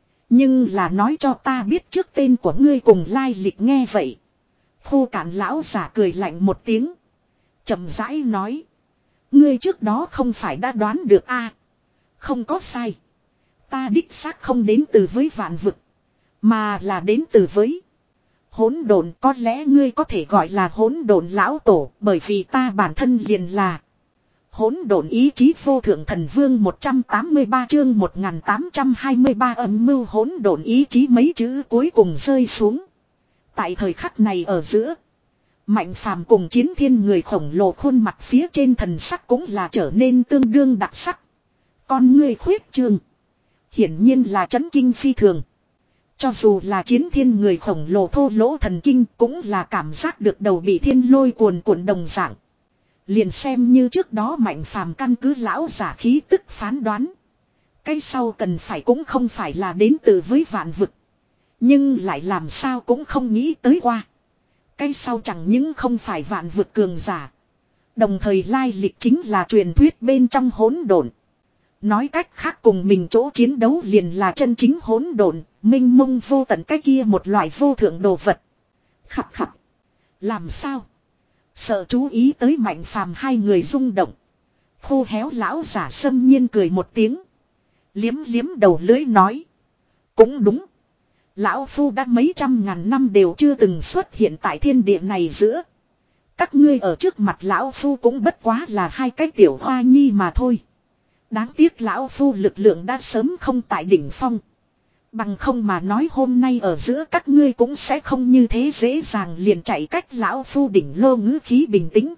Nhưng là nói cho ta biết trước tên của ngươi cùng lai lịch nghe vậy. Khô cạn lão giả cười lạnh một tiếng. Chậm rãi nói. Ngươi trước đó không phải đã đoán được a à, không có sai. Ta đích xác không đến từ với vạn vực. Mà là đến từ với hỗn độn. Có lẽ ngươi có thể gọi là hỗn độn lão tổ. Bởi vì ta bản thân liền là hỗn độn ý chí vô thượng thần vương một trăm tám mươi ba chương một nghìn tám trăm hai mươi ba âm mưu hỗn độn ý chí mấy chữ cuối cùng rơi xuống. Tại thời khắc này ở giữa. Mạnh Phàm cùng Chiến Thiên người khổng lồ khuôn mặt phía trên thần sắc cũng là trở nên tương đương đặc sắc. Con ngươi khuyết trương. Hiển nhiên là chấn kinh phi thường. Cho dù là Chiến Thiên người khổng lồ thô lỗ thần kinh cũng là cảm giác được đầu bị thiên lôi cuồn cuộn đồng dạng. Liền xem như trước đó Mạnh Phàm căn cứ lão giả khí tức phán đoán. Cái sau cần phải cũng không phải là đến từ với vạn vực. Nhưng lại làm sao cũng không nghĩ tới qua. Cái sau chẳng những không phải vạn vực cường giả. Đồng thời lai lịch chính là truyền thuyết bên trong hỗn độn. Nói cách khác cùng mình chỗ chiến đấu liền là chân chính hỗn độn, minh mông vô tận cái kia một loại vô thượng đồ vật. Khập khập. Làm sao? Sợ chú ý tới Mạnh Phàm hai người rung động. Khô héo lão giả xâm nhiên cười một tiếng. Liếm liếm đầu lưỡi nói. Cũng đúng. Lão Phu đã mấy trăm ngàn năm đều chưa từng xuất hiện tại thiên địa này giữa. Các ngươi ở trước mặt Lão Phu cũng bất quá là hai cái tiểu hoa nhi mà thôi. Đáng tiếc Lão Phu lực lượng đã sớm không tại đỉnh phong. Bằng không mà nói hôm nay ở giữa các ngươi cũng sẽ không như thế dễ dàng liền chạy cách Lão Phu đỉnh lô ngữ khí bình tĩnh.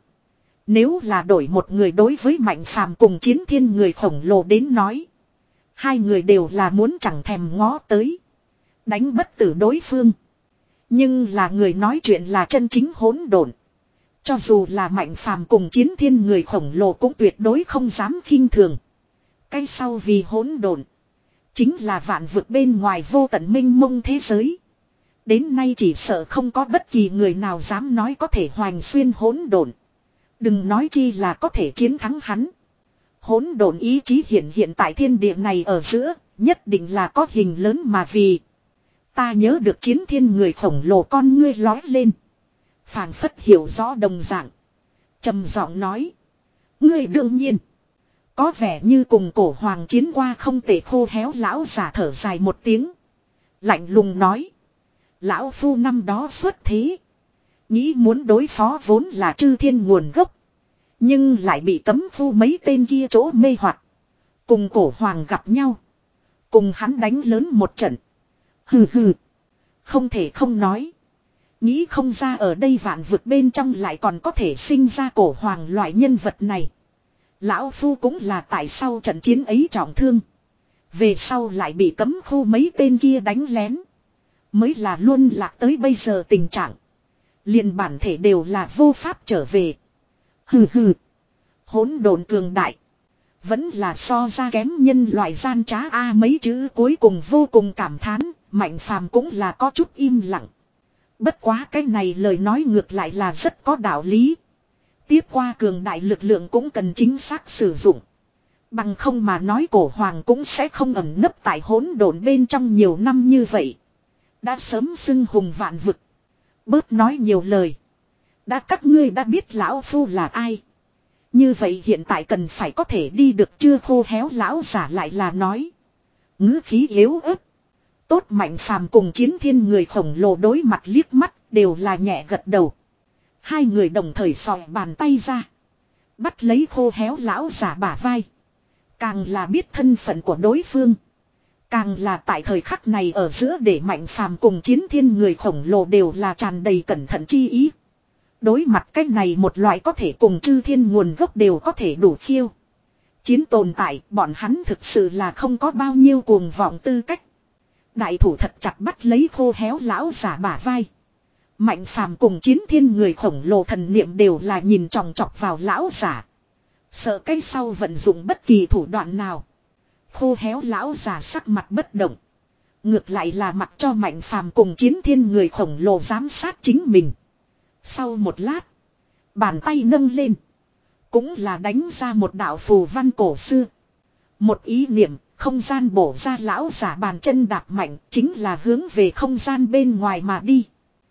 Nếu là đổi một người đối với Mạnh Phàm cùng Chiến Thiên người khổng lồ đến nói. Hai người đều là muốn chẳng thèm ngó tới. Đánh bất tử đối phương. Nhưng là người nói chuyện là chân chính hỗn độn. Cho dù là Mạnh Phàm cùng Chiến Thiên người khổng lồ cũng tuyệt đối không dám khinh thường. Cái sau vì hỗn độn. Chính là vạn vực bên ngoài vô tận minh mông thế giới. Đến nay chỉ sợ không có bất kỳ người nào dám nói có thể hoành xuyên hỗn độn. Đừng nói chi là có thể chiến thắng hắn. Hỗn độn ý chí hiện hiện tại thiên địa này ở giữa, nhất định là có hình lớn mà vì. Ta nhớ được Chiến Thiên người khổng lồ con ngươi lói lên. Phảng phất hiểu rõ đồng dạng. Trầm giọng nói. Ngươi đương nhiên. Có vẻ như cùng cổ hoàng chiến qua không tệ khô héo lão giả thở dài một tiếng. Lạnh lùng nói. Lão Phu năm đó xuất thế. Nghĩ muốn đối phó vốn là chư thiên nguồn gốc. Nhưng lại bị cấm phu mấy tên kia chỗ mê hoặc. Cùng cổ hoàng gặp nhau. Cùng hắn đánh lớn một trận. Hừ hừ. Không thể không nói. Nghĩ không ra ở đây vạn vực bên trong lại còn có thể sinh ra cổ hoàng loại nhân vật này. Lão Phu cũng là tại sau trận chiến ấy trọng thương. Về sau lại bị cấm khu mấy tên kia đánh lén. Mới là luôn lạc tới bây giờ tình trạng. liền bản thể đều là vô pháp trở về. Hừ hừ. Hỗn độn cường đại. Vẫn là so ra kém nhân loại gian trá a mấy chữ cuối cùng vô cùng cảm thán. Mạnh phàm cũng là có chút im lặng. Bất quá cái này lời nói ngược lại là rất có đạo lý. Tiếp qua cường đại lực lượng cũng cần chính xác sử dụng. Bằng không mà nói cổ hoàng cũng sẽ không ẩn nấp tại hỗn độn bên trong nhiều năm như vậy. Đã sớm xưng hùng vạn vực. Bớt nói nhiều lời. Đã các ngươi đã biết lão phu là ai. Như vậy hiện tại cần phải có thể đi được chưa khô héo lão giả lại là nói. Ngữ khí yếu ớt. Tốt Mạnh Phàm cùng Chiến Thiên người khổng lồ đối mặt liếc mắt đều là nhẹ gật đầu. Hai người đồng thời sòi bàn tay ra. Bắt lấy khô héo lão giả bả vai. Càng là biết thân phận của đối phương. Càng là tại thời khắc này ở giữa để Mạnh Phàm cùng Chiến Thiên người khổng lồ đều là tràn đầy cẩn thận chi ý. Đối mặt cách này một loại có thể cùng chư thiên nguồn gốc đều có thể đủ khiêu. Chiến tồn tại bọn hắn thực sự là không có bao nhiêu cuồng vọng tư cách. Đại thủ thật chặt bắt lấy khô héo lão giả bả vai. Mạnh Phàm cùng Chiến Thiên người khổng lồ thần niệm đều là nhìn chòng chọc vào lão giả. Sợ cái sau vận dụng bất kỳ thủ đoạn nào. Khô héo lão giả sắc mặt bất động. Ngược lại là mặc cho Mạnh Phàm cùng Chiến Thiên người khổng lồ giám sát chính mình. Sau một lát. Bàn tay nâng lên. Cũng là đánh ra một đạo phù văn cổ xưa. Một ý niệm. Không gian bổ ra lão giả bàn chân đạp mạnh. Chính là hướng về không gian bên ngoài mà đi.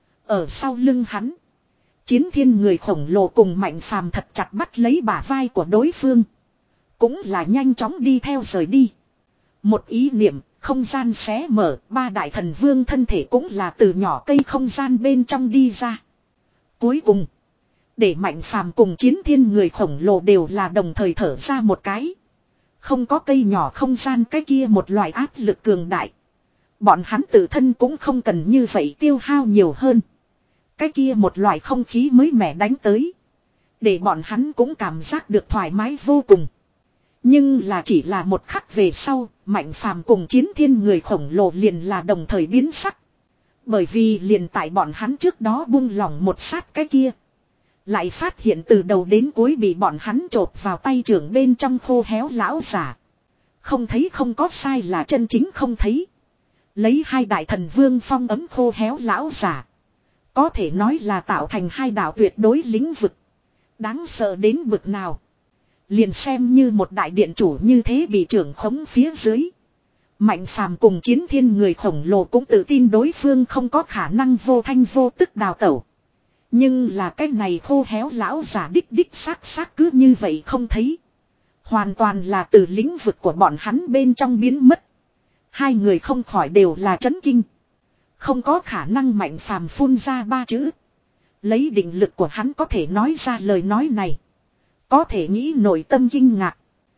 Ở sau lưng hắn. Chiến Thiên người khổng lồ cùng Mạnh Phàm thật chặt bắt lấy bả vai của đối phương. Cũng là nhanh chóng đi theo rời đi. Một ý niệm, không gian xé mở, ba đại thần vương thân thể cũng là từ nhỏ cây không gian bên trong đi ra. Cuối cùng, để Mạnh Phàm cùng Chiến Thiên người khổng lồ đều là đồng thời thở ra một cái. Không có cây nhỏ không gian cái kia một loại áp lực cường đại. Bọn hắn tự thân cũng không cần như vậy tiêu hao nhiều hơn. Cái kia một loại không khí mới mẻ đánh tới. Để bọn hắn cũng cảm giác được thoải mái vô cùng. Nhưng là chỉ là một khắc về sau, Mạnh Phàm cùng Chiến Thiên người khổng lồ liền là đồng thời biến sắc. Bởi vì liền tại bọn hắn trước đó buông lỏng một sát cái kia. Lại phát hiện từ đầu đến cuối bị bọn hắn chộp vào tay trưởng bên trong khô héo lão giả. Không thấy không có sai là chân chính không thấy. Lấy hai đại thần vương phong ấm khô héo lão giả. Có thể nói là tạo thành hai đạo tuyệt đối lĩnh vực. Đáng sợ đến bực nào. Liền xem như một đại điện chủ như thế bị trưởng khống phía dưới. Mạnh Phàm cùng Chiến Thiên người khổng lồ cũng tự tin đối phương không có khả năng vô thanh vô tức đào tẩu. Nhưng là cái này khô héo lão giả đích đích xác xác cứ như vậy không thấy. Hoàn toàn là từ lĩnh vực của bọn hắn bên trong biến mất. Hai người không khỏi đều là chấn kinh. Không có khả năng Mạnh Phàm phun ra ba chữ. Lấy định lực của hắn có thể nói ra lời nói này. Có thể nghĩ nội tâm kinh ngạc.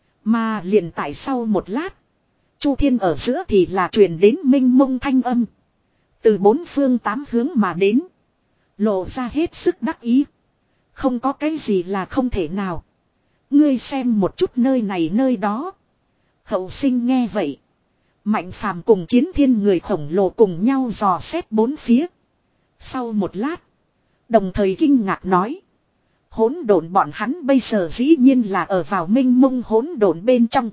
Mà liền tại sau một lát. Chu thiên ở giữa thì là truyền đến minh mông thanh âm. Từ bốn phương tám hướng mà đến. Lộ ra hết sức đắc ý. Không có cái gì là không thể nào. Ngươi xem một chút nơi này nơi đó. Hậu sinh nghe vậy. Mạnh Phàm cùng Chiến Thiên người khổng lồ cùng nhau dò xét bốn phía. Sau một lát. Đồng thời kinh ngạc nói. Hỗn độn bọn hắn bây giờ dĩ nhiên là ở vào minh mông hỗn độn bên trong.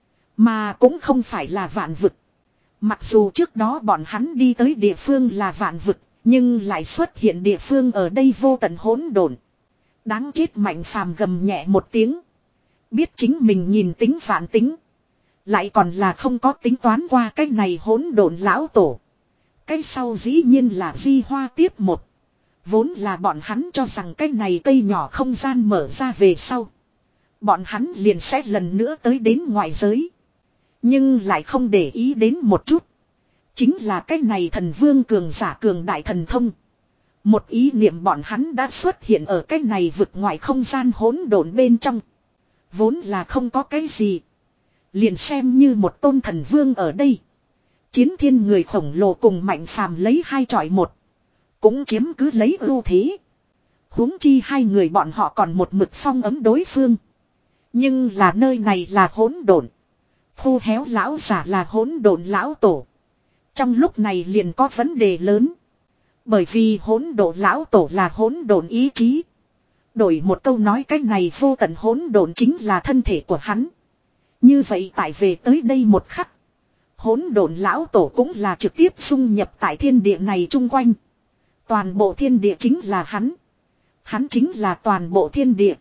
Mà cũng không phải là vạn vực. Mặc dù trước đó bọn hắn đi tới địa phương là vạn vực. Nhưng lại xuất hiện địa phương ở đây vô tận hỗn độn. Đáng chết Mạnh Phàm gầm nhẹ một tiếng. Biết chính mình nhìn tính vạn tính. Lại còn là không có tính toán qua cái này hỗn độn lão tổ. Cái sau dĩ nhiên là di hoa tiếp một. Vốn là bọn hắn cho rằng cái này cây nhỏ không gian mở ra về sau. Bọn hắn liền sẽ lần nữa tới đến ngoại giới. Nhưng lại không để ý đến một chút. Chính là cái này thần vương cường giả cường đại thần thông. Một ý niệm bọn hắn đã xuất hiện ở cái này vực ngoài không gian hỗn độn bên trong. Vốn là không có cái gì. Liền xem như một tôn thần vương ở đây. Chiến Thiên người khổng lồ cùng Mạnh Phàm lấy hai chọi một. Cũng chiếm cứ lấy ưu thế. Huống chi hai người bọn họ còn một mực phong ấm đối phương. Nhưng là nơi này là hỗn độn. Khô héo lão giả là hỗn độn lão tổ. Trong lúc này liền có vấn đề lớn. Bởi vì hỗn độn lão tổ là hỗn độn ý chí. Đổi một câu nói cách này, vô tận hỗn độn chính là thân thể của hắn. Như vậy tại về tới đây một khắc, hỗn độn lão tổ cũng là trực tiếp xung nhập tại thiên địa này chung quanh. Toàn bộ thiên địa chính là hắn. Hắn chính là toàn bộ thiên địa.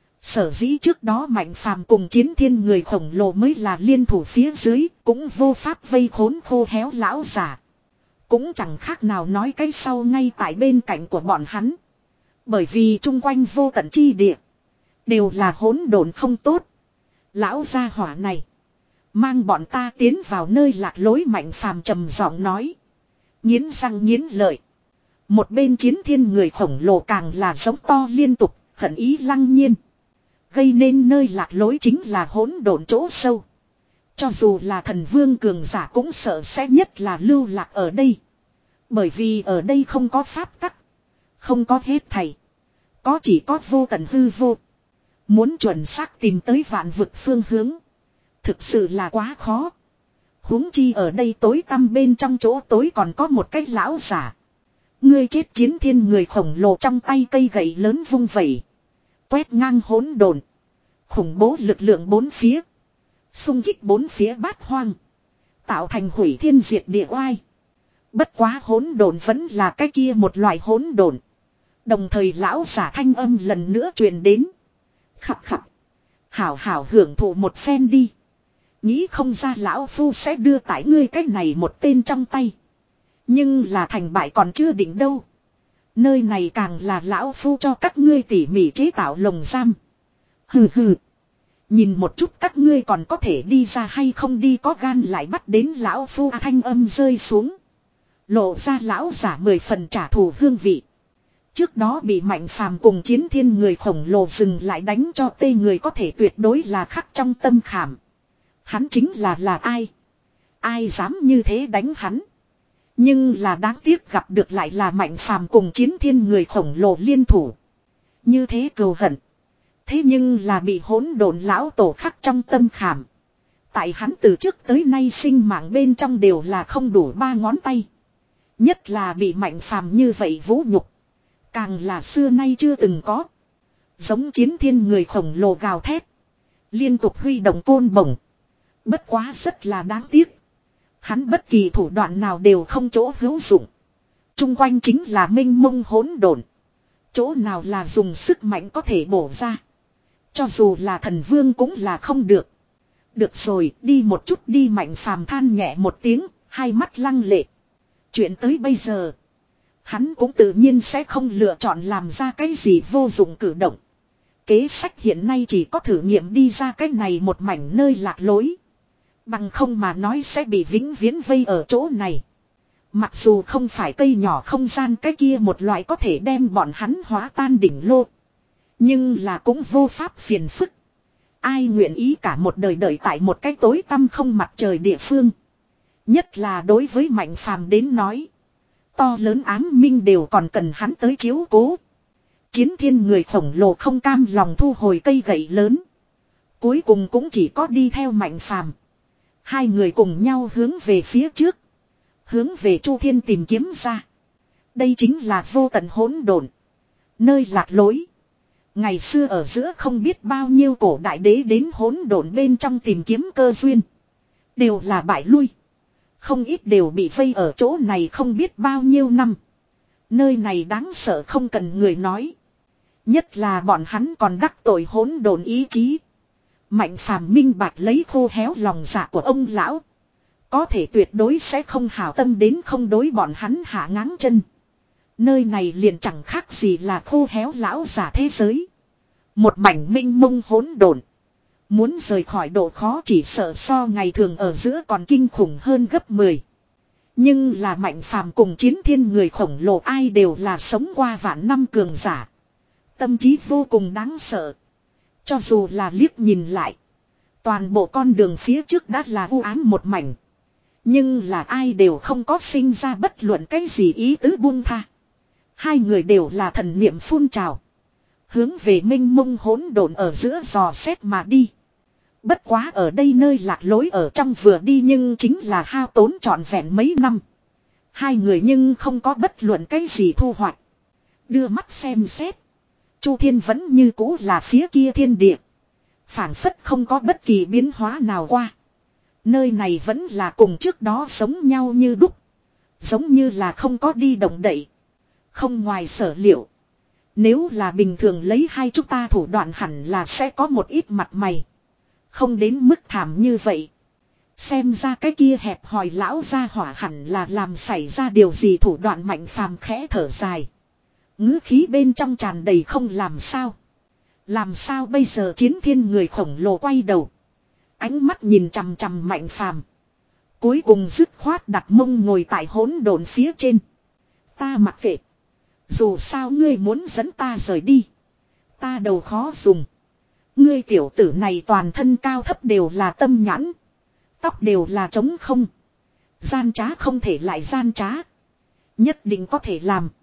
Sở dĩ trước đó Mạnh Phàm cùng chiến thiên người khổng lồ mới là liên thủ phía dưới, cũng vô pháp vây khốn khô héo lão giả. Cũng chẳng khác nào nói cái sau ngay tại bên cạnh của bọn hắn. Bởi vì chung quanh vô tận chi địa đều là hỗn độn không tốt. Lão gia hỏa này mang bọn ta tiến vào nơi lạc lối, Mạnh Phàm trầm giọng nói. Nghiến răng nghiến lợi. Một bên chiến thiên người khổng lồ càng là giống to liên tục, hận ý lăng nhiên. Gây nên nơi lạc lối chính là hỗn độn chỗ sâu. Cho dù là thần vương cường giả cũng sợ sẽ nhất là lưu lạc ở đây. Bởi vì ở đây không có pháp tắc, không có hết thảy, có chỉ có vô tận hư vô. Muốn chuẩn xác tìm tới vạn vực phương hướng, thực sự là quá khó. Huống chi ở đây tối tăm bên trong chỗ tối còn có một cái lão giả. Ngươi chết, chiến thiên người khổng lồ trong tay cây gậy lớn vung vẩy, quét ngang hỗn độn. Khủng bố lực lượng bốn phía, xung kích bốn phía bát hoang, tạo thành hủy thiên diệt địa oai. Bất quá hỗn độn vẫn là cái kia một loại hỗn độn. Đồng thời lão giả thanh âm lần nữa truyền đến. Khập khập. Hảo hảo hưởng thụ một phen đi. Nghĩ không ra lão phu sẽ đưa tải ngươi cái này một tên trong tay. Nhưng là thành bại còn chưa định đâu. Nơi này càng là lão phu cho các ngươi tỉ mỉ chế tạo lồng giam. Hừ hừ. Nhìn một chút các ngươi còn có thể đi ra hay không, đi có gan lại bắt đến lão phu. Thanh âm rơi xuống, lộ ra lão giả mười phần trả thù hương vị. Trước đó bị Mạnh Phàm cùng chiến thiên người khổng lồ dừng lại đánh cho tê người có thể tuyệt đối là khắc trong tâm khảm. Hắn chính là là ai? Ai dám như thế đánh hắn? Nhưng là đáng tiếc gặp được lại là Mạnh Phàm cùng chiến thiên người khổng lồ liên thủ. Như thế cừu hận. Thế nhưng là bị hỗn độn lão tổ khắc trong tâm khảm. Tại hắn từ trước tới nay sinh mạng bên trong đều là không đủ ba ngón tay. Nhất là bị Mạnh Phàm như vậy vũ nhục, càng là xưa nay chưa từng có. Giống chiến thiên người khổng lồ gào thét, liên tục huy động côn bổng. Bất quá rất là đáng tiếc, hắn bất kỳ thủ đoạn nào đều không chỗ hữu dụng. Trung quanh chính là mênh mông hỗn độn, chỗ nào là dùng sức mạnh có thể bổ ra. Cho dù là thần vương cũng là không được. Được rồi, đi một chút đi. Mạnh Phàm than nhẹ một tiếng, hai mắt lăng lệ. Chuyện tới bây giờ, hắn cũng tự nhiên sẽ không lựa chọn làm ra cái gì vô dụng cử động. Kế sách hiện nay chỉ có thử nghiệm đi ra cái này một mảnh nơi lạc lối. Bằng không mà nói sẽ bị vĩnh viễn vây ở chỗ này. Mặc dù không phải cây nhỏ không gian cái kia một loại có thể đem bọn hắn hóa tan đỉnh lô, nhưng là cũng vô pháp phiền phức. Ai nguyện ý cả một đời đợi tại một cái tối tăm không mặt trời địa phương. Nhất là đối với Mạnh Phàm đến nói, to lớn ám minh đều còn cần hắn tới chiếu cố. Chiến thiên người khổng lồ không cam lòng thu hồi cây gậy lớn, cuối cùng cũng chỉ có đi theo Mạnh Phàm. Hai người cùng nhau hướng về phía trước, hướng về Chu Thiên tìm kiếm ra. Đây chính là vô tận hỗn độn, nơi lạc lối. Ngày xưa ở giữa không biết bao nhiêu cổ đại đế đến hỗn độn bên trong tìm kiếm cơ duyên, đều là bại lui. Không ít đều bị vây ở chỗ này không biết bao nhiêu năm. Nơi này đáng sợ không cần người nói. Nhất là bọn hắn còn đắc tội hỗn độn ý chí. Mạnh Phàm minh bạch lấy khô héo lòng dạ của ông lão, có thể tuyệt đối sẽ không hảo tâm đến không đối bọn hắn hạ ngáng chân. Nơi này liền chẳng khác gì là khô héo lão giả thế giới. Một mảnh minh mông hỗn độn. Muốn rời khỏi độ khó chỉ sợ so ngày thường ở giữa còn kinh khủng hơn gấp mười. Nhưng là Mạnh Phàm cùng chiến thiên người khổng lồ ai đều là sống qua vạn năm cường giả. Tâm trí vô cùng đáng sợ. Cho dù là liếc nhìn lại, toàn bộ con đường phía trước đã là u ám một mảnh. Nhưng là ai đều không có sinh ra bất luận cái gì ý tứ buông tha. Hai người đều là thần niệm phun trào, hướng về minh mông hỗn độn ở giữa dò xét mà đi. Bất quá ở đây nơi lạc lối ở trong vừa đi nhưng chính là hao tốn trọn vẹn mấy năm. Hai người nhưng không có bất luận cái gì thu hoạch. Đưa mắt xem xét. Chu Thiên vẫn như cũ là phía kia thiên địa. Phảng phất không có bất kỳ biến hóa nào qua. Nơi này vẫn là cùng trước đó giống nhau như đúc. Giống như là không có đi động đậy. Không ngoài sở liệu. Nếu là bình thường lấy hai chúng ta thủ đoạn hẳn là sẽ có một ít mặt mày. Không đến mức thảm như vậy. Xem ra cái kia hẹp hòi lão gia hỏa hẳn là làm xảy ra điều gì thủ đoạn Mạnh Phàm khẽ thở dài. Ngữ khí bên trong tràn đầy không làm sao. Làm sao bây giờ chiến thiên người khổng lồ quay đầu. Ánh mắt nhìn chằm chằm Mạnh Phàm. Cuối cùng dứt khoát đặt mông ngồi tại hỗn độn phía trên. Ta mặc kệ. Dù sao ngươi muốn dẫn ta rời đi. Ta đầu khó dùng. Ngươi tiểu tử này toàn thân cao thấp đều là tâm nhãn. Tóc đều là trống không. Gian trá không thể lại gian trá. Nhất định có thể làm.